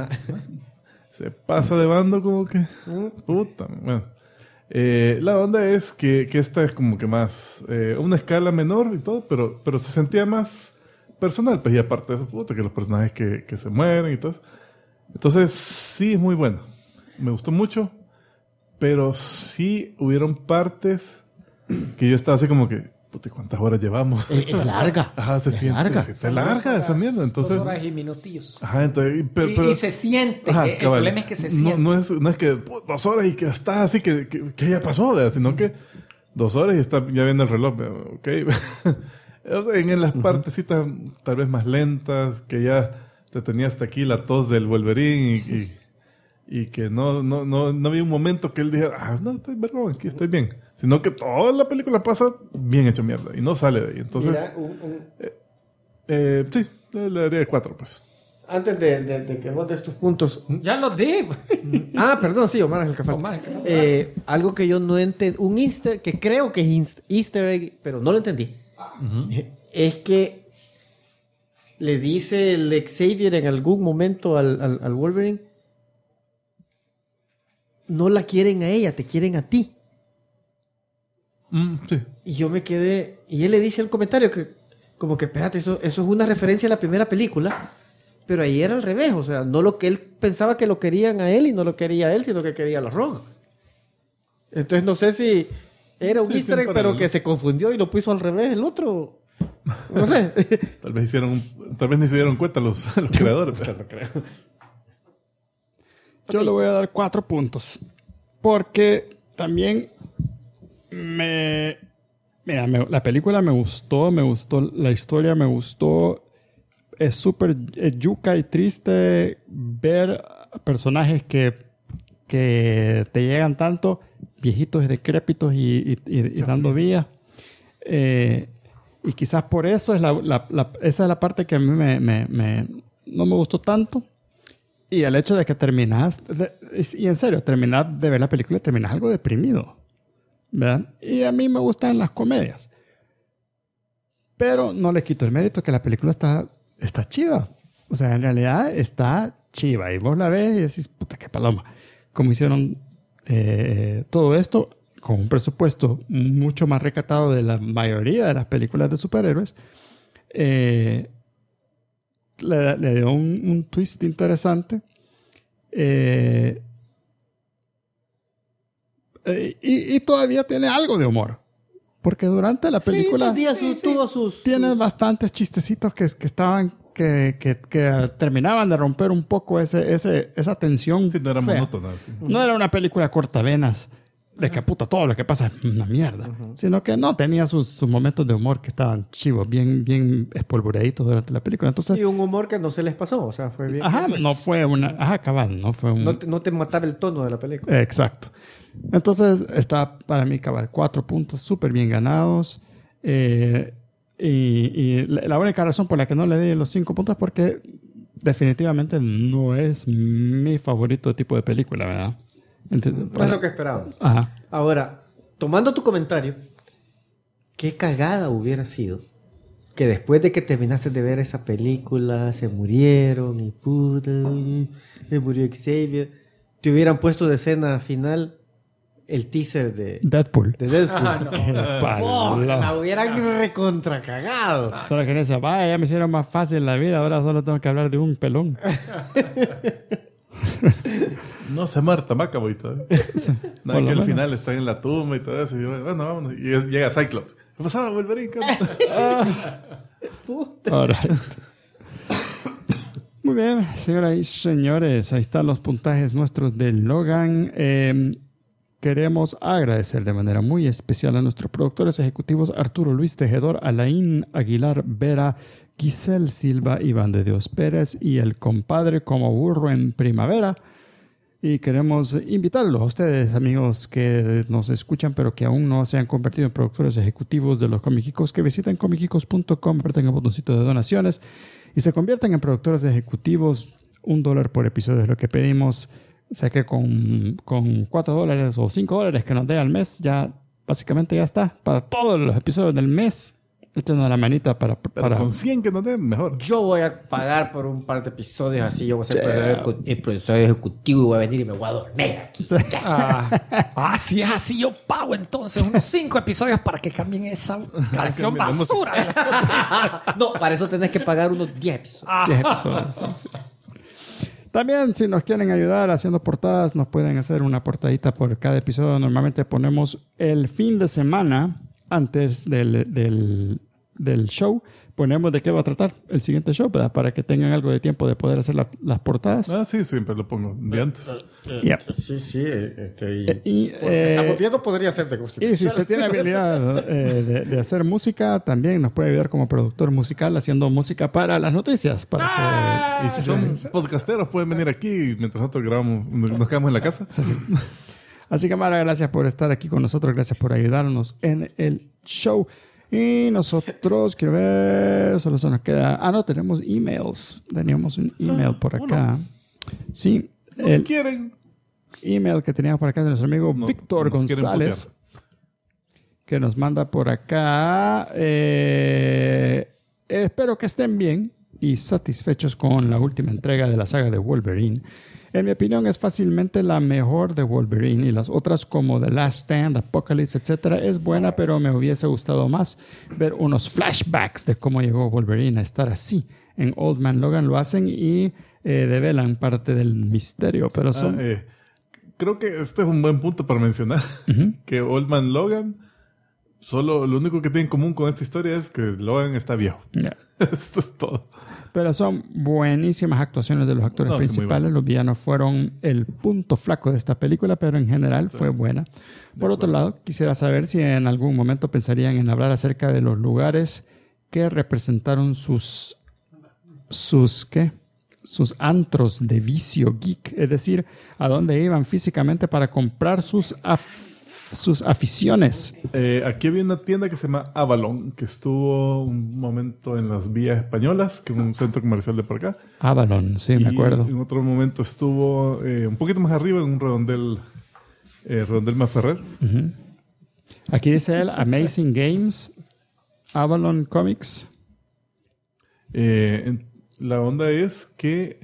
Se pasa de bando como que... Puta. Bueno. La onda es que esta es como que más... una escala menor y todo, pero se sentía más personal. Pues y aparte de eso, puta, que los personajes que se mueren y todo. Entonces, sí es muy bueno. Me gustó mucho. Pero sí hubieron partes que yo estaba así como que... Puta, ¿cuántas horas llevamos? Es larga. Ajá, se siente larga esa mierda. Entonces, 2 horas y minutillos. Ajá, entonces, Y se siente. Ajá, el problema es que se siente. No es que 2 horas y que está así que ya pasó, ¿verdad? Sino que 2 horas y está ya viendo el reloj, ¿verdad? Ok. O sea, en las partecitas tal vez más lentas, que ya te tenía hasta aquí la tos del Wolverine y que no había un momento que él dijera, no, estoy vergón, aquí estoy bien. Sino que toda la película pasa bien hecho mierda y no sale de ahí. Entonces, sí, le daría 4, pues. Antes de que vos des tus puntos. Ya los di. Perdón, sí, Omar es el café. Algo que yo no entendí, un Easter, que creo que es Easter egg, pero no lo entendí. Es que le dice el Xavier en algún momento al Wolverine, no la quieren a ella, te quieren a ti. Sí. Y yo me quedé, y él le dice el comentario que como que espérate, eso es una referencia a la primera película, pero ahí era al revés, o sea, no lo que él pensaba que lo querían a él y no lo quería a él, sino que quería a los Rogue. Entonces no sé si era un easter egg, pero que se confundió y lo puso al revés el otro. No sé. Tal vez ni se dieron cuenta los creadores. No creo. Yo le voy a dar 4 puntos. Porque también la película me gustó, la historia me gustó. Es súper yuca y triste ver personajes que te llegan tanto, viejitos y decrépitos y dando vida. Y quizás por eso esa es la parte que a mí no me gustó tanto. Y el hecho de que terminas de ver la película y terminas algo deprimido, ¿verdad? Y a mí me gustan las comedias. Pero no le quito el mérito que la película está chiva. O sea, en realidad está chiva. Y vos la ves y decís, puta, qué paloma. Como hicieron todo esto con un presupuesto mucho más recatado de la mayoría de las películas de superhéroes, le dio un twist interesante. Y todavía tiene algo de humor. Porque durante la película tiene bastantes chistecitos que estaban que terminaban de romper un poco esa tensión. Sí, no era monótona. Sí. No era una película cortavenas de que puta todo lo que pasa es una mierda. Sino que no, tenía sus momentos de humor que estaban chivos, bien espolvoreaditos durante la película. Entonces, y un humor que no se les pasó, o sea, fue bien. No fue una... cabal, no fue un... No te mataba el tono de la película. Exacto. Entonces, está para mí cabal 4 puntos súper bien ganados. Y la única razón por la que no le di los 5 puntos es porque definitivamente no es mi favorito tipo de película, ¿verdad? No es lo que esperaba. Ajá. Ahora, tomando tu comentario, qué cagada hubiera sido que después de que terminaste de ver esa película, se murieron y puta, se murió Xavier, te hubieran puesto de escena final el teaser de Deadpool. La hubieran recontra cagado. Solo que dice, vaya, ya me hicieron más fácil la vida, ahora solo tengo que hablar de un pelón. No se Marta Macaboy todavía. No, que al final está en la tumba y todo eso. Y yo, bueno, vámonos. Y llega Cyclops. ¿Qué pasaba, Wolverine? Puta. Right. Muy bien, señoras y señores. Ahí están los puntajes nuestros de Logan. Queremos agradecer de manera muy especial a nuestros productores ejecutivos Arturo Luis Tejedor, Alain Aguilar Vera, Giselle Silva, Iván de Dios Pérez y el compadre como burro en primavera. Y queremos invitarlos a ustedes, amigos que nos escuchan pero que aún no se han convertido en productores ejecutivos de los Comicicos, que visiten comicicos.com, apreten el botoncito de donaciones y se conviertan en productores ejecutivos. $1 por episodio es lo que pedimos. O sea que con $4 o $5 que nos dé al mes, ya básicamente ya está. Para todos los episodios del mes, échenos la manita para... con 100 que nos dé, mejor. Yo voy a pagar por un par de episodios así. Yo voy a ser el profesor ejecutivo y voy a venir y me voy a dormir aquí. Si es así, yo pago entonces unos 5 episodios para que cambien esa canción basura. No, para eso tenés que pagar unos 10 episodios. 10 episodios, sí. También, si nos quieren ayudar haciendo portadas, nos pueden hacer una portadita por cada episodio. Normalmente ponemos el fin de semana antes del show. Ponemos de qué va a tratar el siguiente show, ¿verdad? Para que tengan algo de tiempo de poder hacer las portadas. Sí, siempre lo pongo de antes. Yep. Sí. Estamos viendo, podría ser de gusto. Y si usted tiene habilidad de hacer música, también nos puede ayudar como productor musical haciendo música para las noticias. Y si son podcasteros, pueden venir aquí mientras nosotros grabamos, nos quedamos en la casa. Sí. Así que, Mara, gracias por estar aquí con nosotros. Gracias por ayudarnos en el show. Y nosotros, quiero ver, solo se nos queda... no, tenemos emails. Teníamos un email por acá. Sí. ¿Nos quieren? Email que teníamos por acá de nuestro amigo Víctor González, que nos manda por acá. Espero que estén bien y satisfechos con la última entrega de la saga de Wolverine. En mi opinión, es fácilmente la mejor de Wolverine, y las otras como The Last Stand, Apocalypse, etc. es buena, pero me hubiese gustado más ver unos flashbacks de cómo llegó Wolverine a estar así. En Old Man Logan lo hacen y develan parte del misterio, pero son... creo que este es un buen punto para mencionar. Que Old Man Logan, solo lo único que tiene en común con esta historia es que Logan está viejo. Yeah. Esto es todo. Pero son buenísimas actuaciones de los actores principales. Los villanos fueron el punto flaco de esta película, pero en general fue buena. Por otro lado, quisiera saber si en algún momento pensarían en hablar acerca de los lugares que representaron sus antros de vicio geek. Es decir, a dónde iban físicamente para comprar sus aficiones. Aquí había una tienda que se llama Avalon, que estuvo un momento en las vías españolas, que es un centro comercial de por acá. Avalon, sí, me acuerdo. En otro momento estuvo un poquito más arriba, en un redondel Maferrer. Aquí dice él, Amazing Games, Avalon Comics. La onda es que...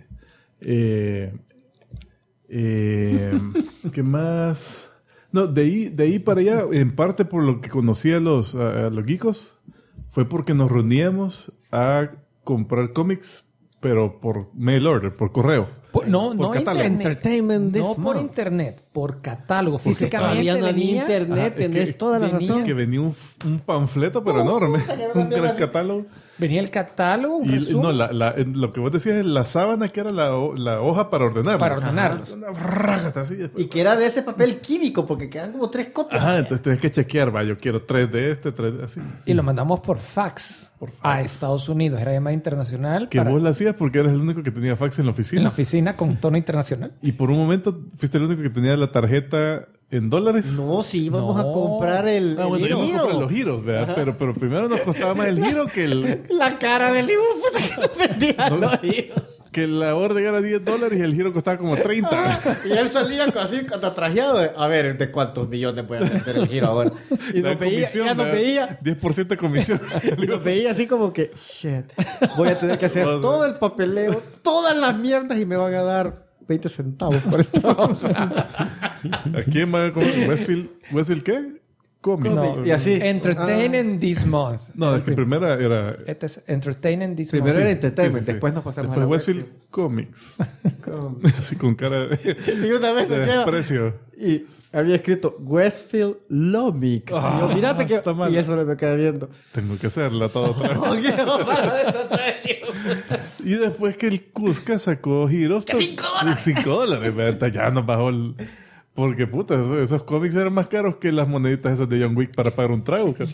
¿qué más...? No, de ahí para allá, en parte por lo que conocí a los geekos, fue porque nos reuníamos a comprar cómics, pero por mail order, por correo. No catálogo. Internet. No por internet, por catálogo. Físicamente no había internet, tenés toda la razón. Que venía un panfleto, pero enorme. Un gran catálogo. Venía el catálogo, un y resumen. lo que vos decías es la sábana, que era la hoja para ordenarlos. Para ordenarlos. Una rágata así. Y que era de ese papel químico, porque quedan como 3 copias. Entonces tenés que chequear, yo quiero 3 de este, 3 de así. Y lo mandamos por fax a Estados Unidos. Era llamada internacional. Que vos la hacías porque eras el único que tenía fax en la oficina. En la oficina con tono internacional. Y por un momento fuiste el único que tenía la tarjeta en dólares. No, sí, íbamos a comprar el Bueno, íbamos a comprar los giros, ¿verdad? Pero primero nos costaba más el giro que el... La cara del hijo puta que nos vendía los giros. Que la orden era $10 y el giro costaba como 30. Y él salía así trajeado. A ver, ¿de cuántos millones voy a meter el giro ahora? Y nos veía, ya nos veía. 10% de comisión. Y nos veía así como que, shit, voy a tener que hacer todo el papeleo, todas las mierdas y me van a dar 20 centavos por esta cosa. ¿A quién va con Westfield qué? Comics. No, y así. Entertainment this month. No, es que primera era... Este es Entertainment this Primero month. era Entertainment, Sí. después nos pasamos Después a la Westfield Comics. Así con cara de Y una vez nos lleva, desprecio. y había escrito Westfield Lomix. Y yo, mírate que... está mal. Y eso me queda viendo. Tengo que hacerla todo otra vez. Ok, para adentro otra vez. Y después que el Cusca sacó giros... ¡Que $5! $5, ¿verdad? Ya nos bajó el... Porque, puta, esos cómics eran más caros que las moneditas esas de John Wick para pagar un trago. Que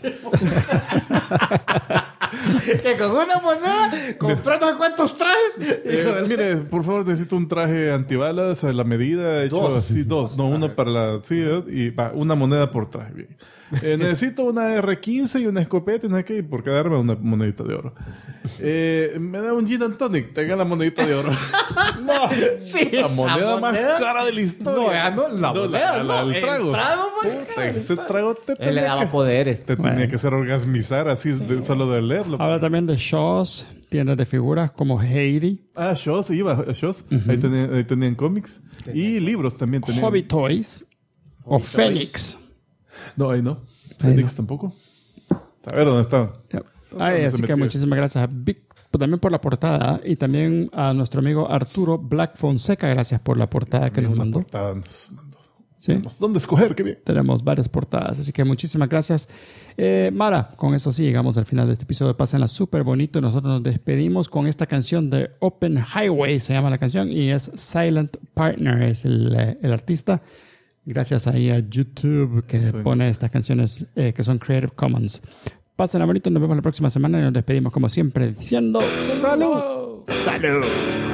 con una moneda comprando cuántos trajes. Mire, por favor, necesito un traje antibalas a la medida, hecho Dos. así, dos. No, uno para la... Sí, y va, una moneda por traje. Bien. Necesito una R15 y una escopeta y no sé qué, y por cada arma una monedita de oro. Me da un gin and tonic, tenga la monedita de oro. No, Sí, la esa moneda más moneda. cara de la historia. No, la moneda, no, el trago. el trago, pues, Puta, ese trago te Él le tenía daba que... poderes. Te tenía que hacer orgasmizar así solo de leerlo. Habla también de Shaw's, tiendas de figuras como Heidi, Shaw's, iba a Shaw's. Ahí tenían cómics. Y libros también tenían. Hobby Toys o Phoenix. No, ahí no. Phoenix tampoco. A ver dónde está. Ay, se así que metió? muchísimas gracias a Vic, también por la portada y también a nuestro amigo Arturo Black Fonseca. Gracias por la portada que nos Una mandó. portada nos mandó. ¿Sí? ¿Dónde escoger? Qué bien. Tenemos varias portadas, así que muchísimas gracias. Mara, con eso sí llegamos al final de este episodio. Pásenla súper bonito. Nosotros nos despedimos con esta canción de Open Highway, se llama la canción, y es Silent Partner, es el artista. Gracias ahí a YouTube que pone estas canciones que son Creative Commons. Pásenla bonito, nos vemos la próxima semana y nos despedimos como siempre diciendo ¡Salud! ¡Salud!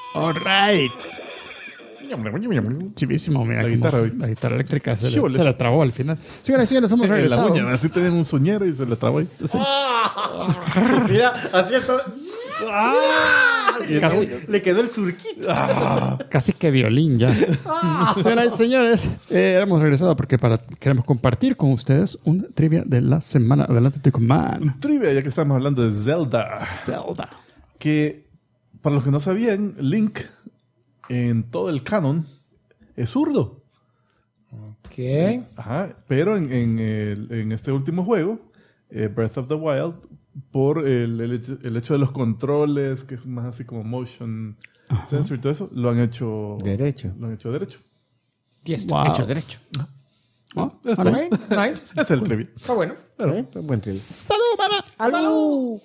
All right. Chivísimo, mira. La guitarra eléctrica se Chíboles. la trabó al final. Señoras y señores, hemos En la regresado. uña, así tenían un soñero y se le trabó ahí. Mira, así todo. Casi, Le quedó el surquito. casi que violín ya. Señoras y señores, hemos regresado porque queremos compartir con ustedes un trivia de la semana. Adelante, estoy con Man. Trivia, ya que estamos hablando de Zelda. Zelda. Que, para los que no sabían, Link en todo el canon es zurdo. ¿Qué? Ajá, pero en este último juego, Breath of the Wild, por el hecho de los controles, que es más así como motion sensor y todo eso, lo han hecho Derecho. Lo han hecho derecho. Diestro. Wow. Hecho derecho. Está Bueno. bien. Ok, nice. Ese es el trivia. Está bueno. Buen trailer. ¡Salud, mana! ¡Salud!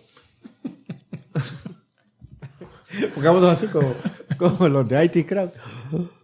Pongámonos así como los de IT Crowd.